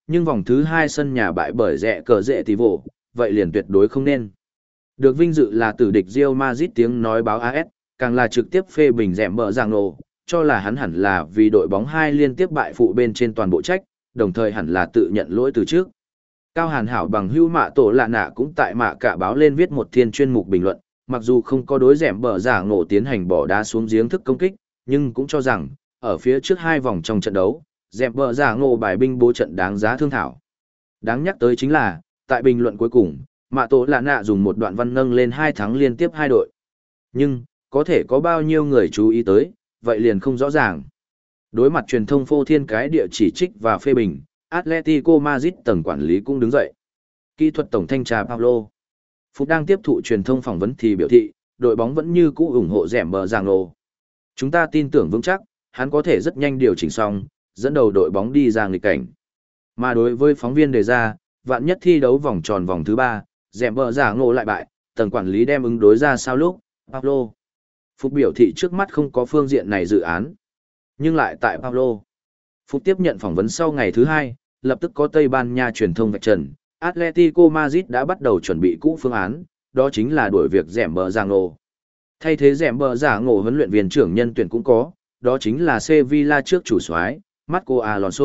nhưng vòng thứ hai sân nhà bại bởi rẽ cờ rệ tỷ vỗ, vậy liền tuyệt đối không nên. Được vinh dự là tử địch Real Madrid tiếng nói báo a ét, càng là trực tiếp phê bình rèm bờ giang nổ, cho là hắn hẳn là vì đội bóng hai liên tiếp bại phụ bên trên toàn bộ trách, đồng thời hẳn là tự nhận lỗi từ trước. Cao Hàn Hảo bằng hưu mạ tổ lạ nạ cũng tại mạ cả báo lên viết một thiên chuyên mục bình luận, mặc dù không có đối rèm bờ giang nổ tiến hành bỏ đá xuống giếng thức công kích, nhưng cũng cho rằng, ở phía trước hai vòng trong trận đấu, dẹp bờ giả ngộ bài binh bố trận đáng giá thương thảo. Đáng nhắc tới chính là, tại bình luận cuối cùng, Mạ Tổ Lạ Nạ dùng một đoạn văn nâng lên hai thắng liên tiếp hai đội. Nhưng, có thể có bao nhiêu người chú ý tới, vậy liền không rõ ràng. Đối mặt truyền thông phô thiên cái địa chỉ trích và phê bình, Atletico Madrid tầng quản lý cũng đứng dậy. Kỹ thuật tổng thanh tra Paulo Phúc đang tiếp thụ truyền thông phỏng vấn thì biểu thị, đội bóng vẫn như cũ ủng hộ dẻm bờ giang nổ. Chúng ta tin tưởng vững chắc, hắn có thể rất nhanh điều chỉnh xong, dẫn đầu đội bóng đi ra nghịch cảnh. Mà đối với phóng viên đề ra, vạn nhất thi đấu vòng tròn vòng thứ ba, dẻm bờ giả ngộ lại bại, tầng quản lý đem ứng đối ra sao lúc, Pablo. Phúc biểu thị trước mắt không có phương diện này dự án. Nhưng lại tại Pablo. Phúc tiếp nhận phỏng vấn sau ngày thứ hai, lập tức có Tây Ban Nha truyền thông vạch trần, Atletico Madrid đã bắt đầu chuẩn bị cũ phương án, đó chính là đuổi việc dẻm bờ giả ngộ. Thay thế dẻm bờ giả ngộ huấn luyện viên trưởng nhân tuyển cũng có, đó chính là Sevilla trước chủ soái Marco Alonso.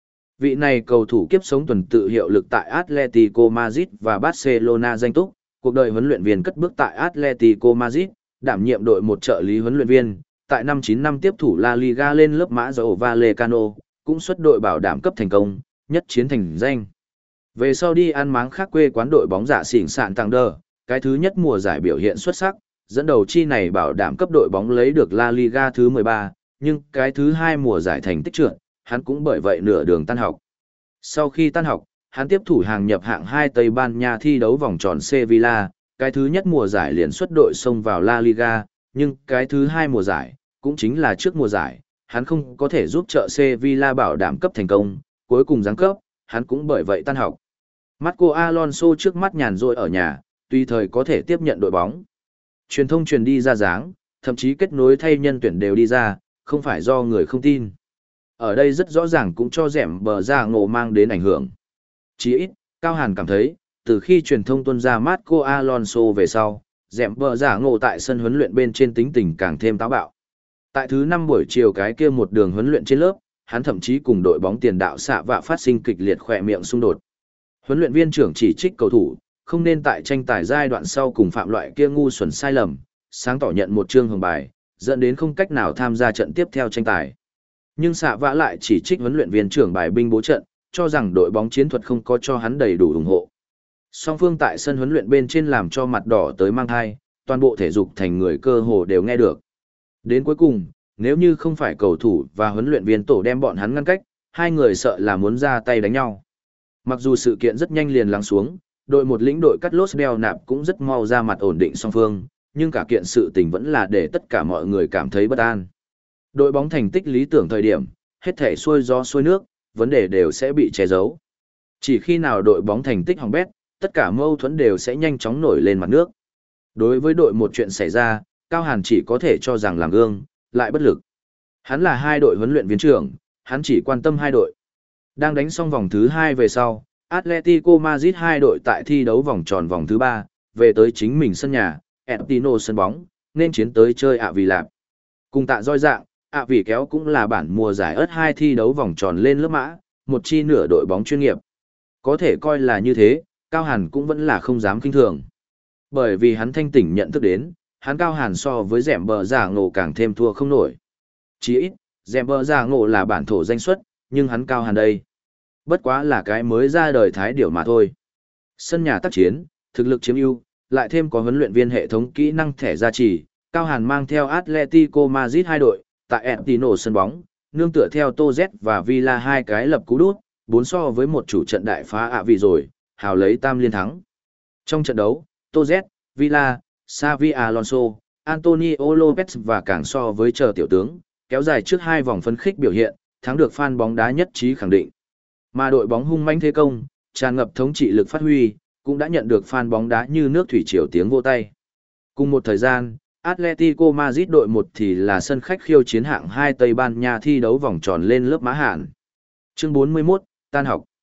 Vị này cầu thủ kiếp sống tuần tự hiệu lực tại Atletico Madrid và Barcelona danh túc, cuộc đời huấn luyện viên cất bước tại Atletico Madrid, đảm nhiệm đội một trợ lý huấn luyện viên, tại năm chín năm tiếp thủ La Liga lên lớp mã dầu Vallecano, cũng xuất đội bảo đảm cấp thành công, nhất chiến thành danh. Về sau đi ăn máng khác quê quán đội bóng giả xỉn sạn tăng đờ, cái thứ nhất mùa giải biểu hiện xuất sắc, dẫn đầu chi này bảo đảm cấp đội bóng lấy được La Liga thứ mười ba, nhưng cái thứ hai mùa giải thành tích trượt, hắn cũng bởi vậy nửa đường tan học. Sau khi tan học, hắn tiếp thủ hàng nhập hạng hai Tây Ban Nha thi đấu vòng tròn Sevilla, cái thứ nhất mùa giải liền xuất đội xông vào La Liga, nhưng cái thứ hai mùa giải, cũng chính là trước mùa giải, hắn không có thể giúp trợ Sevilla bảo đảm cấp thành công, cuối cùng giáng cấp, hắn cũng bởi vậy tan học. Marco Alonso trước mắt nhàn rỗi ở nhà, tùy thời có thể tiếp nhận đội bóng. Truyền thông truyền đi ra dáng, thậm chí kết nối thay nhân tuyển đều đi ra, không phải do người không tin. Ở đây rất rõ ràng cũng cho dẻm bờ ra ngộ mang đến ảnh hưởng. Chỉ ít, Cao Hàn cảm thấy, từ khi truyền thông tuân ra Marco Alonso về sau, dẻm bờ ra ngộ tại sân huấn luyện bên trên tính tình càng thêm táo bạo. Tại thứ năm buổi chiều cái kia một đường huấn luyện trên lớp, hắn thậm chí cùng đội bóng tiền đạo xạ vạ phát sinh kịch liệt khỏe miệng xung đột. Huấn luyện viên trưởng chỉ trích cầu thủ, không nên tại tranh tài giai đoạn sau cùng phạm loại kia ngu xuẩn sai lầm, sáng tỏ nhận một chương hồng bài, dẫn đến không cách nào tham gia trận tiếp theo tranh tài. Nhưng xạ vã lại chỉ trích huấn luyện viên trưởng bài binh bố trận, cho rằng đội bóng chiến thuật không có cho hắn đầy đủ ủng hộ. Song phương tại sân huấn luyện bên trên làm cho mặt đỏ tới mang thai, toàn bộ thể dục thành người cơ hồ đều nghe được. Đến cuối cùng, nếu như không phải cầu thủ và huấn luyện viên tổ đem bọn hắn ngăn cách, hai người sợ là muốn ra tay đánh nhau. Mặc dù sự kiện rất nhanh liền lắng xuống, đội một lĩnh đội cắt lốt đeo nạp cũng rất mau ra mặt ổn định song phương, nhưng cả kiện sự tình vẫn là để tất cả mọi người cảm thấy bất an. Đội bóng thành tích lý tưởng thời điểm, hết thể xuôi gió xuôi nước, vấn đề đều sẽ bị che giấu. Chỉ khi nào đội bóng thành tích hỏng bét, tất cả mâu thuẫn đều sẽ nhanh chóng nổi lên mặt nước. Đối với đội một chuyện xảy ra, Cao Hàn chỉ có thể cho rằng làm gương, lại bất lực. Hắn là hai đội huấn luyện viên trưởng, hắn chỉ quan tâm hai đội. Đang đánh xong vòng thứ hai về sau, Atletico Madrid hai đội tại thi đấu vòng tròn vòng thứ ba, về tới chính mình sân nhà, Etino sân bóng, nên chiến tới chơi ạ vì lạp. Cùng tạ roi dạng, ạ vì kéo cũng là bản mùa giải ớt hai thi đấu vòng tròn lên lớp mã, một chi nửa đội bóng chuyên nghiệp. Có thể coi là như thế, Cao Hàn cũng vẫn là không dám kinh thường. Bởi vì hắn thanh tỉnh nhận thức đến, hắn Cao Hàn so với dẻm bờ giả ngộ càng thêm thua không nổi. Chỉ ít, dẻm bờ giả ngộ là bản thổ danh xuất, nhưng hắn Cao Hàn đây. Bất quá là cái mới ra đời thái điểu mà thôi. Sân nhà tác chiến, thực lực chiếm ưu, lại thêm có huấn luyện viên hệ thống kỹ năng thẻ gia trì, Cao Hàn mang theo Atletico Madrid hai đội, tại Etino sân bóng, nương tựa theo Tô Z và Villa hai cái lập cú đút, bốn so với một chủ trận đại phá ạ vì rồi, hào lấy tam liên thắng. Trong trận đấu, Tô Z, Villa, Xavi Alonso, Antonio Lopez và càng so với chờ tiểu tướng, kéo dài trước hai vòng phân khích biểu hiện, thắng được fan bóng đá nhất trí khẳng định. Mà đội bóng hung manh thế công, tràn ngập thống trị lực phát huy, cũng đã nhận được fan bóng đá như nước thủy triều tiếng vô tay. Cùng một thời gian, Atletico Madrid đội một thì là sân khách khiêu chiến hạng hai Tây Ban Nha thi đấu vòng tròn lên lớp mã hạn. Chương bốn mươi mốt, tan học.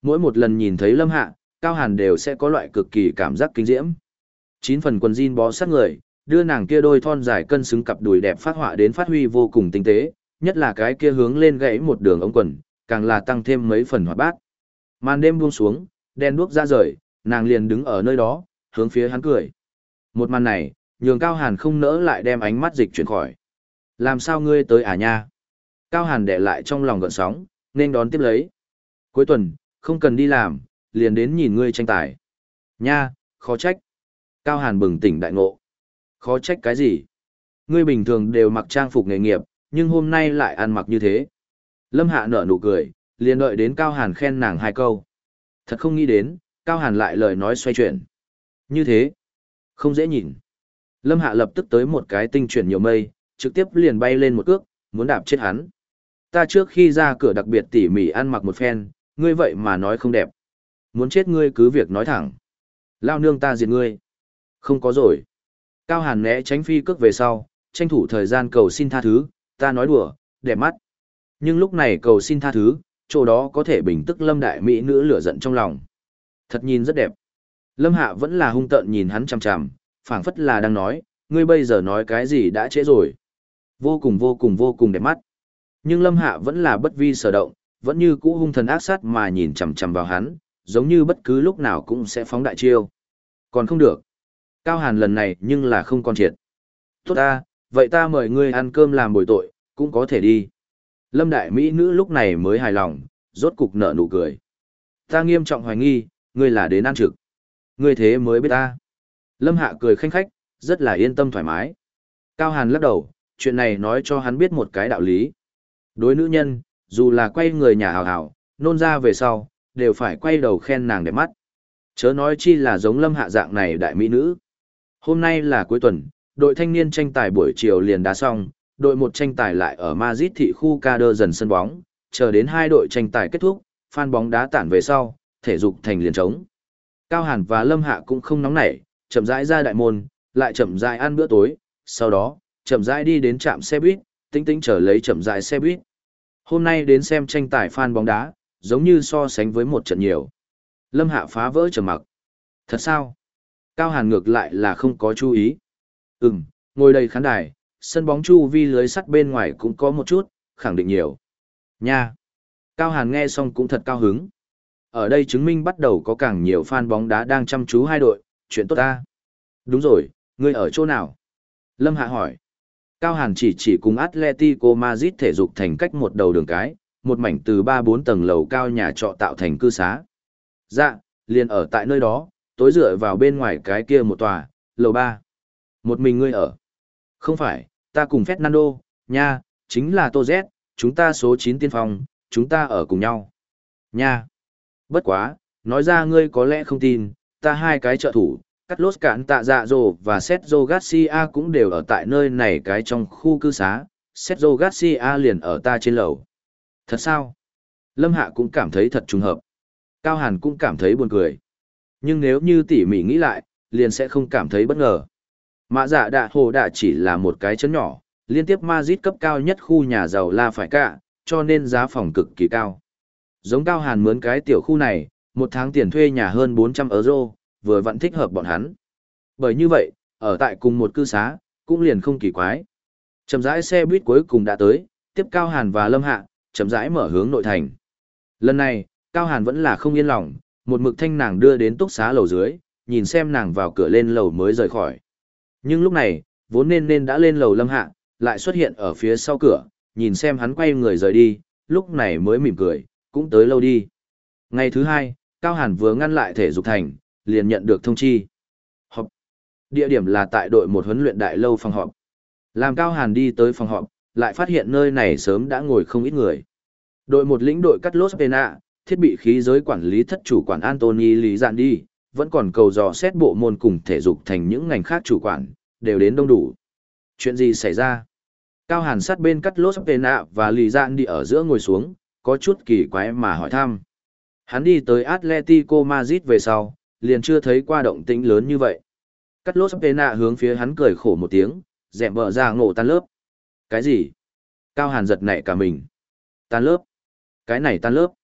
Mỗi một lần nhìn thấy Lâm Hạ, Cao Hàn đều sẽ có loại cực kỳ cảm giác kinh diễm. Chín phần quần jean bó sát người, đưa nàng kia đôi thon dài cân xứng cặp đùi đẹp phát họa đến phát huy vô cùng tinh tế, nhất là cái kia hướng lên gãy một đường ống quần, càng là tăng thêm mấy phần hoạt bát. Màn đêm buông xuống, đèn đuốc ra rời, nàng liền đứng ở nơi đó, hướng phía hắn cười. Một màn này, nhường Cao Hàn không nỡ lại đem ánh mắt dịch chuyển khỏi. Làm sao ngươi tới à nha? Cao Hàn để lại trong lòng gợn sóng, nên đón tiếp lấy. Cuối tuần, không cần đi làm, liền đến nhìn ngươi tranh tài. Nha, khó trách. Cao Hàn bừng tỉnh đại ngộ. Khó trách cái gì? Ngươi bình thường đều mặc trang phục nghề nghiệp, nhưng hôm nay lại ăn mặc như thế. Lâm Hạ nở nụ cười, liền đợi đến Cao Hàn khen nàng hai câu. Thật không nghĩ đến, Cao Hàn lại lời nói xoay chuyển. Như thế, không dễ nhìn. Lâm Hạ lập tức tới một cái tinh chuyển nhiều mây, trực tiếp liền bay lên một cước, muốn đạp chết hắn. Ta trước khi ra cửa đặc biệt tỉ mỉ ăn mặc một phen, ngươi vậy mà nói không đẹp. Muốn chết ngươi cứ việc nói thẳng. Lao nương ta diệt ngươi. Không có rồi. Cao Hàn né tránh phi cước về sau, tranh thủ thời gian cầu xin tha thứ, ta nói đùa, đẹp mắt. Nhưng lúc này cầu xin tha thứ, chỗ đó có thể bình tức Lâm đại mỹ nữ lửa giận trong lòng. Thật nhìn rất đẹp. Lâm Hạ vẫn là hung tợn nhìn hắn chằm chằm, phảng phất là đang nói, ngươi bây giờ nói cái gì đã trễ rồi. Vô cùng vô cùng vô cùng đẹp mắt. Nhưng Lâm Hạ vẫn là bất vi sở động, vẫn như cũ hung thần ác sát mà nhìn chằm chằm vào hắn, giống như bất cứ lúc nào cũng sẽ phóng đại chiêu. Còn không được. Cao Hàn lần này nhưng là không còn triệt. Tốt ta, vậy ta mời ngươi ăn cơm làm bồi tội, cũng có thể đi. Lâm đại mỹ nữ lúc này mới hài lòng, rốt cục nở nụ cười. Ta nghiêm trọng hoài nghi, ngươi là đến ăn trực. Ngươi thế mới biết ta. Lâm Hạ cười khanh khách, rất là yên tâm thoải mái. Cao Hàn lắc đầu, chuyện này nói cho hắn biết một cái đạo lý. Đối nữ nhân, dù là quay người nhà hào hào, nôn ra về sau, đều phải quay đầu khen nàng đẹp mắt. Chớ nói chi là giống Lâm Hạ dạng này đại mỹ nữ. Hôm nay là cuối tuần, đội thanh niên tranh tài buổi chiều liền đá xong, đội một tranh tài lại ở Madrid thị khu ca đơ dần sân bóng, chờ đến hai đội tranh tài kết thúc, fan bóng đá tản về sau, thể dục thành liền trống. Cao Hàn và Lâm Hạ cũng không nóng nảy, chậm rãi ra đại môn, lại chậm rãi ăn bữa tối, sau đó, chậm rãi đi đến trạm xe buýt, tính tính chờ lấy chậm rãi xe buýt. Hôm nay đến xem tranh tài fan bóng đá, giống như so sánh với một trận nhiều. Lâm Hạ phá vỡ trầm mặc. Thật sao? Cao Hàn ngược lại là không có chú ý. Ừm, ngồi đầy khán đài, sân bóng chu vi lưới sắt bên ngoài cũng có một chút, khẳng định nhiều. Nha! Cao Hàn nghe xong cũng thật cao hứng. Ở đây chứng minh bắt đầu có càng nhiều fan bóng đá đang chăm chú hai đội, chuyện tốt ta. Đúng rồi, ngươi ở chỗ nào? Lâm Hạ hỏi. Cao Hàn chỉ chỉ cùng Atletico Madrid thể dục thành cách một đầu đường cái, một mảnh từ ba bốn tầng lầu cao nhà trọ tạo thành cư xá. Dạ, liền ở tại nơi đó, tối dựa vào bên ngoài cái kia một tòa, lầu ba. Một mình ngươi ở. Không phải, ta cùng Fernando, nha, chính là Tô Z, chúng ta số chín tiên phong, chúng ta ở cùng nhau. Nha. Bất quá, nói ra ngươi có lẽ không tin, ta hai cái trợ thủ, Carlos Cản Tạ Dạ Dồ và Sergio Garcia cũng đều ở tại nơi này cái trong khu cư xá, Sergio Garcia liền ở ta trên lầu. Thật sao? Lâm Hạ cũng cảm thấy thật trùng hợp. Cao Hàn cũng cảm thấy buồn cười. Nhưng nếu như tỉ mỉ nghĩ lại, liền sẽ không cảm thấy bất ngờ. Mã Dạ Đạ Hồ Đạ chỉ là một cái chấn nhỏ, liên tiếp Madrid cấp cao nhất khu nhà giàu La Phải Cả, cho nên giá phòng cực kỳ cao. Giống Cao Hàn mướn cái tiểu khu này, một tháng tiền thuê nhà hơn bốn trăm euro, vừa vẫn thích hợp bọn hắn. Bởi như vậy, ở tại cùng một cư xá, cũng liền không kỳ quái. Chậm rãi xe buýt cuối cùng đã tới, tiếp Cao Hàn và Lâm Hạ, chậm rãi mở hướng nội thành. Lần này, Cao Hàn vẫn là không yên lòng, một mực thanh nàng đưa đến túc xá lầu dưới, nhìn xem nàng vào cửa lên lầu mới rời khỏi. Nhưng lúc này, vốn nên nên đã lên lầu Lâm Hạ, lại xuất hiện ở phía sau cửa, nhìn xem hắn quay người rời đi, lúc này mới mỉm cười, cũng tới lâu đi. Ngày thứ hai, Cao Hàn vừa ngăn lại thể dục thành, liền nhận được thông chi. Họp. Địa điểm là tại đội một huấn luyện đại lâu phòng họp. Làm Cao Hàn đi tới phòng họp, lại phát hiện nơi này sớm đã ngồi không ít người. Đội một lĩnh đội Carlos Pena, thiết bị khí giới quản lý thất chủ quản Anthony Lý Dạn đi, vẫn còn cầu dò xét bộ môn cùng thể dục thành những ngành khác chủ quản, đều đến đông đủ. Chuyện gì xảy ra? Cao Hàn sát bên Carlos Pena và Lý Dạn đi ở giữa ngồi xuống, có chút kỳ quái mà hỏi thăm. Hắn đi tới Atletico Madrid về sau, liền chưa thấy qua động tĩnh lớn như vậy. Carlos Pena hướng phía hắn cười khổ một tiếng, dẹm bờ ra ngộ tan lớp. Cái gì? Cao Hàn giật nảy cả mình. Tan lớp? Cái này tan lớp?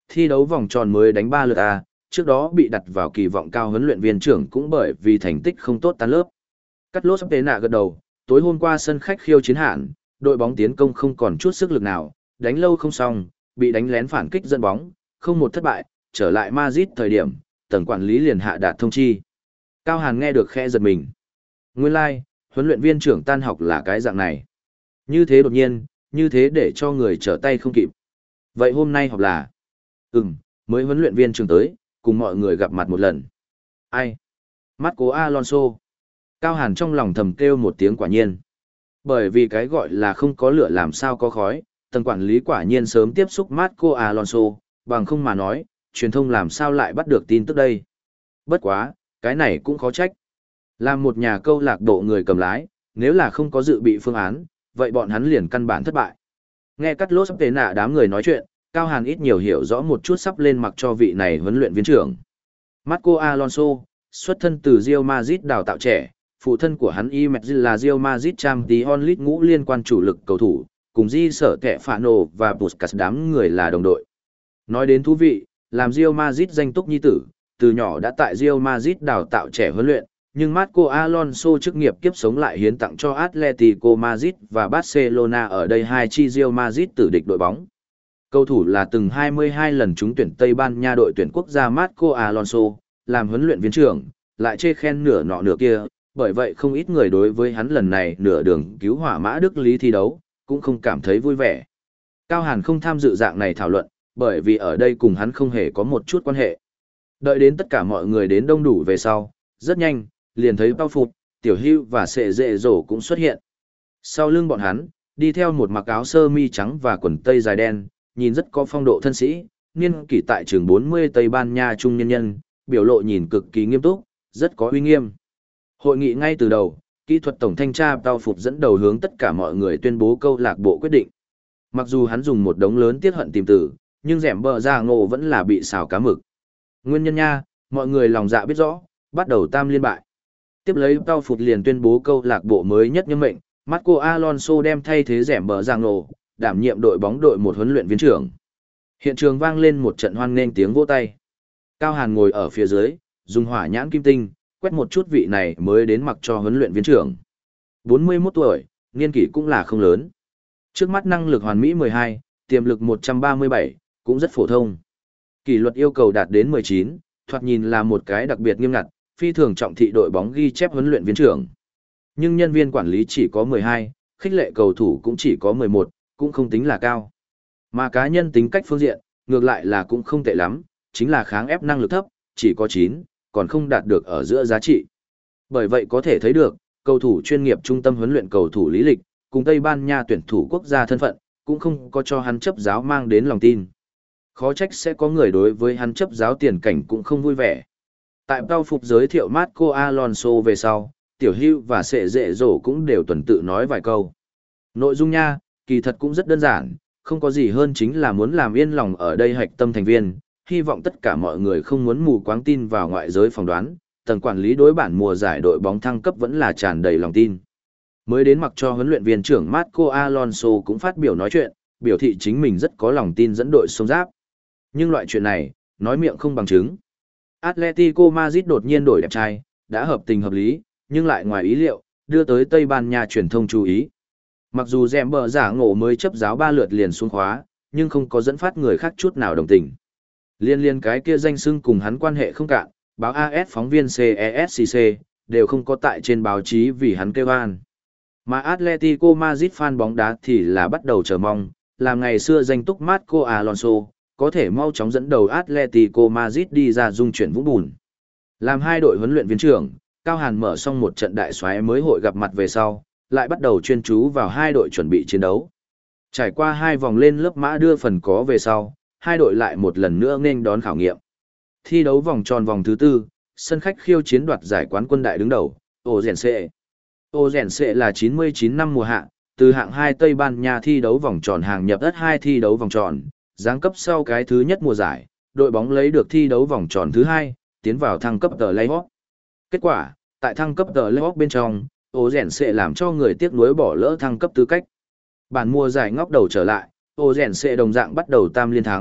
Thi đấu vòng tròn mới đánh ba lượt A, trước đó bị đặt vào kỳ vọng cao huấn luyện viên trưởng cũng bởi vì thành tích không tốt tan lớp. Cắt lốt sắp tế nạ gật đầu, tối hôm qua sân khách khiêu chiến hạn, đội bóng tiến công không còn chút sức lực nào, đánh lâu không xong, bị đánh lén phản kích dẫn bóng, không một thất bại, trở lại Madrid thời điểm, tầng quản lý liền hạ đạt thông chi. Cao Hàn nghe được khe giật mình. Nguyên lai, like, huấn luyện viên trưởng tan học là cái dạng này. Như thế đột nhiên, như thế để cho người trở tay không kịp. Vậy hôm nay học là? Ừm, mới huấn luyện viên trưởng tới, cùng mọi người gặp mặt một lần. Ai? Marco Alonso. Cao Hàn trong lòng thầm kêu một tiếng quả nhiên. Bởi vì cái gọi là không có lửa làm sao có khói, tầng quản lý quả nhiên sớm tiếp xúc Marco Alonso, bằng không mà nói, truyền thông làm sao lại bắt được tin tức đây. Bất quá, cái này cũng khó trách. Làm một nhà câu lạc bộ người cầm lái, nếu là không có dự bị phương án, vậy bọn hắn liền căn bản thất bại. Nghe cắt lốt sắp tế nạ đám người nói chuyện, Cao Hàn ít nhiều hiểu rõ một chút sắp lên mặc cho vị này huấn luyện viên trưởng. Marco Alonso, xuất thân từ Real Madrid đào tạo trẻ, phụ thân của hắn y mẹ là Real Madrid Champions League ngũ liên quan chủ lực cầu thủ, cùng Di Sở Kẻ Phạ Nổ và Busquets đám người là đồng đội. Nói đến thú vị, làm Real Madrid danh túc nhi tử, từ nhỏ đã tại Real Madrid đào tạo trẻ huấn luyện, nhưng Marco Alonso chức nghiệp kiếp sống lại hiến tặng cho Atletico Madrid và Barcelona ở đây hai chi Real Madrid tử địch đội bóng. Cầu thủ là từng hai mươi hai lần trúng tuyển Tây Ban Nha đội tuyển quốc gia Marco Alonso, làm huấn luyện viên trưởng, lại chê khen nửa nọ nửa kia, bởi vậy không ít người đối với hắn lần này nửa đường cứu hỏa mã Đức Lý thi đấu, cũng không cảm thấy vui vẻ. Cao Hàn không tham dự dạng này thảo luận, bởi vì ở đây cùng hắn không hề có một chút quan hệ. Đợi đến tất cả mọi người đến đông đủ về sau, rất nhanh, liền thấy Bao Phục, Tiểu Hưu và Sệ Dệ Dỗ cũng xuất hiện. Sau lưng bọn hắn, đi theo một mặc áo sơ mi trắng và quần tây dài đen, nhìn rất có phong độ thân sĩ, niên kỷ tại trường bốn mươi Tây Ban Nha trung nhân nhân, biểu lộ nhìn cực kỳ nghiêm túc, rất có uy nghiêm. Hội nghị ngay từ đầu, kỹ thuật tổng thanh tra Bao Phục dẫn đầu hướng tất cả mọi người tuyên bố câu lạc bộ quyết định. Mặc dù hắn dùng một đống lớn tiết hận tìm tử, nhưng rẻm bờ ra ngộ vẫn là bị xào cá mực. Nguyên nhân nha, mọi người lòng dạ biết rõ, bắt đầu tam liên bại. Tiếp lấy Bao Phục liền tuyên bố câu lạc bộ mới nhất nhân mệnh, Marco Alonso đem thay thế rẻm bờ ra ngộ, đảm nhiệm đội bóng đội một huấn luyện viên trưởng. Hiện trường vang lên một trận hoan nghênh tiếng vỗ tay. Cao Hàn ngồi ở phía dưới, dùng hỏa nhãn kim tinh, quét một chút vị này mới đến mặc cho huấn luyện viên trưởng. bốn mươi mốt tuổi, niên kỷ cũng là không lớn. Trước mắt năng lực hoàn mỹ mười hai, tiềm lực một trăm ba mươi bảy, cũng rất phổ thông. Kỷ luật yêu cầu đạt đến mười chín, thoạt nhìn là một cái đặc biệt nghiêm ngặt, phi thường trọng thị đội bóng ghi chép huấn luyện viên trưởng. Nhưng nhân viên quản lý chỉ có mười hai, khích lệ cầu thủ cũng chỉ có mười một, cũng không tính là cao. Mà cá nhân tính cách phương diện, ngược lại là cũng không tệ lắm, chính là kháng ép năng lực thấp, chỉ có chín, còn không đạt được ở giữa giá trị. Bởi vậy có thể thấy được, cầu thủ chuyên nghiệp trung tâm huấn luyện cầu thủ lý lịch, cùng Tây Ban Nha tuyển thủ quốc gia thân phận, cũng không có cho hắn chấp giáo mang đến lòng tin. Khó trách sẽ có người đối với hắn chấp giáo tiền cảnh cũng không vui vẻ. Tại Bao Phục giới thiệu Marco Alonso về sau, Tiểu Hưu và Sệ Dệ Dỗ cũng đều tuần tự nói vài câu. Nội dung nha, kỳ thật cũng rất đơn giản, không có gì hơn chính là muốn làm yên lòng ở đây hạch tâm thành viên, hy vọng tất cả mọi người không muốn mù quáng tin vào ngoại giới phỏng đoán, tầng quản lý đối bản mùa giải đội bóng thăng cấp vẫn là tràn đầy lòng tin. Mới đến mặc cho huấn luyện viên trưởng Marco Alonso cũng phát biểu nói chuyện, biểu thị chính mình rất có lòng tin dẫn đội xông giáp. Nhưng loại chuyện này, nói miệng không bằng chứng. Atletico Madrid đột nhiên đổi đẹp trai, đã hợp tình hợp lý, nhưng lại ngoài ý liệu, đưa tới Tây Ban Nha truyền thông chú ý. Mặc dù dèm bờ giả ngộ mới chấp giáo ba lượt liền xuống khóa, nhưng không có dẫn phát người khác chút nào đồng tình. Liên liên cái kia danh xưng cùng hắn quan hệ không cạn, báo a ét phóng viên xê e ét xê xê, đều không có tại trên báo chí vì hắn kêu an. Mà Atletico Madrid fan bóng đá thì là bắt đầu chờ mong, làm ngày xưa danh túc Marco Alonso, có thể mau chóng dẫn đầu Atletico Madrid đi ra dung chuyển vũng bùn. Làm hai đội huấn luyện viên trưởng, Cao Hàn mở xong một trận đại soái mới hội gặp mặt về sau, lại bắt đầu chuyên chú vào hai đội chuẩn bị chiến đấu. Trải qua hai vòng lên lớp mã đưa phần có về sau, hai đội lại một lần nữa nên đón khảo nghiệm. Thi đấu vòng tròn vòng thứ tư, sân khách khiêu chiến đoạt giải quán quân đại đứng đầu, Orense. Orense là chín mươi chín năm mùa hạ, từ hạng hai Tây Ban Nha thi đấu vòng tròn hàng nhập đất hai thi đấu vòng tròn, giáng cấp sau cái thứ nhất mùa giải, đội bóng lấy được thi đấu vòng tròn thứ hai, tiến vào thăng cấp tờ Playoff. Kết quả, tại thăng cấp tờ Playoff bên trong, Orense làm cho người tiếc nuối bỏ lỡ thăng cấp tư cách. Bản mùa giải ngóc đầu trở lại, Orense đồng dạng bắt đầu tam liên thắng,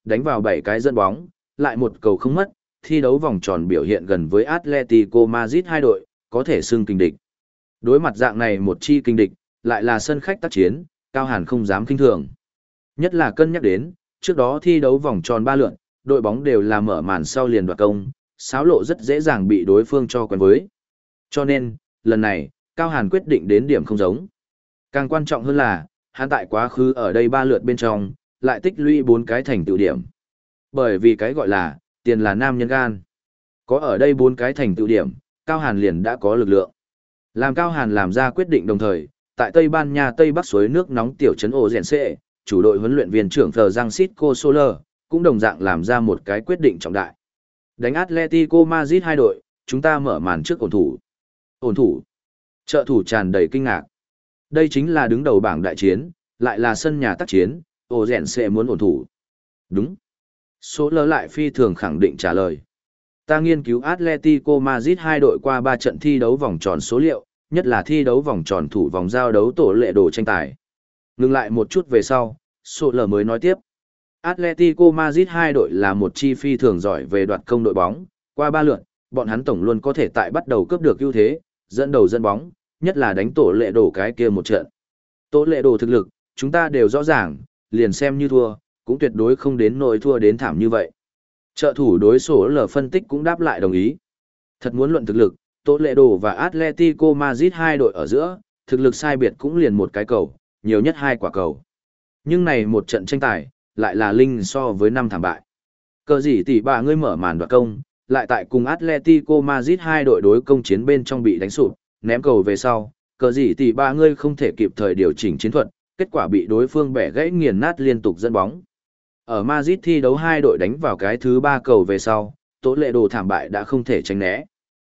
Đánh vào bảy cái dẫn bóng, lại một cầu không mất, thi đấu vòng tròn biểu hiện gần với Atletico Madrid hai đội, có thể xưng kình địch. Đối mặt dạng này một chi kình địch, lại là sân khách tác chiến, Cao Hàn không dám kinh thường. Nhất là cân nhắc đến, trước đó thi đấu vòng tròn ba lượt, đội bóng đều là mở màn sau liền đoạt công, xáo lộ rất dễ dàng bị đối phương cho quen với. Cho nên, lần này, Cao Hàn quyết định đến điểm không giống. Càng quan trọng hơn là, hắn tại quá khứ ở đây ba lượt bên trong, lại tích lũy bốn cái thành tựu điểm. Bởi vì cái gọi là, tiền là nam nhân gan. Có ở đây bốn cái thành tựu điểm, Cao Hàn liền đã có lực lượng. Làm Cao Hàn làm ra quyết định đồng thời, tại Tây Ban Nha Tây Bắc suối nước nóng tiểu trấn Orense, chủ đội huấn luyện viên trưởng Francisco Soler, cũng đồng dạng làm ra một cái quyết định trọng đại. Đánh Atletico Madrid hai đội, chúng ta mở màn trước ổn thủ. Ổn thủ. Trợ thủ tràn đầy kinh ngạc. Đây chính là đứng đầu bảng đại chiến, lại là sân nhà tác chiến, Orense muốn ổn thủ. Đúng. Soler lại phi thường khẳng định trả lời. Ta nghiên cứu Atletico Madrid hai đội qua ba trận thi đấu vòng tròn số liệu, nhất là thi đấu vòng tròn thủ vòng giao đấu tổ lệ đồ tranh tài. Ngừng lại một chút về sau, Soler mới nói tiếp. Atletico Madrid hai đội là một chi phi thường giỏi về đoạt công đội bóng, qua ba lượt, bọn hắn tổng luôn có thể tại bắt đầu cướp được ưu thế, dẫn đầu dẫn bóng, nhất là đánh tổ lệ đồ cái kia một trận. Tổ lệ đồ thực lực, chúng ta đều rõ ràng, liền xem như thua, cũng tuyệt đối không đến nỗi thua đến thảm như vậy. Trợ thủ đối số L phân tích cũng đáp lại đồng ý. Thật muốn luận thực lực, Tổ lệ đồ và Atletico Madrid hai đội ở giữa, thực lực sai biệt cũng liền một cái cầu, nhiều nhất hai quả cầu. Nhưng này một trận tranh tài, lại là linh so với năm thảm bại. Cờ gì tỷ bà ngươi mở màn đoạt công, lại tại cùng Atletico Madrid hai đội đối công chiến bên trong bị đánh sụp, ném cầu về sau, cờ gì tỷ bà ngươi không thể kịp thời điều chỉnh chiến thuật, kết quả bị đối phương bẻ gãy nghiền nát liên tục dẫn bóng. Ở Madrid thi đấu hai đội đánh vào cái thứ ba cầu về sau, Tổ lệ đồ thảm bại đã không thể tránh né.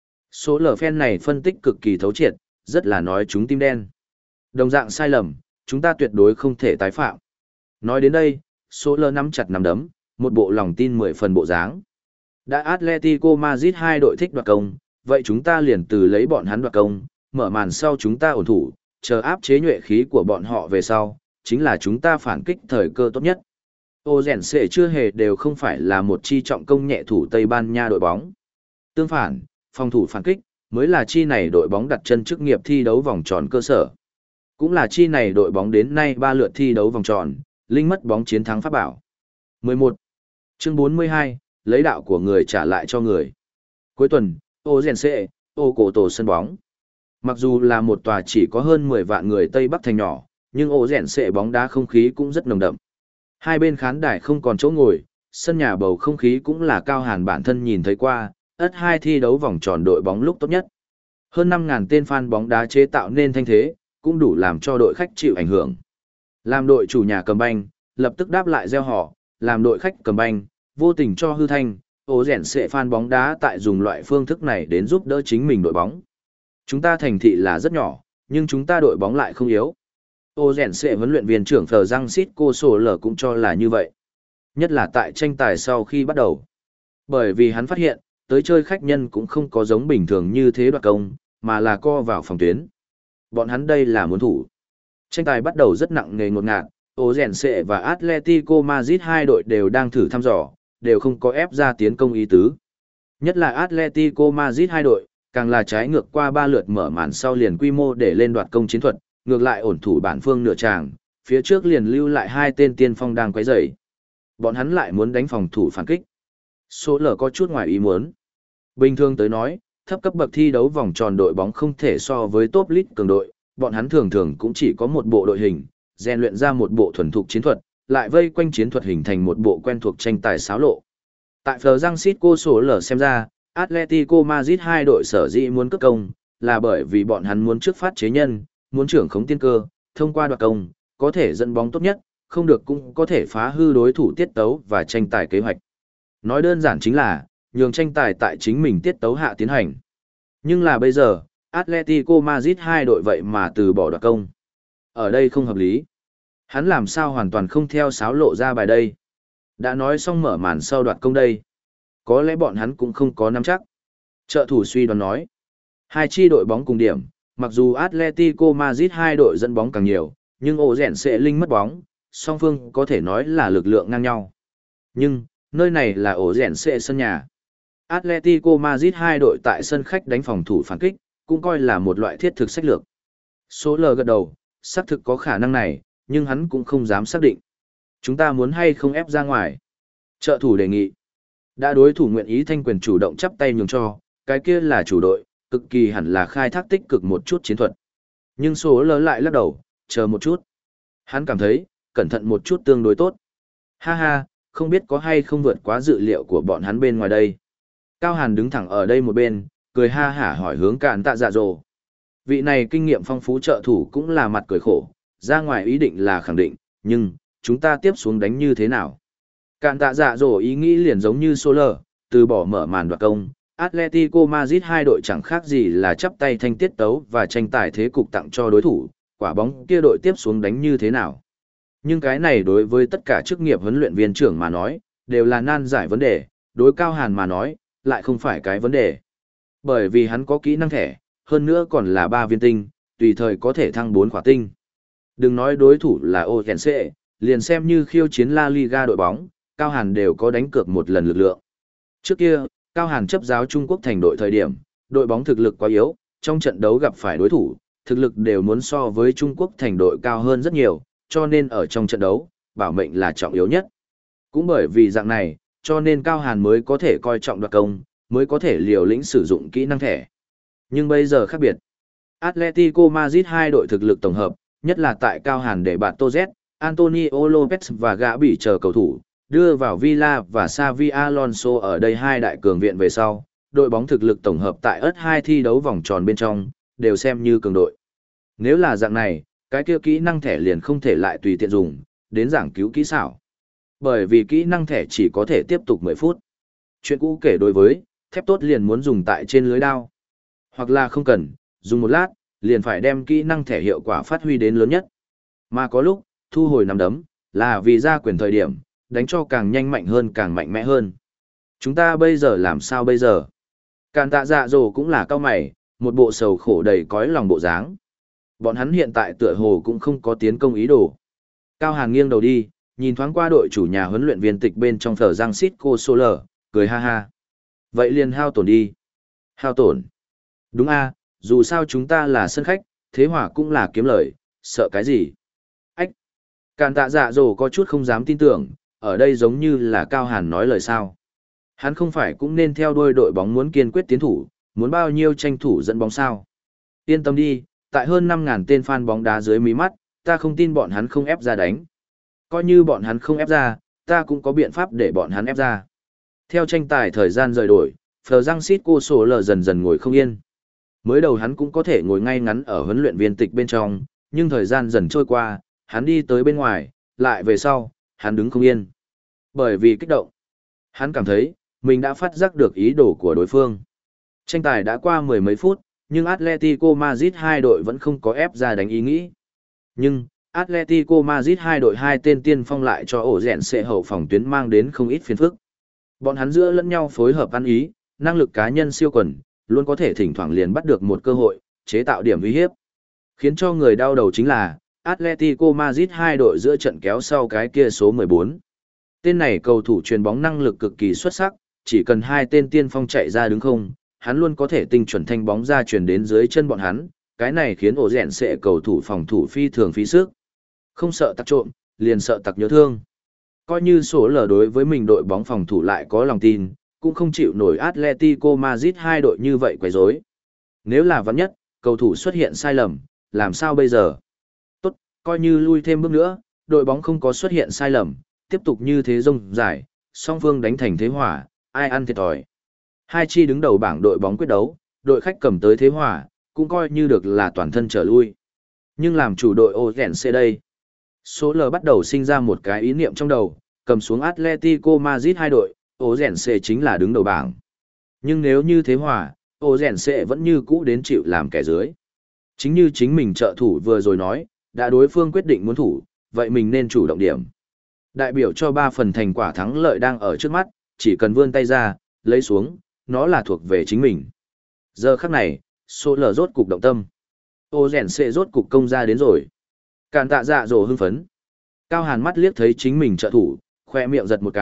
Số lờ fan này phân tích cực kỳ thấu triệt, rất là nói chúng tim đen. Đồng dạng sai lầm, chúng ta tuyệt đối không thể tái phạm. Nói đến đây, số lờ nắm chặt nắm đấm, một bộ lòng tin mười phần bộ dáng. Đã Atletico Madrid hai đội thích đoạt công, vậy chúng ta liền từ lấy bọn hắn đoạt công, mở màn sau chúng ta ổn thủ, chờ áp chế nhuệ khí của bọn họ về sau, chính là chúng ta phản kích thời cơ tốt nhất. Orense chưa hề đều không phải là một chi trọng công nhẹ thủ Tây Ban Nha đội bóng. Tương phản, phòng thủ phản kích mới là chi này đội bóng đặt chân chức nghiệp thi đấu vòng tròn cơ sở. Cũng là chi này đội bóng đến nay ba lượt thi đấu vòng tròn, linh mất bóng chiến thắng pháp bảo. mười một. Chương bốn mươi hai, lấy đạo của người trả lại cho người. Cuối tuần, Orense, ô cổ tổ sân bóng. Mặc dù là một tòa chỉ có hơn mười vạn người Tây Bắc thành nhỏ, nhưng Orense bóng đá không khí cũng rất nồng đậm. Hai bên khán đài không còn chỗ ngồi, sân nhà bầu không khí cũng là Cao Hàn bản thân nhìn thấy qua, ất hai thi đấu vòng tròn đội bóng lúc tốt nhất. Hơn năm ngàn tên fan bóng đá chế tạo nên thanh thế, cũng đủ làm cho đội khách chịu ảnh hưởng. Làm đội chủ nhà cầm banh, lập tức đáp lại gieo họ, làm đội khách cầm banh, vô tình cho hư thanh, ố rèn sệ fan bóng đá tại dùng loại phương thức này đến giúp đỡ chính mình đội bóng. Chúng ta thành thị là rất nhỏ, nhưng chúng ta đội bóng lại không yếu. Ô rèn sệ huấn luyện viên trưởng Phờ Giang Sít Cô Sổ Lở cũng cho là như vậy. Nhất là tại tranh tài sau khi bắt đầu. Bởi vì hắn phát hiện, tới chơi khách nhân cũng không có giống bình thường như thế đoạt công, mà là co vào phòng tuyến. Bọn hắn đây là muốn thủ. Tranh tài bắt đầu rất nặng nề ngột ngạt, Ô rèn sệ và Atletico Madrid hai đội đều đang thử thăm dò, đều không có ép ra tiến công ý tứ. Nhất là Atletico Madrid hai đội, càng là trái ngược qua ba lượt mở màn sau liền quy mô để lên đoạt công chiến thuật, ngược lại ổn thủ bản phương nửa tràng, phía trước liền lưu lại hai tên tiên phong đang quấy rầy. Bọn hắn lại muốn đánh phòng thủ phản kích. Số lở có chút ngoài ý muốn. Bình thường tới nói, thấp cấp bậc thi đấu vòng tròn đội bóng không thể so với top league cường đội, bọn hắn thường thường cũng chỉ có một bộ đội hình, rèn luyện ra một bộ thuần thục chiến thuật, lại vây quanh chiến thuật hình thành một bộ quen thuộc tranh tài xáo lộ. Tại Phờ Giang Sít cô số lở xem ra, Atletico Madrid hai đội sở dĩ muốn cướp công, là bởi vì bọn hắn muốn trước phát chế nhân, muốn trưởng khống tiên cơ, thông qua đoạt công, có thể dẫn bóng tốt nhất, không được cũng có thể phá hư đối thủ tiết tấu và tranh tài kế hoạch. Nói đơn giản chính là, nhường tranh tài tại chính mình tiết tấu hạ tiến hành. Nhưng là bây giờ, Atletico Madrid hai đội vậy mà từ bỏ đoạt công. Ở đây không hợp lý. Hắn làm sao hoàn toàn không theo sáo lộ ra bài đây. Đã nói xong mở màn sau đoạt công đây. Có lẽ bọn hắn cũng không có nắm chắc. Trợ thủ suy đoán nói. Hai chi đội bóng cùng điểm, mặc dù Atletico Madrid hai đội dẫn bóng càng nhiều, nhưng ổ rèn sẽ linh mất bóng, song phương có thể nói là lực lượng ngang nhau. Nhưng, nơi này là ổ rèn xệ sân nhà. Atletico Madrid hai đội tại sân khách đánh phòng thủ phản kích, cũng coi là một loại thiết thực sách lược. Số L gật đầu, xác thực có khả năng này, nhưng hắn cũng không dám xác định. Chúng ta muốn hay không ép ra ngoài. Trợ thủ đề nghị. Đã đối thủ nguyện ý thanh quyền chủ động chắp tay nhường cho, cái kia là chủ đội, cực kỳ hẳn là khai thác tích cực một chút chiến thuật. Nhưng số L lại lắc đầu, chờ một chút. Hắn cảm thấy, cẩn thận một chút tương đối tốt. Ha ha, không biết có hay không vượt quá dự liệu của bọn hắn bên ngoài đây. Cao Hàn đứng thẳng ở đây một bên, cười ha hả hỏi hướng Cản Tạ Dạ Dỗ. Vị này kinh nghiệm phong phú trợ thủ cũng là mặt cười khổ, ra ngoài ý định là khẳng định, nhưng, chúng ta tiếp xuống đánh như thế nào? Cản Tạ Dạ Dỗ ý nghĩ liền giống như Soler, từ bỏ mở màn đoạt công, Atletico Madrid hai đội chẳng khác gì là chắp tay thanh tiết tấu và tranh tài thế cục tặng cho đối thủ, quả bóng kia đội tiếp xuống đánh như thế nào? Nhưng cái này đối với tất cả chức nghiệp huấn luyện viên trưởng mà nói, đều là nan giải vấn đề, đối Cao Hàn mà nói, lại không phải cái vấn đề. Bởi vì hắn có kỹ năng thẻ, hơn nữa còn là ba viên tinh, tùy thời có thể thăng bốn khỏa tinh. Đừng nói đối thủ là Odense, liền xem như khiêu chiến La Liga đội bóng, Cao Hàn đều có đánh cược một lần lực lượng. Trước kia, Cao Hàn chấp giáo Trung Quốc thành đội thời điểm, đội bóng thực lực quá yếu, trong trận đấu gặp phải đối thủ, thực lực đều muốn so với Trung Quốc thành đội cao hơn rất nhiều, cho nên ở trong trận đấu, bảo mệnh là trọng yếu nhất. Cũng bởi vì dạng này, cho nên Cao Hàn mới có thể coi trọng đoạt công, mới có thể liều lĩnh sử dụng kỹ năng thẻ. Nhưng bây giờ khác biệt. Atletico Madrid hai đội thực lực tổng hợp, nhất là tại Cao Hàn để bạn Toz, Antonio Lopez và gã bị chờ cầu thủ, đưa vào Villa và Xavi Alonso ở đây hai đại cường viện về sau, đội bóng thực lực tổng hợp tại ớt hai thi đấu vòng tròn bên trong, đều xem như cường đội. Nếu là dạng này, cái kia kỹ năng thẻ liền không thể lại tùy tiện dùng, đến giảng cứu kỹ xảo. Bởi vì kỹ năng thẻ chỉ có thể tiếp tục mười phút. Chuyện cũ kể đối với, thép tốt liền muốn dùng tại trên lưới đao. Hoặc là không cần, dùng một lát, liền phải đem kỹ năng thẻ hiệu quả phát huy đến lớn nhất. Mà có lúc, thu hồi nắm đấm, là vì ra quyền thời điểm, đánh cho càng nhanh mạnh hơn càng mạnh mẽ hơn. Chúng ta bây giờ làm sao bây giờ? Cản Tạ Dạ Dỗ cũng là cao mày, một bộ sầu khổ đầy cõi lòng bộ dáng. Bọn hắn hiện tại tựa hồ cũng không có tiến công ý đồ. Cao Hàn nghiêng đầu đi, nhìn thoáng qua đội chủ nhà huấn luyện viên tịch bên trong thờ Giang Sít Cô Soler, cười ha ha. Vậy liền hao tổn đi. Hao tổn. Đúng a, dù sao chúng ta là sân khách, thế hỏa cũng là kiếm lời, sợ cái gì? Ách. Cản Tạ Dạ Dỗ có chút không dám tin tưởng, ở đây giống như là Cao Hàn nói lời sao. Hắn không phải cũng nên theo đuôi đội bóng muốn kiên quyết tiến thủ, muốn bao nhiêu tranh thủ dẫn bóng sao. Yên tâm đi, tại hơn năm ngàn tên fan bóng đá dưới mí mắt, ta không tin bọn hắn không ép ra đánh. Coi như bọn hắn không ép ra, ta cũng có biện pháp để bọn hắn ép ra. Theo tranh tài thời gian rời đổi, Phờ Giang Sít Cô Sổ Lờ dần dần ngồi không yên. Mới đầu hắn cũng có thể ngồi ngay ngắn ở huấn luyện viên tịch bên trong, nhưng thời gian dần trôi qua, hắn đi tới bên ngoài, lại về sau, hắn đứng không yên. Bởi vì kích động, hắn cảm thấy, mình đã phát giác được ý đồ của đối phương. Tranh tài đã qua mười mấy phút, nhưng Atletico Madrid hai đội vẫn không có ép ra đánh ý nghĩ. Nhưng, Atletico Madrid hai đội hai tên tiên phong lại cho ổ rèn sẽ hậu phòng tuyến mang đến không ít phiền phức. Bọn hắn giữa lẫn nhau phối hợp ăn ý, năng lực cá nhân siêu quần, luôn có thể thỉnh thoảng liền bắt được một cơ hội, chế tạo điểm uy hiếp. Khiến cho người đau đầu chính là, Atletico Madrid hai đội giữa trận kéo sau cái kia số mười bốn. Tên này cầu thủ chuyền bóng năng lực cực kỳ xuất sắc, chỉ cần hai tên tiên phong chạy ra đứng không, hắn luôn có thể tinh chuẩn thanh bóng ra chuyển đến dưới chân bọn hắn, cái này khiến ổ rèn sẽ cầu thủ phòng thủ phi thường phí sức. Không sợ tặc trộm, liền sợ tặc nhớ thương. Coi như số lờ đối với mình đội bóng phòng thủ lại có lòng tin, cũng không chịu nổi Atletico Madrid hai đội như vậy quấy rối. Nếu là vắn nhất, cầu thủ xuất hiện sai lầm, làm sao bây giờ? Tốt, coi như lui thêm bước nữa, đội bóng không có xuất hiện sai lầm, tiếp tục như thế rông dài, song phương đánh thành thế hỏa, ai ăn thiệt thòi. Hai chi đứng đầu bảng đội bóng quyết đấu, đội khách cầm tới thế hỏa, cũng coi như được là toàn thân trở lui. Nhưng làm chủ đội Odense đây, số L bắt đầu sinh ra một cái ý niệm trong đầu, cầm xuống Atletico Madrid hai đội, Odense chính là đứng đầu bảng. Nhưng nếu như thế hỏa, Odense vẫn như cũ đến chịu làm kẻ dưới. Chính như chính mình trợ thủ vừa rồi nói, đã đối phương quyết định muốn thủ, vậy mình nên chủ động điểm. Đại biểu cho ba phần thành quả thắng lợi đang ở trước mắt, chỉ cần vươn tay ra, lấy xuống, nó là thuộc về chính mình. Giờ khắc này, số L rốt cục động tâm. Odense rốt cục công ra đến rồi. Cản Tạ Dạ Dỗ hưng phấn. Cao Hàn mắt liếc thấy chính mình trợ thủ, khoe miệng giật một cái,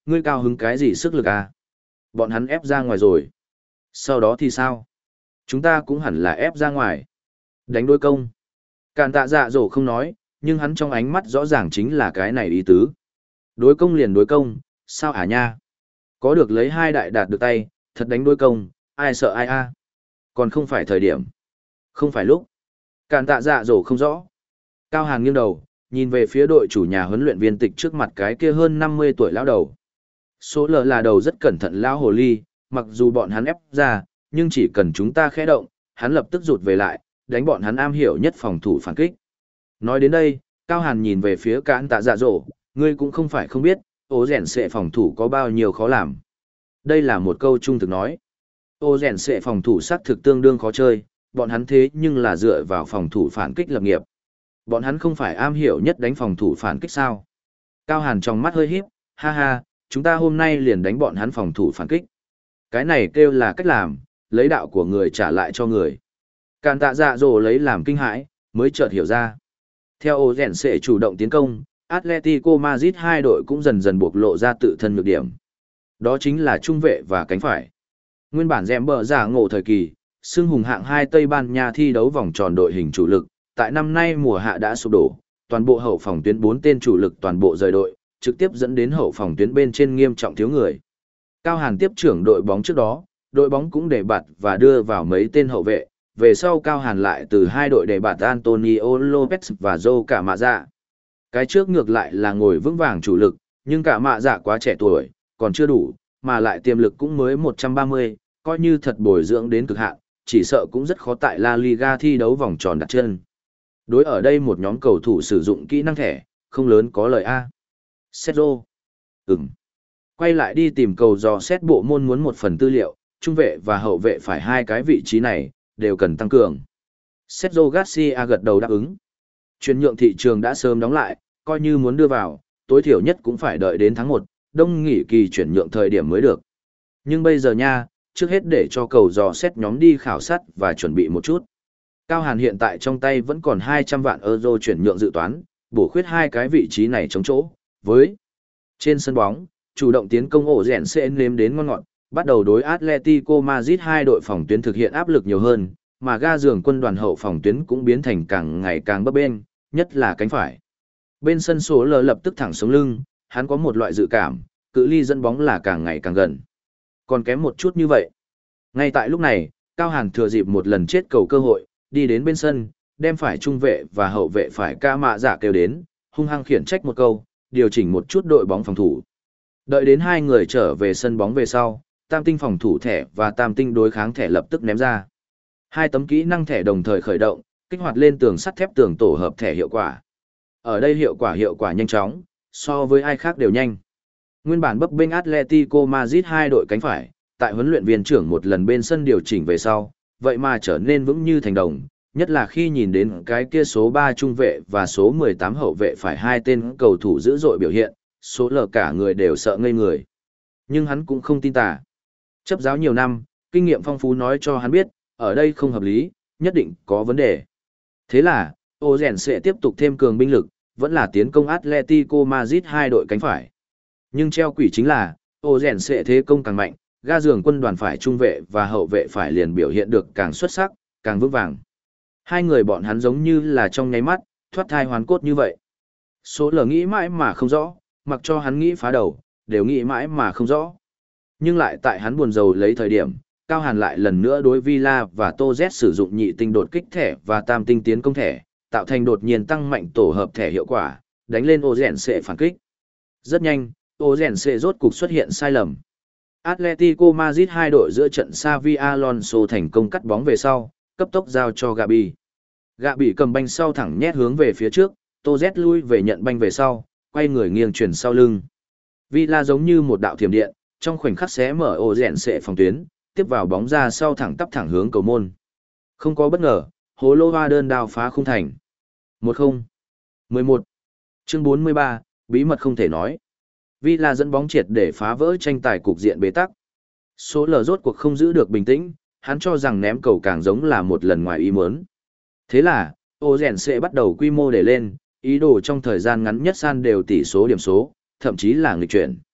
ngươi cao hứng cái gì sức lực à? Bọn hắn ép ra ngoài rồi. Sau đó thì sao? Chúng ta cũng hẳn là ép ra ngoài. Đánh đối công. Càn tạ dạ dỗ không nói, nhưng hắn trong ánh mắt rõ ràng chính là cái này ý tứ. Đối công liền đối công, sao hả nha? Có được lấy hai đại đạt được tay, thật đánh đối công, ai sợ ai a? Còn không phải thời điểm. Không phải lúc. Càn tạ dạ dỗ không rõ. Cao Hàn nghiêng đầu, nhìn về phía đội chủ nhà huấn luyện viên tịch trước mặt cái kia hơn năm mươi tuổi lão đầu. Số lờ là đầu rất cẩn thận lão hồ ly, mặc dù bọn hắn ép ra, nhưng chỉ cần chúng ta khẽ động, hắn lập tức rụt về lại, đánh bọn hắn am hiểu nhất phòng thủ phản kích. Nói đến đây, Cao Hàn nhìn về phía Càn tạ dạ dỗ, ngươi cũng không phải không biết, ô rèn sệ phòng thủ có bao nhiêu khó làm. Đây là một câu trung thực nói. Ô rèn sệ phòng thủ xác thực tương đương khó chơi, bọn hắn thế nhưng là dựa vào phòng thủ phản kích lập nghiệp. Bọn hắn không phải am hiểu nhất đánh phòng thủ phản kích sao? Cao Hàn trong mắt hơi híp, ha ha, chúng ta hôm nay liền đánh bọn hắn phòng thủ phản kích. Cái này kêu là cách làm, lấy đạo của người trả lại cho người. Càn tạ dạ dỗ lấy làm kinh hãi, mới chợt hiểu ra. Theo ô rèn sệ chủ động tiến công, Atletico Madrid hai đội cũng dần dần bộc lộ ra tự thân nhược điểm. Đó chính là trung vệ và cánh phải. Nguyên bản dẻm bờ giả ngộ thời kỳ, xưng hùng hạng hai Tây Ban Nha thi đấu vòng tròn đội hình chủ lực, tại năm nay mùa hạ đã sụp đổ, toàn bộ hậu phòng tuyến bốn tên chủ lực toàn bộ rời đội, trực tiếp dẫn đến hậu phòng tuyến bên trên nghiêm trọng thiếu người. Cao Hàn tiếp trưởng đội bóng trước đó, đội bóng cũng để bạt và đưa vào mấy tên hậu vệ, về sau Cao Hàn lại từ hai đội để bạt Antonio Lopez và Joe Cả Mạ Dạ. Cái trước ngược lại là ngồi vững vàng chủ lực, nhưng Cả Mạ Dạ quá trẻ tuổi, còn chưa đủ, mà lại tiềm lực cũng mới một trăm ba mươi, coi như thật bồi dưỡng đến cực hạn, chỉ sợ cũng rất khó tại La Liga thi đấu vòng tròn đặt chân. Đối ở đây một nhóm cầu thủ sử dụng kỹ năng thẻ, không lớn có lời A. Sergio. Ừm. Quay lại đi tìm cầu dò xét bộ môn muốn một phần tư liệu, trung vệ và hậu vệ phải hai cái vị trí này, đều cần tăng cường. Sergio Garcia gật đầu đáp ứng. Chuyển nhượng thị trường đã sớm đóng lại, coi như muốn đưa vào, tối thiểu nhất cũng phải đợi đến tháng một, đông nghỉ kỳ chuyển nhượng thời điểm mới được. Nhưng bây giờ nha, trước hết để cho cầu dò xét nhóm đi khảo sát và chuẩn bị một chút. Cao Hàn hiện tại trong tay vẫn còn hai trăm vạn euro chuyển nhượng dự toán, bổ khuyết hai cái vị trí này chống chỗ. Với trên sân bóng, chủ động tiến công ổ rèn sẽ nếm đến ngon ngọt, bắt đầu đối Atletico Madrid hai đội phòng tuyến thực hiện áp lực nhiều hơn, mà ga giường quân đoàn hậu phòng tuyến cũng biến thành càng ngày càng bấp bênh, nhất là cánh phải. Bên sân số lờ lập tức thẳng sống lưng, hắn có một loại dự cảm, cự ly dẫn bóng là càng ngày càng gần. Còn kém một chút như vậy. Ngay tại lúc này, Cao Hàn thừa dịp một lần chết cầu cơ hội, đi đến bên sân, đem phải trung vệ và hậu vệ phải Ca Mạ Dạ kêu đến, hung hăng khiển trách một câu, điều chỉnh một chút đội bóng phòng thủ. Đợi đến hai người trở về sân bóng về sau, tam tinh phòng thủ thẻ và tam tinh đối kháng thẻ lập tức ném ra. Hai tấm kỹ năng thẻ đồng thời khởi động, kích hoạt lên tường sắt thép tường tổ hợp thẻ hiệu quả. Ở đây hiệu quả hiệu quả nhanh chóng, so với ai khác đều nhanh. Nguyên bản bấp bênh Atletico Madrid hai đội cánh phải, tại huấn luyện viên trưởng một lần bên sân điều chỉnh về sau, vậy mà trở nên vững như thành đồng, nhất là khi nhìn đến cái kia số ba trung vệ và số mười tám hậu vệ phải hai tên cầu thủ dữ dội biểu hiện, số lờ cả người đều sợ ngây người. Nhưng hắn cũng không tin tà. Chấp giáo nhiều năm, kinh nghiệm phong phú nói cho hắn biết, ở đây không hợp lý, nhất định có vấn đề. Thế là, ô rèn sẽ tiếp tục thêm cường binh lực, vẫn là tiến công Atletico Madrid hai đội cánh phải. Nhưng treo quỷ chính là, ô rèn sẽ thế công càng mạnh, ga giường quân đoàn phải trung vệ và hậu vệ phải liền biểu hiện được càng xuất sắc, càng vững vàng. Hai người bọn hắn giống như là trong nháy mắt, thoát thai hoàn cốt như vậy. Số lờ nghĩ mãi mà không rõ, mặc cho hắn nghĩ phá đầu, đều nghĩ mãi mà không rõ. Nhưng lại tại hắn buồn rầu lấy thời điểm, Cao Hàn lại lần nữa đối Villa và Tô Z sử dụng nhị tinh đột kích thẻ và tam tinh tiến công thẻ, tạo thành đột nhiên tăng mạnh tổ hợp thẻ hiệu quả, đánh lên ô rèn sẽ phản kích. Rất nhanh, ô rèn sẽ rốt cục xuất hiện sai lầm. Atletico Madrid hai đội giữa trận Xavi Alonso thành công cắt bóng về sau, cấp tốc giao cho Gabi. Gabi cầm banh sau thẳng nhét hướng về phía trước, Tô Z lui về nhận banh về sau, quay người nghiêng chuyển sau lưng. Villa giống như một đạo thiểm điện, trong khoảnh khắc xé mở ô rèn sẽ phòng tuyến, tiếp vào bóng ra sau thẳng tắp thẳng hướng cầu môn. Không có bất ngờ, Hố Lô Hoa đơn đao phá khung thành. một không. mười một. Chương bốn mươi ba, bí mật không thể nói. Villa dẫn bóng triệt để phá vỡ tranh tài cục diện bế tắc. Số lờ rốt cuộc không giữ được bình tĩnh, hắn cho rằng ném cầu càng giống là một lần ngoài ý muốn. Thế là, ô rèn sẽ bắt đầu quy mô để lên, ý đồ trong thời gian ngắn nhất san đều tỷ số điểm số, thậm chí là nghịch chuyển.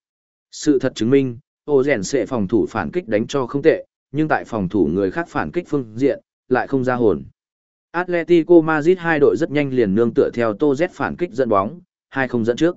Sự thật chứng minh, ô rèn sẽ phòng thủ phản kích đánh cho không tệ, nhưng tại phòng thủ người khác phản kích phương diện, lại không ra hồn. Atletico Madrid hai đội rất nhanh liền nương tựa theo Tô Z phản kích dẫn bóng, hai không dẫn trước.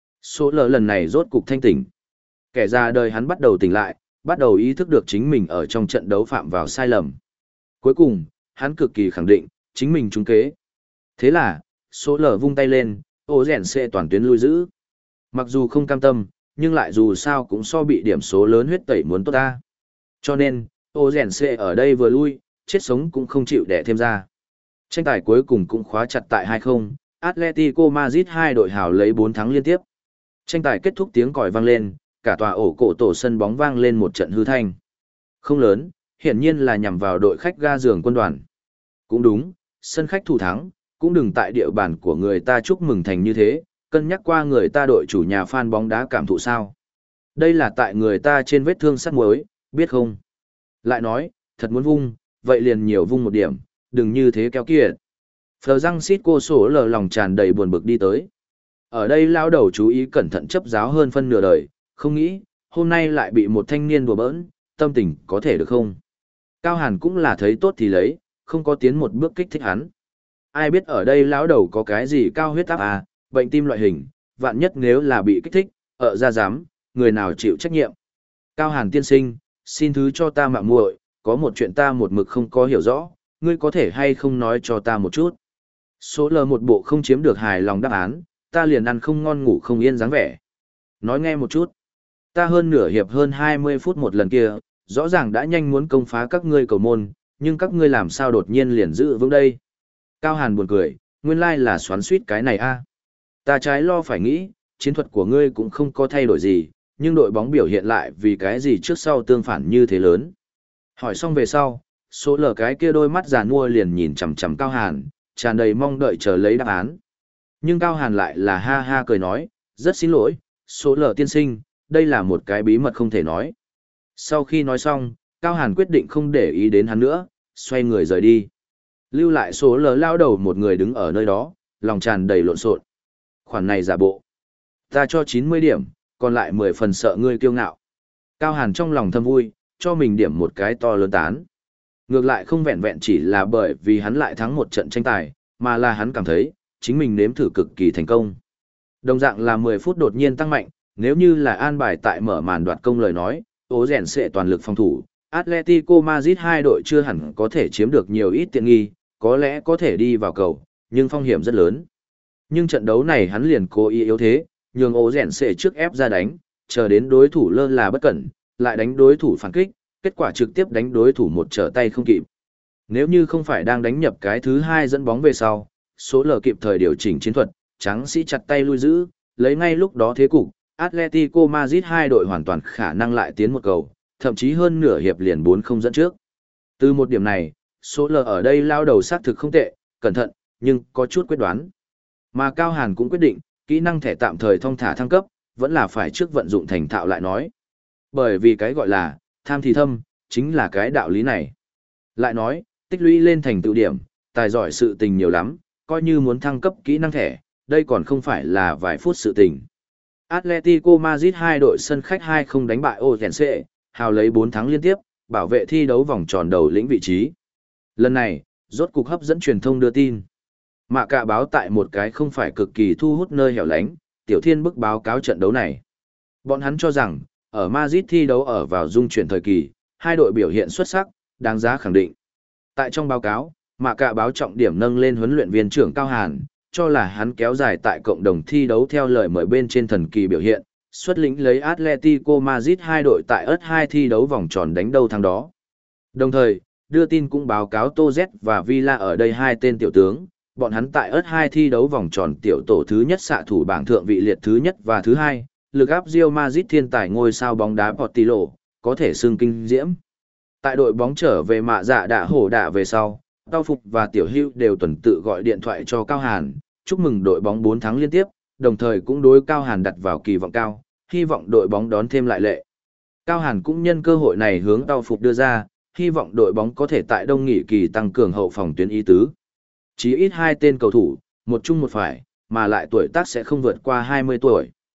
Số lờ lần này rốt cục thanh tỉnh. Kẻ ra đời hắn bắt đầu tỉnh lại, bắt đầu ý thức được chính mình ở trong trận đấu phạm vào sai lầm. Cuối cùng, hắn cực kỳ khẳng định, chính mình trúng kế. Thế là, số lờ vung tay lên, ô rèn sẽ toàn tuyến lui giữ. Mặc dù không cam tâm, nhưng lại dù sao cũng so bị điểm số lớn huyết tẩy muốn tốt ta. Cho nên, ô rèn sẽ ở đây vừa lui, chết sống cũng không chịu đẻ thêm ra. Tranh tài cuối cùng cũng khóa chặt tại hai không, Atletico Madrid hai đội hào lấy bốn thắng liên tiếp. Tranh tài kết thúc tiếng còi vang lên, cả tòa ổ cổ tổ sân bóng vang lên một trận hư thanh. Không lớn, hiển nhiên là nhằm vào đội khách ga giường quân đoàn. Cũng đúng, sân khách thủ thắng, cũng đừng tại địa bàn của người ta chúc mừng thành như thế, cân nhắc qua người ta đội chủ nhà fan bóng đá cảm thụ sao. Đây là tại người ta trên vết thương sắt muối, biết không? Lại nói, thật muốn vung, vậy liền nhiều vung một điểm, đừng như thế kéo kiệt. Phờ răng xít cô sổ lờ lòng tràn đầy buồn bực đi tới. Ở đây lao đầu chú ý cẩn thận chấp giáo hơn phân nửa đời, không nghĩ, hôm nay lại bị một thanh niên đùa bỡn, tâm tình có thể được không? Cao Hàn cũng là thấy tốt thì lấy, không có tiến một bước kích thích hắn. Ai biết ở đây lão đầu có cái gì cao huyết áp à, bệnh tim loại hình, vạn nhất nếu là bị kích thích, ở ra dám, người nào chịu trách nhiệm. Cao Hàn tiên sinh, xin thứ cho ta mạo muội, có một chuyện ta một mực không có hiểu rõ, ngươi có thể hay không nói cho ta một chút. Số lờ một bộ không chiếm được hài lòng đáp án, ta liền ăn không ngon ngủ không yên dáng vẻ. Nói nghe một chút. Ta hơn nửa hiệp hơn hai mươi phút một lần kia, rõ ràng đã nhanh muốn công phá các ngươi cầu môn, nhưng các ngươi làm sao đột nhiên liền giữ vững đây. Cao Hàn buồn cười, nguyên lai là xoắn suýt cái này a. Ta trái lo phải nghĩ, chiến thuật của ngươi cũng không có thay đổi gì, nhưng đội bóng biểu hiện lại vì cái gì trước sau tương phản như thế lớn. Hỏi xong về sau, số lờ cái kia đôi mắt già nua liền nhìn chằm chằm Cao Hàn, tràn đầy mong đợi chờ lấy đáp án. Nhưng Cao Hàn lại là ha ha cười nói, rất xin lỗi, số lờ tiên sinh, đây là một cái bí mật không thể nói. Sau khi nói xong, Cao Hàn quyết định không để ý đến hắn nữa, xoay người rời đi. Lưu lại số lờ lao đầu một người đứng ở nơi đó, lòng tràn đầy lộn xộn. Khoản này giả bộ. Ta cho chín mươi điểm, còn lại mười phần sợ ngươi kiêu ngạo. Cao Hàn trong lòng thầm vui, cho mình điểm một cái to lớn tán. Ngược lại không vẹn vẹn chỉ là bởi vì hắn lại thắng một trận tranh tài, mà là hắn cảm thấy, chính mình nếm thử cực kỳ thành công. Đồng dạng là mười phút đột nhiên tăng mạnh, nếu như là an bài tại mở màn đoạt công lời nói, ố rèn sẽ toàn lực phòng thủ, Atletico Madrid hai đội chưa hẳn có thể chiếm được nhiều ít tiện nghi, có lẽ có thể đi vào cầu, nhưng phong hiểm rất lớn. Nhưng trận đấu này hắn liền cố ý yếu thế, nhường ố rèn sẽ trước ép ra đánh, chờ đến đối thủ lơ là bất cẩn, lại đánh đối thủ phản kích, kết quả trực tiếp đánh đối thủ một trở tay không kịp. Nếu như không phải đang đánh nhập cái thứ hai dẫn bóng về sau, số lờ kịp thời điều chỉnh chiến thuật, trắng sĩ chặt tay lui giữ, lấy ngay lúc đó thế cục, Atletico Madrid hai đội hoàn toàn khả năng lại tiến một cầu, thậm chí hơn nửa hiệp liền bốn không dẫn trước. Từ một điểm này, số lờ ở đây lao đầu xác thực không tệ, cẩn thận, nhưng có chút quyết đoán. Mà Cao Hàn cũng quyết định, kỹ năng thẻ tạm thời thong thả thăng cấp, vẫn là phải trước vận dụng thành thạo lại nói. Bởi vì cái gọi là, tham thì thâm, chính là cái đạo lý này. Lại nói, tích lũy lên thành tựu điểm, tài giỏi sự tình nhiều lắm, coi như muốn thăng cấp kỹ năng thẻ, đây còn không phải là vài phút sự tình. Atletico Madrid hai đội sân khách hai không đánh bại Odense, hào lấy bốn thắng liên tiếp, bảo vệ thi đấu vòng tròn đầu lĩnh vị trí. Lần này, rốt cục hấp dẫn truyền thông đưa tin. Mạ Cạ báo tại một cái không phải cực kỳ thu hút nơi hẻo lánh, Tiểu Thiên bức báo cáo trận đấu này. Bọn hắn cho rằng, ở Madrid thi đấu ở vào dung chuyển thời kỳ, hai đội biểu hiện xuất sắc, đáng giá khẳng định. Tại trong báo cáo, Mạ Cạ báo trọng điểm nâng lên huấn luyện viên trưởng Cao Hàn, cho là hắn kéo dài tại cộng đồng thi đấu theo lời mời bên trên thần kỳ biểu hiện, xuất lĩnh lấy Atletico Madrid hai đội tại ớt hai thi đấu vòng tròn đánh đầu thắng đó. Đồng thời, đưa tin cũng báo cáo Tô Z và Villa ở đây hai tên tiểu tướng, bọn hắn tại ớt hai thi đấu vòng tròn tiểu tổ thứ nhất xạ thủ bảng thượng vị liệt thứ nhất và thứ hai, lực áp Real Madrid thiên tài ngôi sao bóng đá Portillo, có thể xưng kinh diễm. Tại đội bóng trở về mạ dạ đã hổ đạ về sau, Tao Phục và Tiểu Hữu đều tuần tự gọi điện thoại cho Cao Hàn, chúc mừng đội bóng bốn thắng liên tiếp, đồng thời cũng đối Cao Hàn đặt vào kỳ vọng cao, hy vọng đội bóng đón thêm lại lệ. Cao Hàn cũng nhân cơ hội này hướng Tao Phục đưa ra, hy vọng đội bóng có thể tại đông nghỉ kỳ tăng cường hậu phòng tuyến ý tứ. Chí ít hai tên cầu thủ, một chung một phải, mà lại tuổi tác sẽ không vượt qua hai mươi tuổi.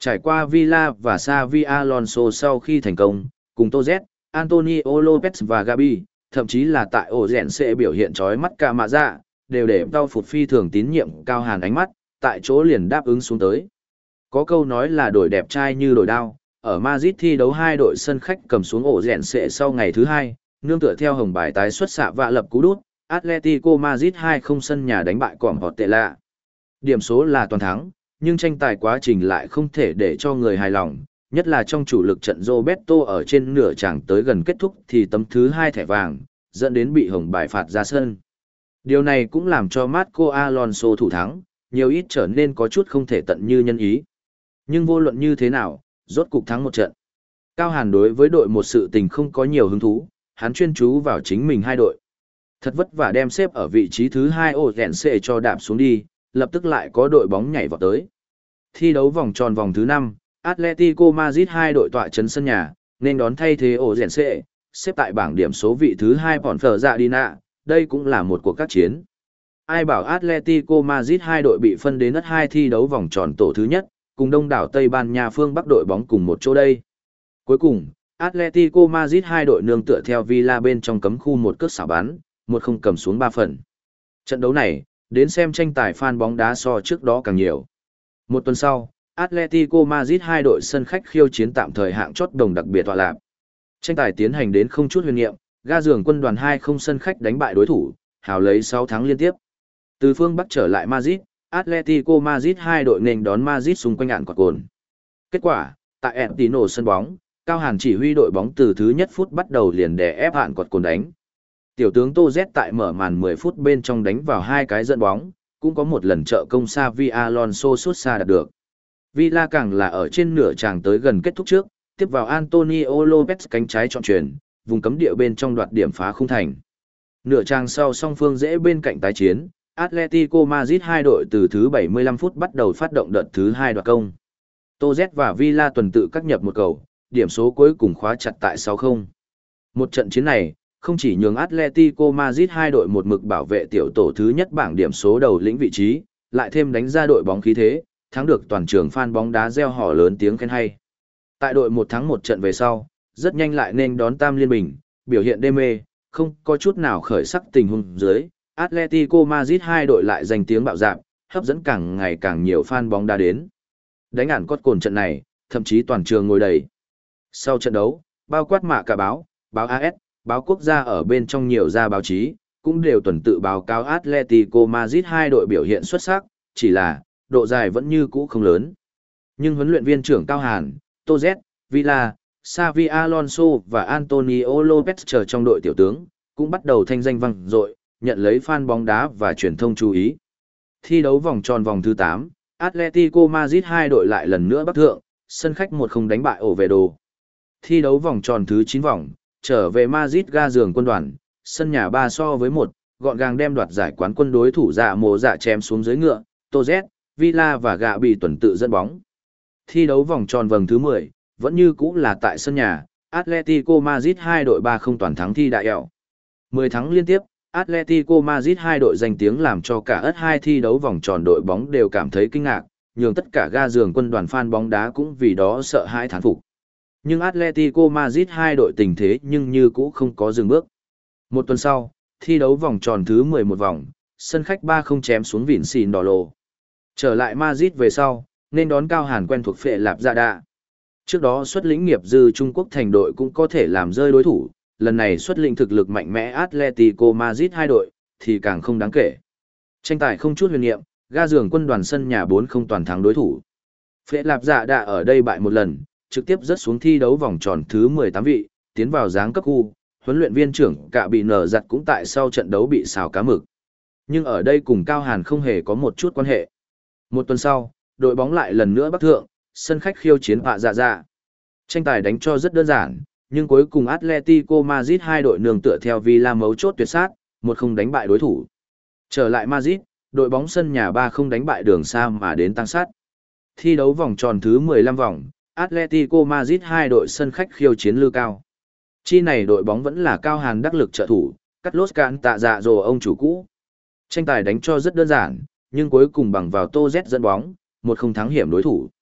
Trải qua Villa và Xavi Alonso sau khi thành công, cùng Tô Z, Antonio Lopez và Gabi, thậm chí là tại ổ rèn sẽ biểu hiện chói mắt cả mạ dạ, đều để đau phụt phi thường tín nhiệm Cao Hàn ánh mắt, tại chỗ liền đáp ứng xuống tới. Có câu nói là đổi đẹp trai như đổi đao, ở Madrid thi đấu hai đội sân khách cầm xuống ổ rèn sẽ sau ngày thứ hai, nương tựa theo hồng bài tái xuất xạ vạ lập cú đút, Atletico Madrid hai không sân nhà đánh bại cỏm họt tệ lạ. Điểm số là toàn thắng, nhưng tranh tài quá trình lại không thể để cho người hài lòng, nhất là trong chủ lực trận Roberto ở trên nửa chàng tới gần kết thúc thì tấm thứ hai thẻ vàng, dẫn đến bị hồng bài phạt ra sân. Điều này cũng làm cho Marco Alonso thủ thắng, nhiều ít trở nên có chút không thể tận như nhân ý. Nhưng vô luận như thế nào, rốt cục thắng một trận. Cao Hàn đối với đội một sự tình không có nhiều hứng thú, hắn chuyên chú vào chính mình hai đội. Thật vất vả đem xếp ở vị trí thứ hai ổ rèn xệ cho đạp xuống đi, lập tức lại có đội bóng nhảy vào tới. Thi đấu vòng tròn vòng thứ năm, Atletico Madrid hai đội tọa trấn sân nhà, nên đón thay thế ổ rèn xệ, xếp tại bảng điểm số vị thứ hai Ponferradina, đây cũng là một cuộc các chiến. Ai bảo Atletico Madrid hai đội bị phân đến đất hai thi đấu vòng tròn tổ thứ nhất, cùng đông đảo Tây Ban Nha phương Bắc đội bóng cùng một chỗ đây. Cuối cùng, Atletico Madrid hai đội nương tựa theo Villa bên trong cấm khu một cước xảo bắn, một không cầm xuống ba phần. Trận đấu này, đến xem tranh tài fan bóng đá so trước đó càng nhiều. Một tuần sau, Atletico Madrid hai đội sân khách khiêu chiến tạm thời hạng chót đồng đặc biệt tọa lạc. Tranh tài tiến hành đến không chút huyền niệm, ga giường quân đoàn hai không sân khách đánh bại đối thủ, hào lấy sáu thắng liên tiếp. Từ phương Bắc trở lại Madrid, Atletico Madrid hai đội nên đón Madrid xung quanh ạn quạt cồn. Kết quả, tại Etino sân bóng, Cao Hàn chỉ huy đội bóng từ thứ nhất phút bắt đầu liền đè ép ạn quạt cồn đánh. Tiểu tướng Tô Z tại mở màn mười phút bên trong đánh vào hai cái dẫn bóng, cũng có một lần trợ công Xavi Alonso sút xa đạt được. Villa càng là ở trên nửa tràng tới gần kết thúc trước, tiếp vào Antonio Lopez cánh trái chọn chuyền, vùng cấm địa bên trong đoạt điểm phá khung thành. Nửa tràng sau song phương dễ bên cạnh tái chiến, Atletico Madrid hai đội từ thứ bảy mươi lăm phút bắt đầu phát động đợt thứ hai đoạt công. Tô Z và Villa tuần tự cắt nhập một cầu, điểm số cuối cùng khóa chặt tại sáu không. Một trận chiến này, không chỉ nhường Atletico Madrid hai đội một mực bảo vệ tiểu tổ thứ nhất bảng điểm số đầu lĩnh vị trí, lại thêm đánh ra đội bóng khí thế, thắng được toàn trường fan bóng đá reo hò lớn tiếng khen hay. Tại đội một thắng một trận về sau, rất nhanh lại nên đón tam liên bình, biểu hiện đê mê, không có chút nào khởi sắc tình huống dưới, Atletico Madrid hai đội lại giành tiếng bạo dạn, hấp dẫn càng ngày càng nhiều fan bóng đá đến. Đánh ản cốt cồn trận này, thậm chí toàn trường ngồi đầy. Sau trận đấu, bao quát mạ cả báo, báo a ét, báo quốc gia ở bên trong nhiều gia báo chí, cũng đều tuần tự báo cáo Atletico Madrid hai đội biểu hiện xuất sắc, chỉ là, độ dài vẫn như cũ không lớn. Nhưng huấn luyện viên trưởng Cao Hàn, Tô Z, Villa, Xavi Alonso và Antonio Lopez chờ trong đội tiểu tướng, cũng bắt đầu thanh danh vang dội, nhận lấy fan bóng đá và truyền thông chú ý. Thi đấu vòng tròn vòng thứ tám, Atletico Madrid hai đội lại lần nữa bắc thượng, sân khách một không đánh bại Oviedo. Thi đấu vòng tròn thứ chín vòng, trở về Madrid ga giường quân đoàn, sân nhà ba so với một, gọn gàng đem đoạt giải quán quân đối thủ dạ mồ dạ chém xuống dưới ngựa, Tô Z, Villa và gạ bị tuần tự dẫn bóng. Thi đấu vòng tròn vòng thứ mười, vẫn như cũ là tại sân nhà, Atletico Madrid hai đội ba không toàn thắng thi đại ẹo. mười thắng liên tiếp, Atletico Madrid hai đội danh tiếng làm cho cả ất hai thi đấu vòng tròn đội bóng đều cảm thấy kinh ngạc, nhường tất cả ga giường quân đoàn fan bóng đá cũng vì đó sợ hãi thán phục. Nhưng Atletico Madrid hai đội tình thế nhưng như cũ không có dừng bước. Một tuần sau, thi đấu vòng tròn thứ mười một vòng, sân khách ba không chém xuống vịn xìn đỏ lồ. Trở lại Madrid về sau, nên đón Cao Hàn quen thuộc phệ lạp dạ đạ. Trước đó xuất lĩnh nghiệp dư Trung Quốc thành đội cũng có thể làm rơi đối thủ, lần này xuất lĩnh thực lực mạnh mẽ Atletico Madrid hai đội, thì càng không đáng kể. Tranh tài không chút huyền niệm, ga giường quân đoàn sân nhà bốn không toàn thắng đối thủ. Phệ lạp dạ đạ ở đây bại một lần, trực tiếp rớt xuống thi đấu vòng tròn thứ mười tám vị, tiến vào giáng cấp khu, huấn luyện viên trưởng cả bị nở giặt cũng tại sau trận đấu bị xào cá mực. Nhưng ở đây cùng Cao Hàn không hề có một chút quan hệ. Một tuần sau, đội bóng lại lần nữa bắc thượng, sân khách khiêu chiến Pạ Dạ Dạ. Tranh tài đánh cho rất đơn giản, nhưng cuối cùng Atletico Madrid hai đội nương tựa theo Villa mấu chốt tuyệt sát, một không đánh bại đối thủ. Trở lại Madrid, đội bóng sân nhà ba không đánh bại đường xa mà đến tăng sát. Thi đấu vòng tròn thứ mười lăm vòng, Atletico Madrid hai đội sân khách khiêu chiến Lư Cao. Chi này đội bóng vẫn là Cao Hàn đắc lực trợ thủ, cắt lốt cạn tạ dạ dồ ông chủ cũ. Tranh tài đánh cho rất đơn giản, nhưng cuối cùng bằng vào Tô Z dẫn bóng, một không thắng hiểm đối thủ.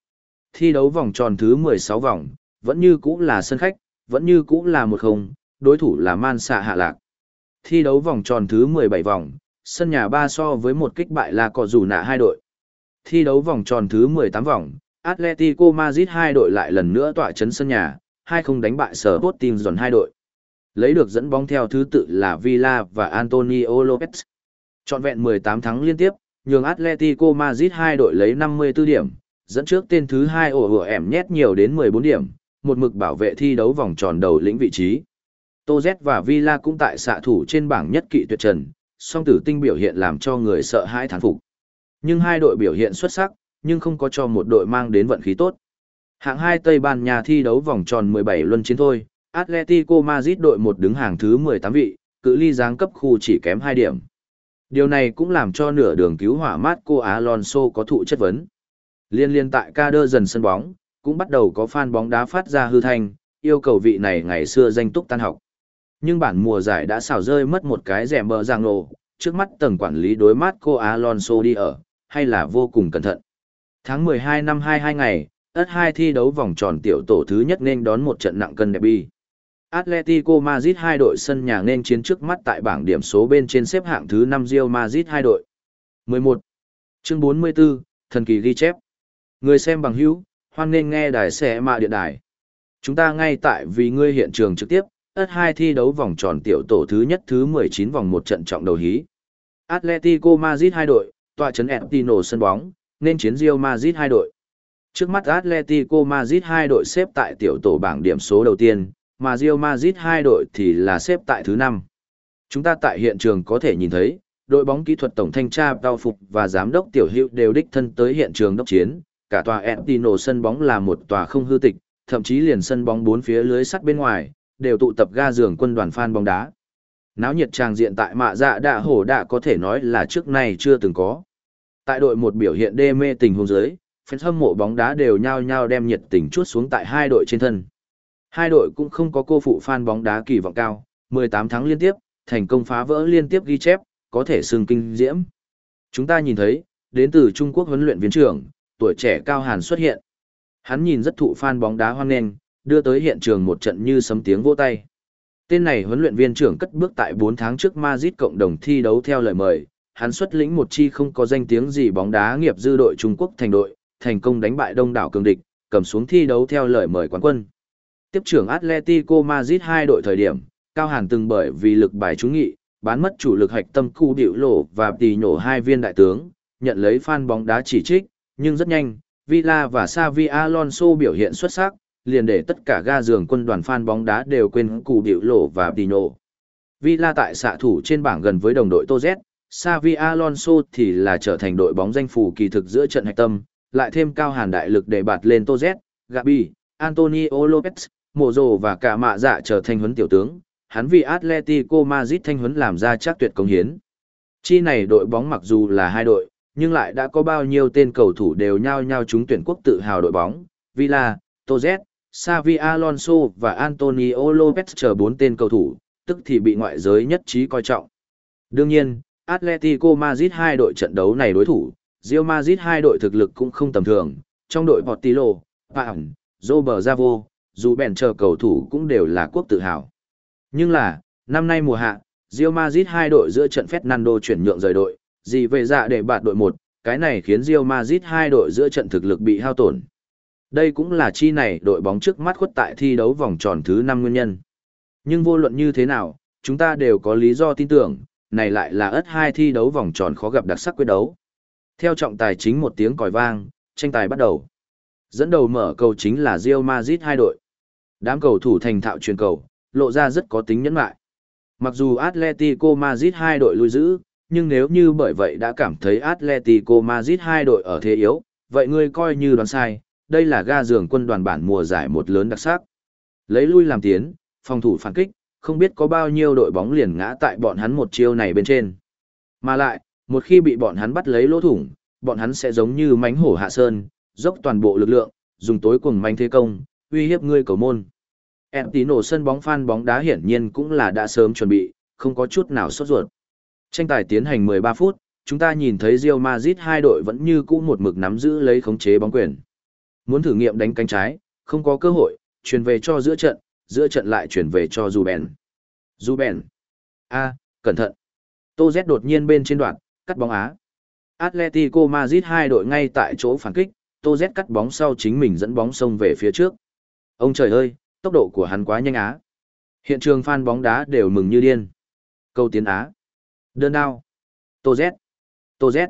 Thi đấu vòng tròn thứ mười sáu vòng, vẫn như cũ là sân khách, vẫn như cũ là một không, đối thủ là Man Xạ Hạ Lạc. Thi đấu vòng tròn thứ mười bảy vòng, sân nhà ba so với một kích bại là cọ rủ nạ hai đội. Thi đấu vòng tròn thứ mười tám vòng, Atletico Madrid hai đội lại lần nữa tỏa chấn sân nhà, hai không đánh bại Sporting Giòn hai đội. Lấy được dẫn bóng theo thứ tự là Villa và Antonio Lopez. Trọn vẹn mười tám thắng liên tiếp, nhường Atletico Madrid hai đội lấy năm mươi tư điểm, dẫn trước tên thứ hai ổ ổ ẻm nhét nhiều đến mười bốn điểm, một mực bảo vệ thi đấu vòng tròn đầu lĩnh vị trí. Tô Z và Villa cũng tại xạ thủ trên bảng nhất kỵ tuyệt trần, song tử tinh biểu hiện làm cho người sợ hãi thán phục. Nhưng hai đội biểu hiện xuất sắc, nhưng không có cho một đội mang đến vận khí tốt. Hạng hai Tây Ban Nha thi đấu vòng tròn mười bảy luân chiến thôi, Atletico Madrid đội một đứng hàng thứ mười tám vị, cự ly giáng cấp khu chỉ kém hai điểm. Điều này cũng làm cho nửa đường cứu hỏa Marco Alonso có thụ chất vấn. Liên liên tại ca đơ dần sân bóng, cũng bắt đầu có fan bóng đá phát ra hư thanh, yêu cầu vị này ngày xưa danh túc tan học. Nhưng bản mùa giải đã xào rơi mất một cái rẻ mờ giang lộ, trước mắt tầng quản lý đối Marco Alonso đi ở, hay là vô cùng cẩn thận. Tháng mười hai năm hai mươi hai ngày, ét hai thi đấu vòng tròn tiểu tổ thứ nhất nên đón một trận nặng cân derby. Atletico Madrid hai đội sân nhà nên chiến trước mắt tại bảng điểm số bên trên xếp hạng thứ năm Real Madrid hai đội. mười một. Chương bốn mươi tư, thần kỳ ghi chép. Người xem bằng hữu, hoan nghênh nghe đài xe mạ điện đài. Chúng ta ngay tại vì ngươi hiện trường trực tiếp, ét hai thi đấu vòng tròn tiểu tổ thứ nhất thứ mười chín vòng một trận trọng đầu hí. Atletico Madrid hai đội, tọa trấn Etino sân bóng, nên chiến Real Madrid hai đội. Trước mắt Atletico Madrid hai đội xếp tại tiểu tổ bảng điểm số đầu tiên, mà Real Madrid hai đội thì là xếp tại thứ năm. Chúng ta tại hiện trường có thể nhìn thấy, đội bóng kỹ thuật tổng thanh tra Tao Phục và giám đốc tiểu hữu đều đích thân tới hiện trường đốc chiến, cả tòa Etino sân bóng là một tòa không hư tịch, thậm chí liền sân bóng bốn phía lưới sắt bên ngoài, đều tụ tập ga giường quân đoàn fan bóng đá. Náo nhiệt tràng diện tại mạ dạ đạ hổ đạ có thể nói là trước nay chưa từng có. Tại đội một biểu hiện đê mê tình huống dưới, fan hâm mộ bóng đá đều nhao nhao đem nhiệt tình chuốt xuống tại hai đội trên thân. Hai đội cũng không có cô phụ fan bóng đá kỳ vọng cao, mười tám thắng liên tiếp, thành công phá vỡ liên tiếp ghi chép, có thể xưng kinh diễm. Chúng ta nhìn thấy, đến từ Trung Quốc huấn luyện viên trưởng, tuổi trẻ Cao Hàn xuất hiện. Hắn nhìn rất thụ fan bóng đá hoan nghênh, đưa tới hiện trường một trận như sấm tiếng vỗ tay. Tên này huấn luyện viên trưởng cất bước tại bốn tháng trước Madrid cộng đồng thi đấu theo lời mời, hắn xuất lĩnh một chi không có danh tiếng gì bóng đá nghiệp dư đội Trung Quốc thành đội, thành công đánh bại đông đảo cường địch, cầm xuống thi đấu theo lời mời quán quân. Tiếp trưởng Atletico Madrid hai đội thời điểm, Cao Hàn từng bởi vì lực bài trúng nghị, bán mất chủ lực hạch tâm Cu Điệu Lỗ và Tì Nhổ hai viên đại tướng, nhận lấy fan bóng đá chỉ trích, nhưng rất nhanh, Villa và Xavi Alonso biểu hiện xuất sắc, liền để tất cả ga giường quân đoàn fan bóng đá đều quên Cu Điệu Lỗ và Tì Nhổ. Villa tại xạ thủ trên bảng gần với đồng đội Tô Z, Xavi Alonso thì là trở thành đội bóng danh phủ kỳ thực giữa trận hạch tâm, lại thêm Cao Hàn đại lực để bạt lên Tô Z, Gabi, Antonio Lopez, Mộ Rồ và cả mạ dạ trở thành huấn tiểu tướng, hắn vì Atletico Madrid thanh huấn làm ra chắc tuyệt công hiến. Chi này đội bóng mặc dù là hai đội, nhưng lại đã có bao nhiêu tên cầu thủ đều nhao nhao trúng tuyển quốc tự hào đội bóng, Villa, Tô Z, Xavi Alonso và Antonio Lopez chờ bốn tên cầu thủ, tức thì bị ngoại giới nhất trí coi trọng. Đương nhiên, Atletico Madrid hai đội trận đấu này đối thủ, Real Madrid hai đội thực lực cũng không tầm thường, trong đội Portillo, Paan, Roberto, dù bèn chờ cầu thủ cũng đều là quốc tự hào. Nhưng là, năm nay mùa hạ, Real Madrid hai đội giữa trận Fernando chuyển nhượng rời đội, gì về dạ để bạt đội một, cái này khiến Real Madrid hai đội giữa trận thực lực bị hao tổn. Đây cũng là chi này đội bóng trước mắt khuất tại thi đấu vòng tròn thứ năm nguyên nhân. Nhưng vô luận như thế nào, chúng ta đều có lý do tin tưởng, này lại là ét hai thi đấu vòng tròn khó gặp đặc sắc quyết đấu. Theo trọng tài chính một tiếng còi vang, tranh tài bắt đầu. Dẫn đầu mở cầu chính là Real Madrid hai đội. Đám cầu thủ thành thạo truyền cầu, lộ ra rất có tính nhẫn nại. Mặc dù Atletico Madrid hai đội lui giữ, nhưng nếu như bởi vậy đã cảm thấy Atletico Madrid hai đội ở thế yếu, vậy ngươi coi như đoán sai, đây là ga giường quân đoàn bản mùa giải một lớn đặc sắc. Lấy lui làm tiến, phòng thủ phản kích, không biết có bao nhiêu đội bóng liền ngã tại bọn hắn một chiêu này bên trên. Mà lại, một khi bị bọn hắn bắt lấy lỗ thủng, bọn hắn sẽ giống như mánh hổ hạ sơn, dốc toàn bộ lực lượng, dùng tối cùng manh thế công, uy hiếp ngươi cầu môn. Em tí nổ sân bóng fan bóng đá hiển nhiên cũng là đã sớm chuẩn bị, không có chút nào sốt ruột. Tranh tài tiến hành mười ba phút, chúng ta nhìn thấy Real Madrid hai đội vẫn như cũ một mực nắm giữ lấy khống chế bóng quyền. Muốn thử nghiệm đánh cánh trái, không có cơ hội, chuyển về cho giữa trận, giữa trận lại chuyển về cho Ruben. Ruben. A, cẩn thận. Tô Z đột nhiên bên trên đoạn, cắt bóng Á. Atletico Madrid hai đội ngay tại chỗ phản kích, Tô Z cắt bóng sau chính mình dẫn bóng xông về phía trước. Ông trời ơi, tốc độ của hắn quá nhanh Á. Hiện trường fan bóng đá đều mừng như điên. Câu tiến Á. Đơn đao. Tô Z. Tô Z.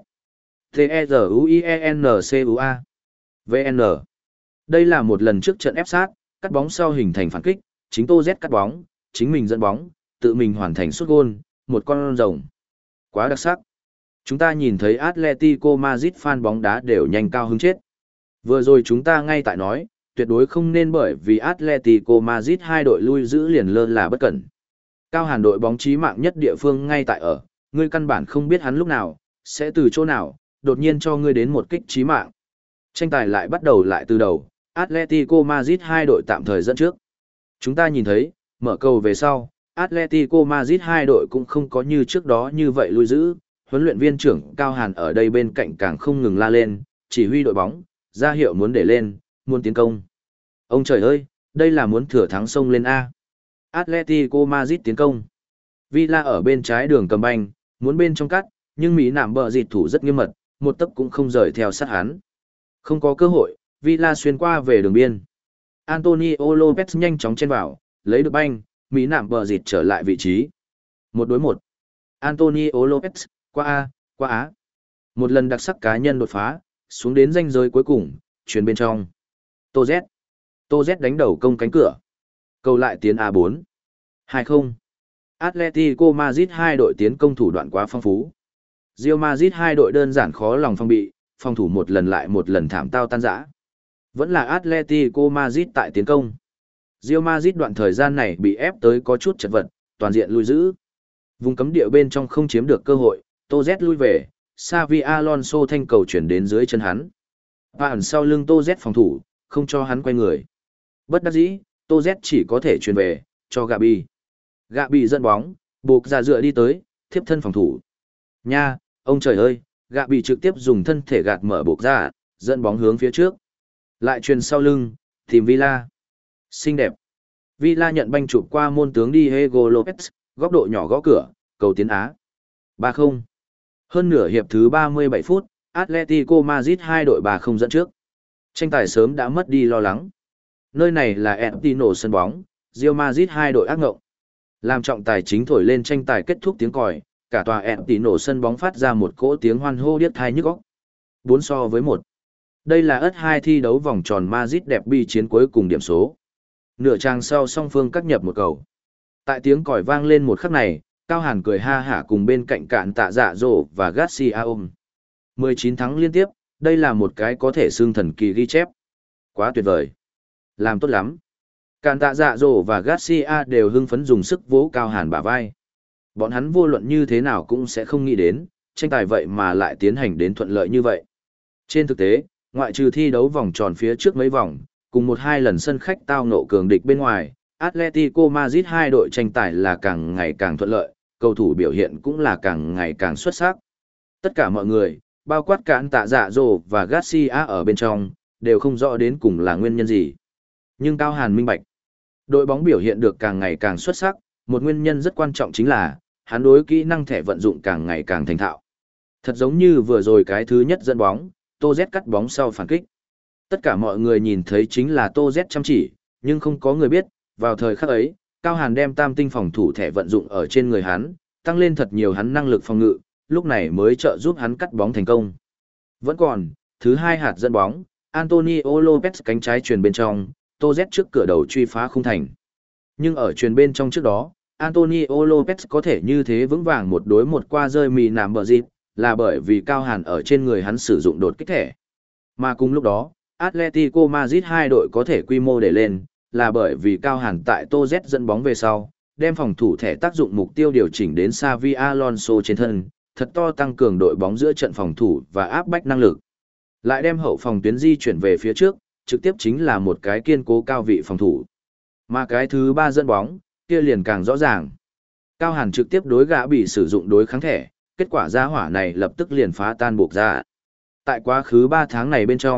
T-E-Z-U-I-E-N-C-U-A. vê en. Đây là một lần trước trận ép sát, cắt bóng sau hình thành phản kích, chính Tô Z cắt bóng, chính mình dẫn bóng, tự mình hoàn thành sút gôn, một con rồng. Quá đặc sắc. Chúng ta nhìn thấy Atletico Madrid fan bóng đá đều nhanh cao hứng chết. Vừa rồi chúng ta ngay tại nói, tuyệt đối không nên bởi vì Atletico Madrid hai đội lui giữ liền lơ là bất cẩn. Cao Hàn đội bóng chí mạng nhất địa phương ngay tại ở, ngươi căn bản không biết hắn lúc nào, sẽ từ chỗ nào, đột nhiên cho ngươi đến một kích chí mạng. Tranh tài lại bắt đầu lại từ đầu, Atletico Madrid hai đội tạm thời dẫn trước. Chúng ta nhìn thấy, mở cầu về sau, Atletico Madrid hai đội cũng không có như trước đó như vậy lui giữ, huấn luyện viên trưởng Cao Hàn ở đây bên cạnh càng không ngừng la lên, chỉ huy đội bóng, ra hiệu muốn để lên, muốn tiến công. Ông trời ơi, đây là muốn thừa thắng sông lên A. Atletico Madrid tiến công. Villa ở bên trái đường cầm banh, muốn bên trong cắt, nhưng Mỹ nạm bờ dịt thủ rất nghiêm mật, một tấc cũng không rời theo sát hắn. Không có cơ hội, Villa xuyên qua về đường biên. Antonio Lopez nhanh chóng chen vào, lấy được banh, Mỹ nạm bờ dịt trở lại vị trí. Một đối một. Antonio Lopez, qua A, qua Á. Một lần đặc sắc cá nhân đột phá, xuống đến ranh giới cuối cùng, chuyền bên trong. Tô Z. Tô Z đánh đầu công cánh cửa. Cầu lại tiến A bốn. hai không. Atletico Madrid hai đội tiến công thủ đoạn quá phong phú. Real Madrid hai đội đơn giản khó lòng phòng bị, phòng thủ một lần lại một lần thảm tao tan rã. Vẫn là Atletico Madrid tại tiến công. Real Madrid đoạn thời gian này bị ép tới có chút chật vật, toàn diện lui giữ. Vùng cấm địa bên trong không chiếm được cơ hội, Tô Z lui về, Xavi Alonso thanh cầu chuyển đến dưới chân hắn. Bạn sau lưng Tô Z phòng thủ, không cho hắn quay người. Bất đắc dĩ, Tô Z chỉ có thể chuyển về, cho Gabi. Gabi dẫn bóng, buộc ra dựa đi tới, thiếp thân phòng thủ. Nha, ông trời ơi, Gabi trực tiếp dùng thân thể gạt mở buộc ra, dẫn bóng hướng phía trước. Lại truyền sau lưng, tìm Villa. Xinh đẹp. Villa nhận banh chụp qua môn tướng Diego Lopez, góc độ nhỏ gõ cửa, cầu tiến Á. ba không. Hơn nửa hiệp thứ ba mươi bảy phút, Atletico Madrid hai đội ba không dẫn trước. Tranh tài sớm đã mất đi lo lắng. Nơi này là Etino sân bóng, Real Madrid hai đội ác ngộng. Làm trọng tài chính thổi lên tranh tài kết thúc tiếng còi, cả tòa Etino sân bóng phát ra một cỗ tiếng hoan hô điếc tai nhức óc. bốn so với một. Đây là ớt hai thi đấu vòng tròn Madrid derby chiến cuối cùng điểm số. Nửa trang sau song phương cắt nhập một cầu. Tại tiếng còi vang lên một khắc này, Cao Hàn cười ha hả cùng bên cạnh cạn tạ dạ dỗ và Garcia ôm. mười chín thắng liên tiếp, đây là một cái có thể xương thần kỳ ghi chép. Quá tuyệt vời. Làm tốt lắm. Cạn tạ dạ dỗ và Garcia đều hưng phấn dùng sức vỗ Cao Hàn bả vai. Bọn hắn vô luận như thế nào cũng sẽ không nghĩ đến, tranh tài vậy mà lại tiến hành đến thuận lợi như vậy. Trên thực tế, ngoại trừ thi đấu vòng tròn phía trước mấy vòng, cùng một hai lần sân khách tao ngộ cường địch bên ngoài, Atletico Madrid hai đội tranh tài là càng ngày càng thuận lợi, cầu thủ biểu hiện cũng là càng ngày càng xuất sắc. Tất cả mọi người, bao quát cạn tạ dạ dỗ và Garcia ở bên trong, đều không rõ đến cùng là nguyên nhân gì. Nhưng Cao Hàn minh bạch, đội bóng biểu hiện được càng ngày càng xuất sắc, một nguyên nhân rất quan trọng chính là, hắn đối kỹ năng thẻ vận dụng càng ngày càng thành thạo. Thật giống như vừa rồi cái thứ nhất dẫn bóng, Tô Z cắt bóng sau phản kích. Tất cả mọi người nhìn thấy chính là Tô Z chăm chỉ, nhưng không có người biết, vào thời khắc ấy, Cao Hàn đem tam tinh phòng thủ thẻ vận dụng ở trên người hắn, tăng lên thật nhiều hắn năng lực phòng ngự, lúc này mới trợ giúp hắn cắt bóng thành công. Vẫn còn, thứ hai hạt dẫn bóng, Antonio Lopez cánh trái truyền bên trong, Tô Z trước cửa đầu truy phá không thành. Nhưng ở truyền bên trong trước đó, Antonio Lopez có thể như thế vững vàng một đối một qua rơi mì nằm bờ dịp, là bởi vì Cao Hàn ở trên người hắn sử dụng đột kích thẻ. Mà cùng lúc đó, Atletico Madrid hai đội có thể quy mô để lên, là bởi vì Cao Hàn tại Tô Z dẫn bóng về sau, đem phòng thủ thẻ tác dụng mục tiêu điều chỉnh đến Xavi Alonso trên thân, thật to tăng cường đội bóng giữa trận phòng thủ và áp bách năng lực. Lại đem hậu phòng tuyến di chuyển về phía trước, trực tiếp chính là một cái kiên cố cao vị phòng thủ. Mà cái thứ ba dẫn bóng, kia liền càng rõ ràng. Cao Hàn trực tiếp đối gã bị sử dụng đối kháng thẻ, kết quả ra hỏa này lập tức liền phá tan buộc ra. Tại quá khứ ba tháng này bên trong,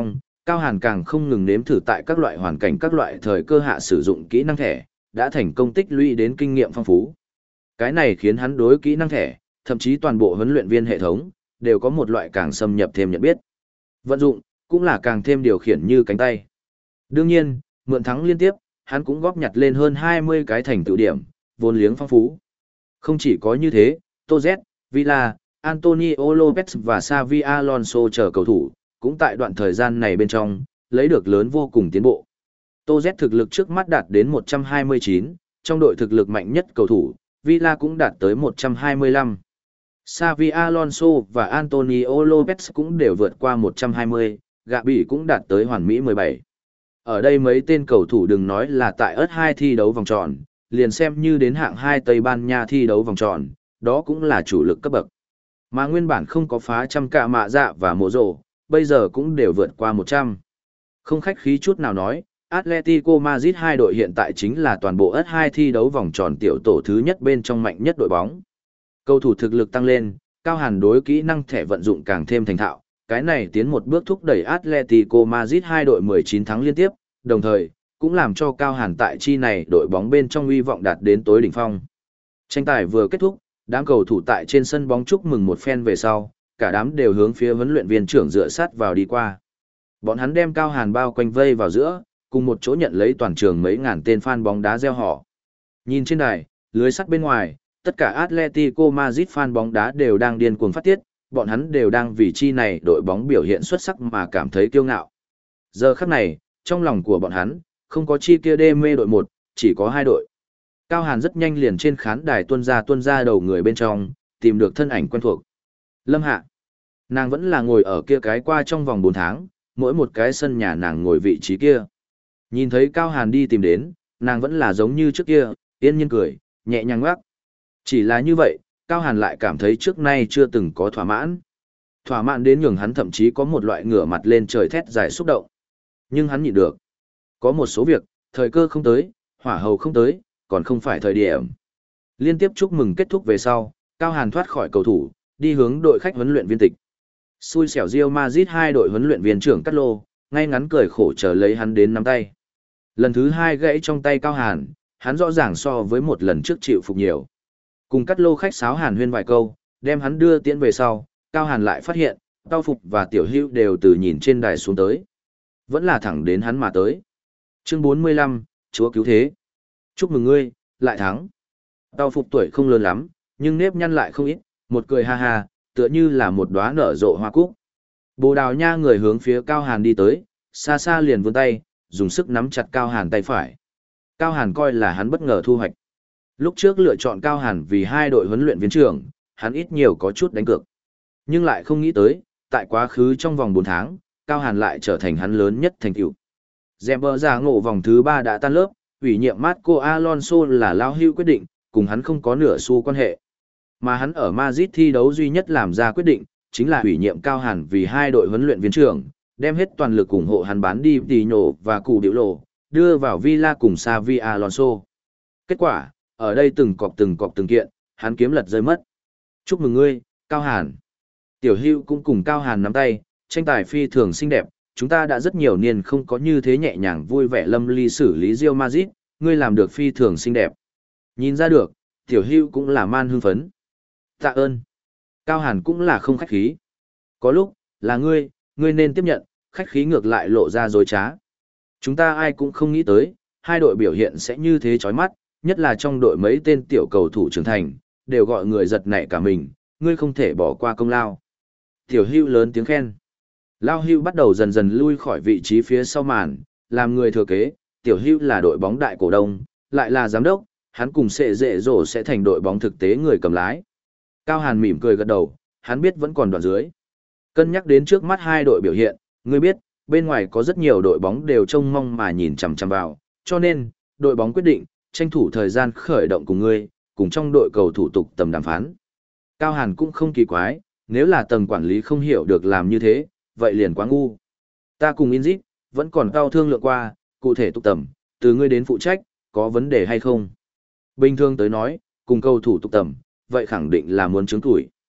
Cao Hàn càng không ngừng nếm thử tại các loại hoàn cảnh các loại thời cơ hạ sử dụng kỹ năng thẻ, đã thành công tích lũy đến kinh nghiệm phong phú. Cái này khiến hắn đối kỹ năng thẻ, thậm chí toàn bộ huấn luyện viên hệ thống, đều có một loại càng xâm nhập thêm nhận biết. Vận dụng, cũng là càng thêm điều khiển như cánh tay. Đương nhiên, mượn thắng liên tiếp, hắn cũng góp nhặt lên hơn hai mươi cái thành tựu điểm, vốn liếng phong phú. Không chỉ có như thế, Tô Z, Villa, Antonio Lopez và Xavi Alonso chờ cầu thủ, cũng tại đoạn thời gian này bên trong, lấy được lớn vô cùng tiến bộ. Tô Z thực lực trước mắt đạt đến một trăm hai mươi chín, trong đội thực lực mạnh nhất cầu thủ, Villa cũng đạt tới một trăm hai mươi lăm. Xavi Alonso và Antonio Lopez cũng đều vượt qua một trăm hai mươi, Gabi cũng đạt tới hoàn mỹ mười bảy. Ở đây mấy tên cầu thủ đừng nói là tại ớt hai thi đấu vòng tròn, liền xem như đến hạng hai Tây Ban Nha thi đấu vòng tròn, đó cũng là chủ lực cấp bậc. Mà nguyên bản không có phá trăm cả mạ dạ và mộ rồ, bây giờ cũng đều vượt qua một trăm. Không khách khí chút nào nói, Atletico Madrid hai đội hiện tại chính là toàn bộ ớt hai thi đấu vòng tròn tiểu tổ thứ nhất bên trong mạnh nhất đội bóng. Cầu thủ thực lực tăng lên, Cao Hàn đối kỹ năng thẻ vận dụng càng thêm thành thạo, cái này tiến một bước thúc đẩy Atletico Madrid hai đội mười chín thắng liên tiếp, đồng thời, cũng làm cho Cao Hàn tại chi này đội bóng bên trong uy vọng đạt đến tối đỉnh phong. Tranh tài vừa kết thúc, đám cầu thủ tại trên sân bóng chúc mừng một phen về sau, cả đám đều hướng phía huấn luyện viên trưởng dựa sát vào đi qua. Bọn hắn đem Cao Hàn bao quanh vây vào giữa, cùng một chỗ nhận lấy toàn trường mấy ngàn tên fan bóng đá reo hò. Nhìn trên đài, lưới sắt bên ngoài, tất cả Atletico Madrid fan bóng đá đều đang điên cuồng phát tiết, bọn hắn đều đang vì chi này đội bóng biểu hiện xuất sắc mà cảm thấy kiêu ngạo. Giờ khắc này, trong lòng của bọn hắn, không có chi kia đê mê đội một, chỉ có hai đội. Cao Hàn rất nhanh liền trên khán đài tuân ra tuân ra đầu người bên trong, tìm được thân ảnh quen thuộc. Lâm Hạ. Nàng vẫn là ngồi ở kia cái qua trong vòng bốn tháng, mỗi một cái sân nhà nàng ngồi vị trí kia. Nhìn thấy Cao Hàn đi tìm đến, nàng vẫn là giống như trước kia, yên nhiên cười, nhẹ nhàng ngoác. Chỉ là như vậy, Cao Hàn lại cảm thấy trước nay chưa từng có thỏa mãn. Thỏa mãn đến nhường hắn thậm chí có một loại ngửa mặt lên trời thét dài xúc động. Nhưng hắn nhịn được. Có một số việc, thời cơ không tới, hỏa hầu không tới, còn không phải thời điểm. Liên tiếp chúc mừng kết thúc về sau, Cao Hàn thoát khỏi cầu thủ, đi hướng đội khách huấn luyện viên tịch. Xui xẻo Real Madrid hai đội huấn luyện viên trưởng Cát Lô, ngay ngắn cười khổ chờ lấy hắn đến nắm tay. Lần thứ hai gãy trong tay Cao Hàn, hắn rõ ràng so với một lần trước chịu phục nhiều. Cùng Cát Lô khách sáo Hàn huyên vài câu, đem hắn đưa tiễn về sau, Cao Hàn lại phát hiện, Tao Phục và Tiểu Hữu đều từ nhìn trên đài xuống tới. Vẫn là thẳng đến hắn mà tới. Chương bốn mươi lăm, Chúa cứu thế. Chúc mừng ngươi, lại thắng. Tao Phục tuổi không lớn lắm, nhưng nếp nhăn lại không ít, một cười ha ha, tựa như là một đóa nở rộ hoa cúc. Bồ Đào Nha người hướng phía Cao Hàn đi tới, xa xa liền vươn tay, dùng sức nắm chặt Cao Hàn tay phải. Cao Hàn coi là hắn bất ngờ thu hoạch. Lúc trước lựa chọn Cao Hàn vì hai đội huấn luyện viên trưởng, hắn ít nhiều có chút đánh cược. Nhưng lại không nghĩ tới, tại quá khứ trong vòng bốn tháng, Cao Hàn lại trở thành hắn lớn nhất thành tựu. Dẹmbờ giả ngộ vòng thứ ba đã tan lớp, ủy nhiệm Marco Alonso là lao hưu quyết định, cùng hắn không có nửa xu quan hệ. Mà hắn ở Madrid thi đấu duy nhất làm ra quyết định, chính là ủy nhiệm Cao Hàn vì hai đội huấn luyện viên trưởng, đem hết toàn lực ủng hộ hắn bán đi Tino và Cù Điệu Lộ, đưa vào Villa cùng Xavi Alonso. Kết quả, ở đây từng cọp từng cọp từng kiện, hắn kiếm lật rơi mất. Chúc mừng ngươi, Cao Hàn. Tiểu Hữu cũng cùng Cao Hàn nắm tay, tranh tài phi thường xinh đẹp, chúng ta đã rất nhiều niên không có như thế nhẹ nhàng vui vẻ lâm ly xử lý Real Madrid, ngươi làm được phi thường xinh đẹp. Nhìn ra được, Tiểu Hữu cũng là man hưng phấn. Tạ ơn. Cao Hàn cũng là không khách khí. Có lúc, là ngươi, ngươi nên tiếp nhận, khách khí ngược lại lộ ra dối trá. Chúng ta ai cũng không nghĩ tới, hai đội biểu hiện sẽ như thế chói mắt, nhất là trong đội mấy tên tiểu cầu thủ trưởng thành, đều gọi người giật nảy cả mình, ngươi không thể bỏ qua công lao. Tiểu Hữu lớn tiếng khen. Lao Hữu bắt đầu dần dần lui khỏi vị trí phía sau màn, làm người thừa kế, Tiểu Hữu là đội bóng đại cổ đông, lại là giám đốc, hắn cùng sẽ dễ dỗ sẽ thành đội bóng thực tế người cầm lái. Cao Hàn mỉm cười gật đầu, hắn biết vẫn còn đoạn dưới. Cân nhắc đến trước mắt hai đội biểu hiện, ngươi biết, bên ngoài có rất nhiều đội bóng đều trông mong mà nhìn chằm chằm vào, cho nên, đội bóng quyết định, tranh thủ thời gian khởi động cùng ngươi, cùng trong đội cầu thủ tục tầm đàm phán. Cao Hàn cũng không kỳ quái, nếu là tầng quản lý không hiểu được làm như thế, vậy liền quá ngu. Ta cùng Inzit, vẫn còn cao thương lượng qua, cụ thể tục tầm, từ ngươi đến phụ trách, có vấn đề hay không? Bình thường tới nói, cùng cầu thủ tục tầm, vậy khẳng định là muốn chứng tuổi.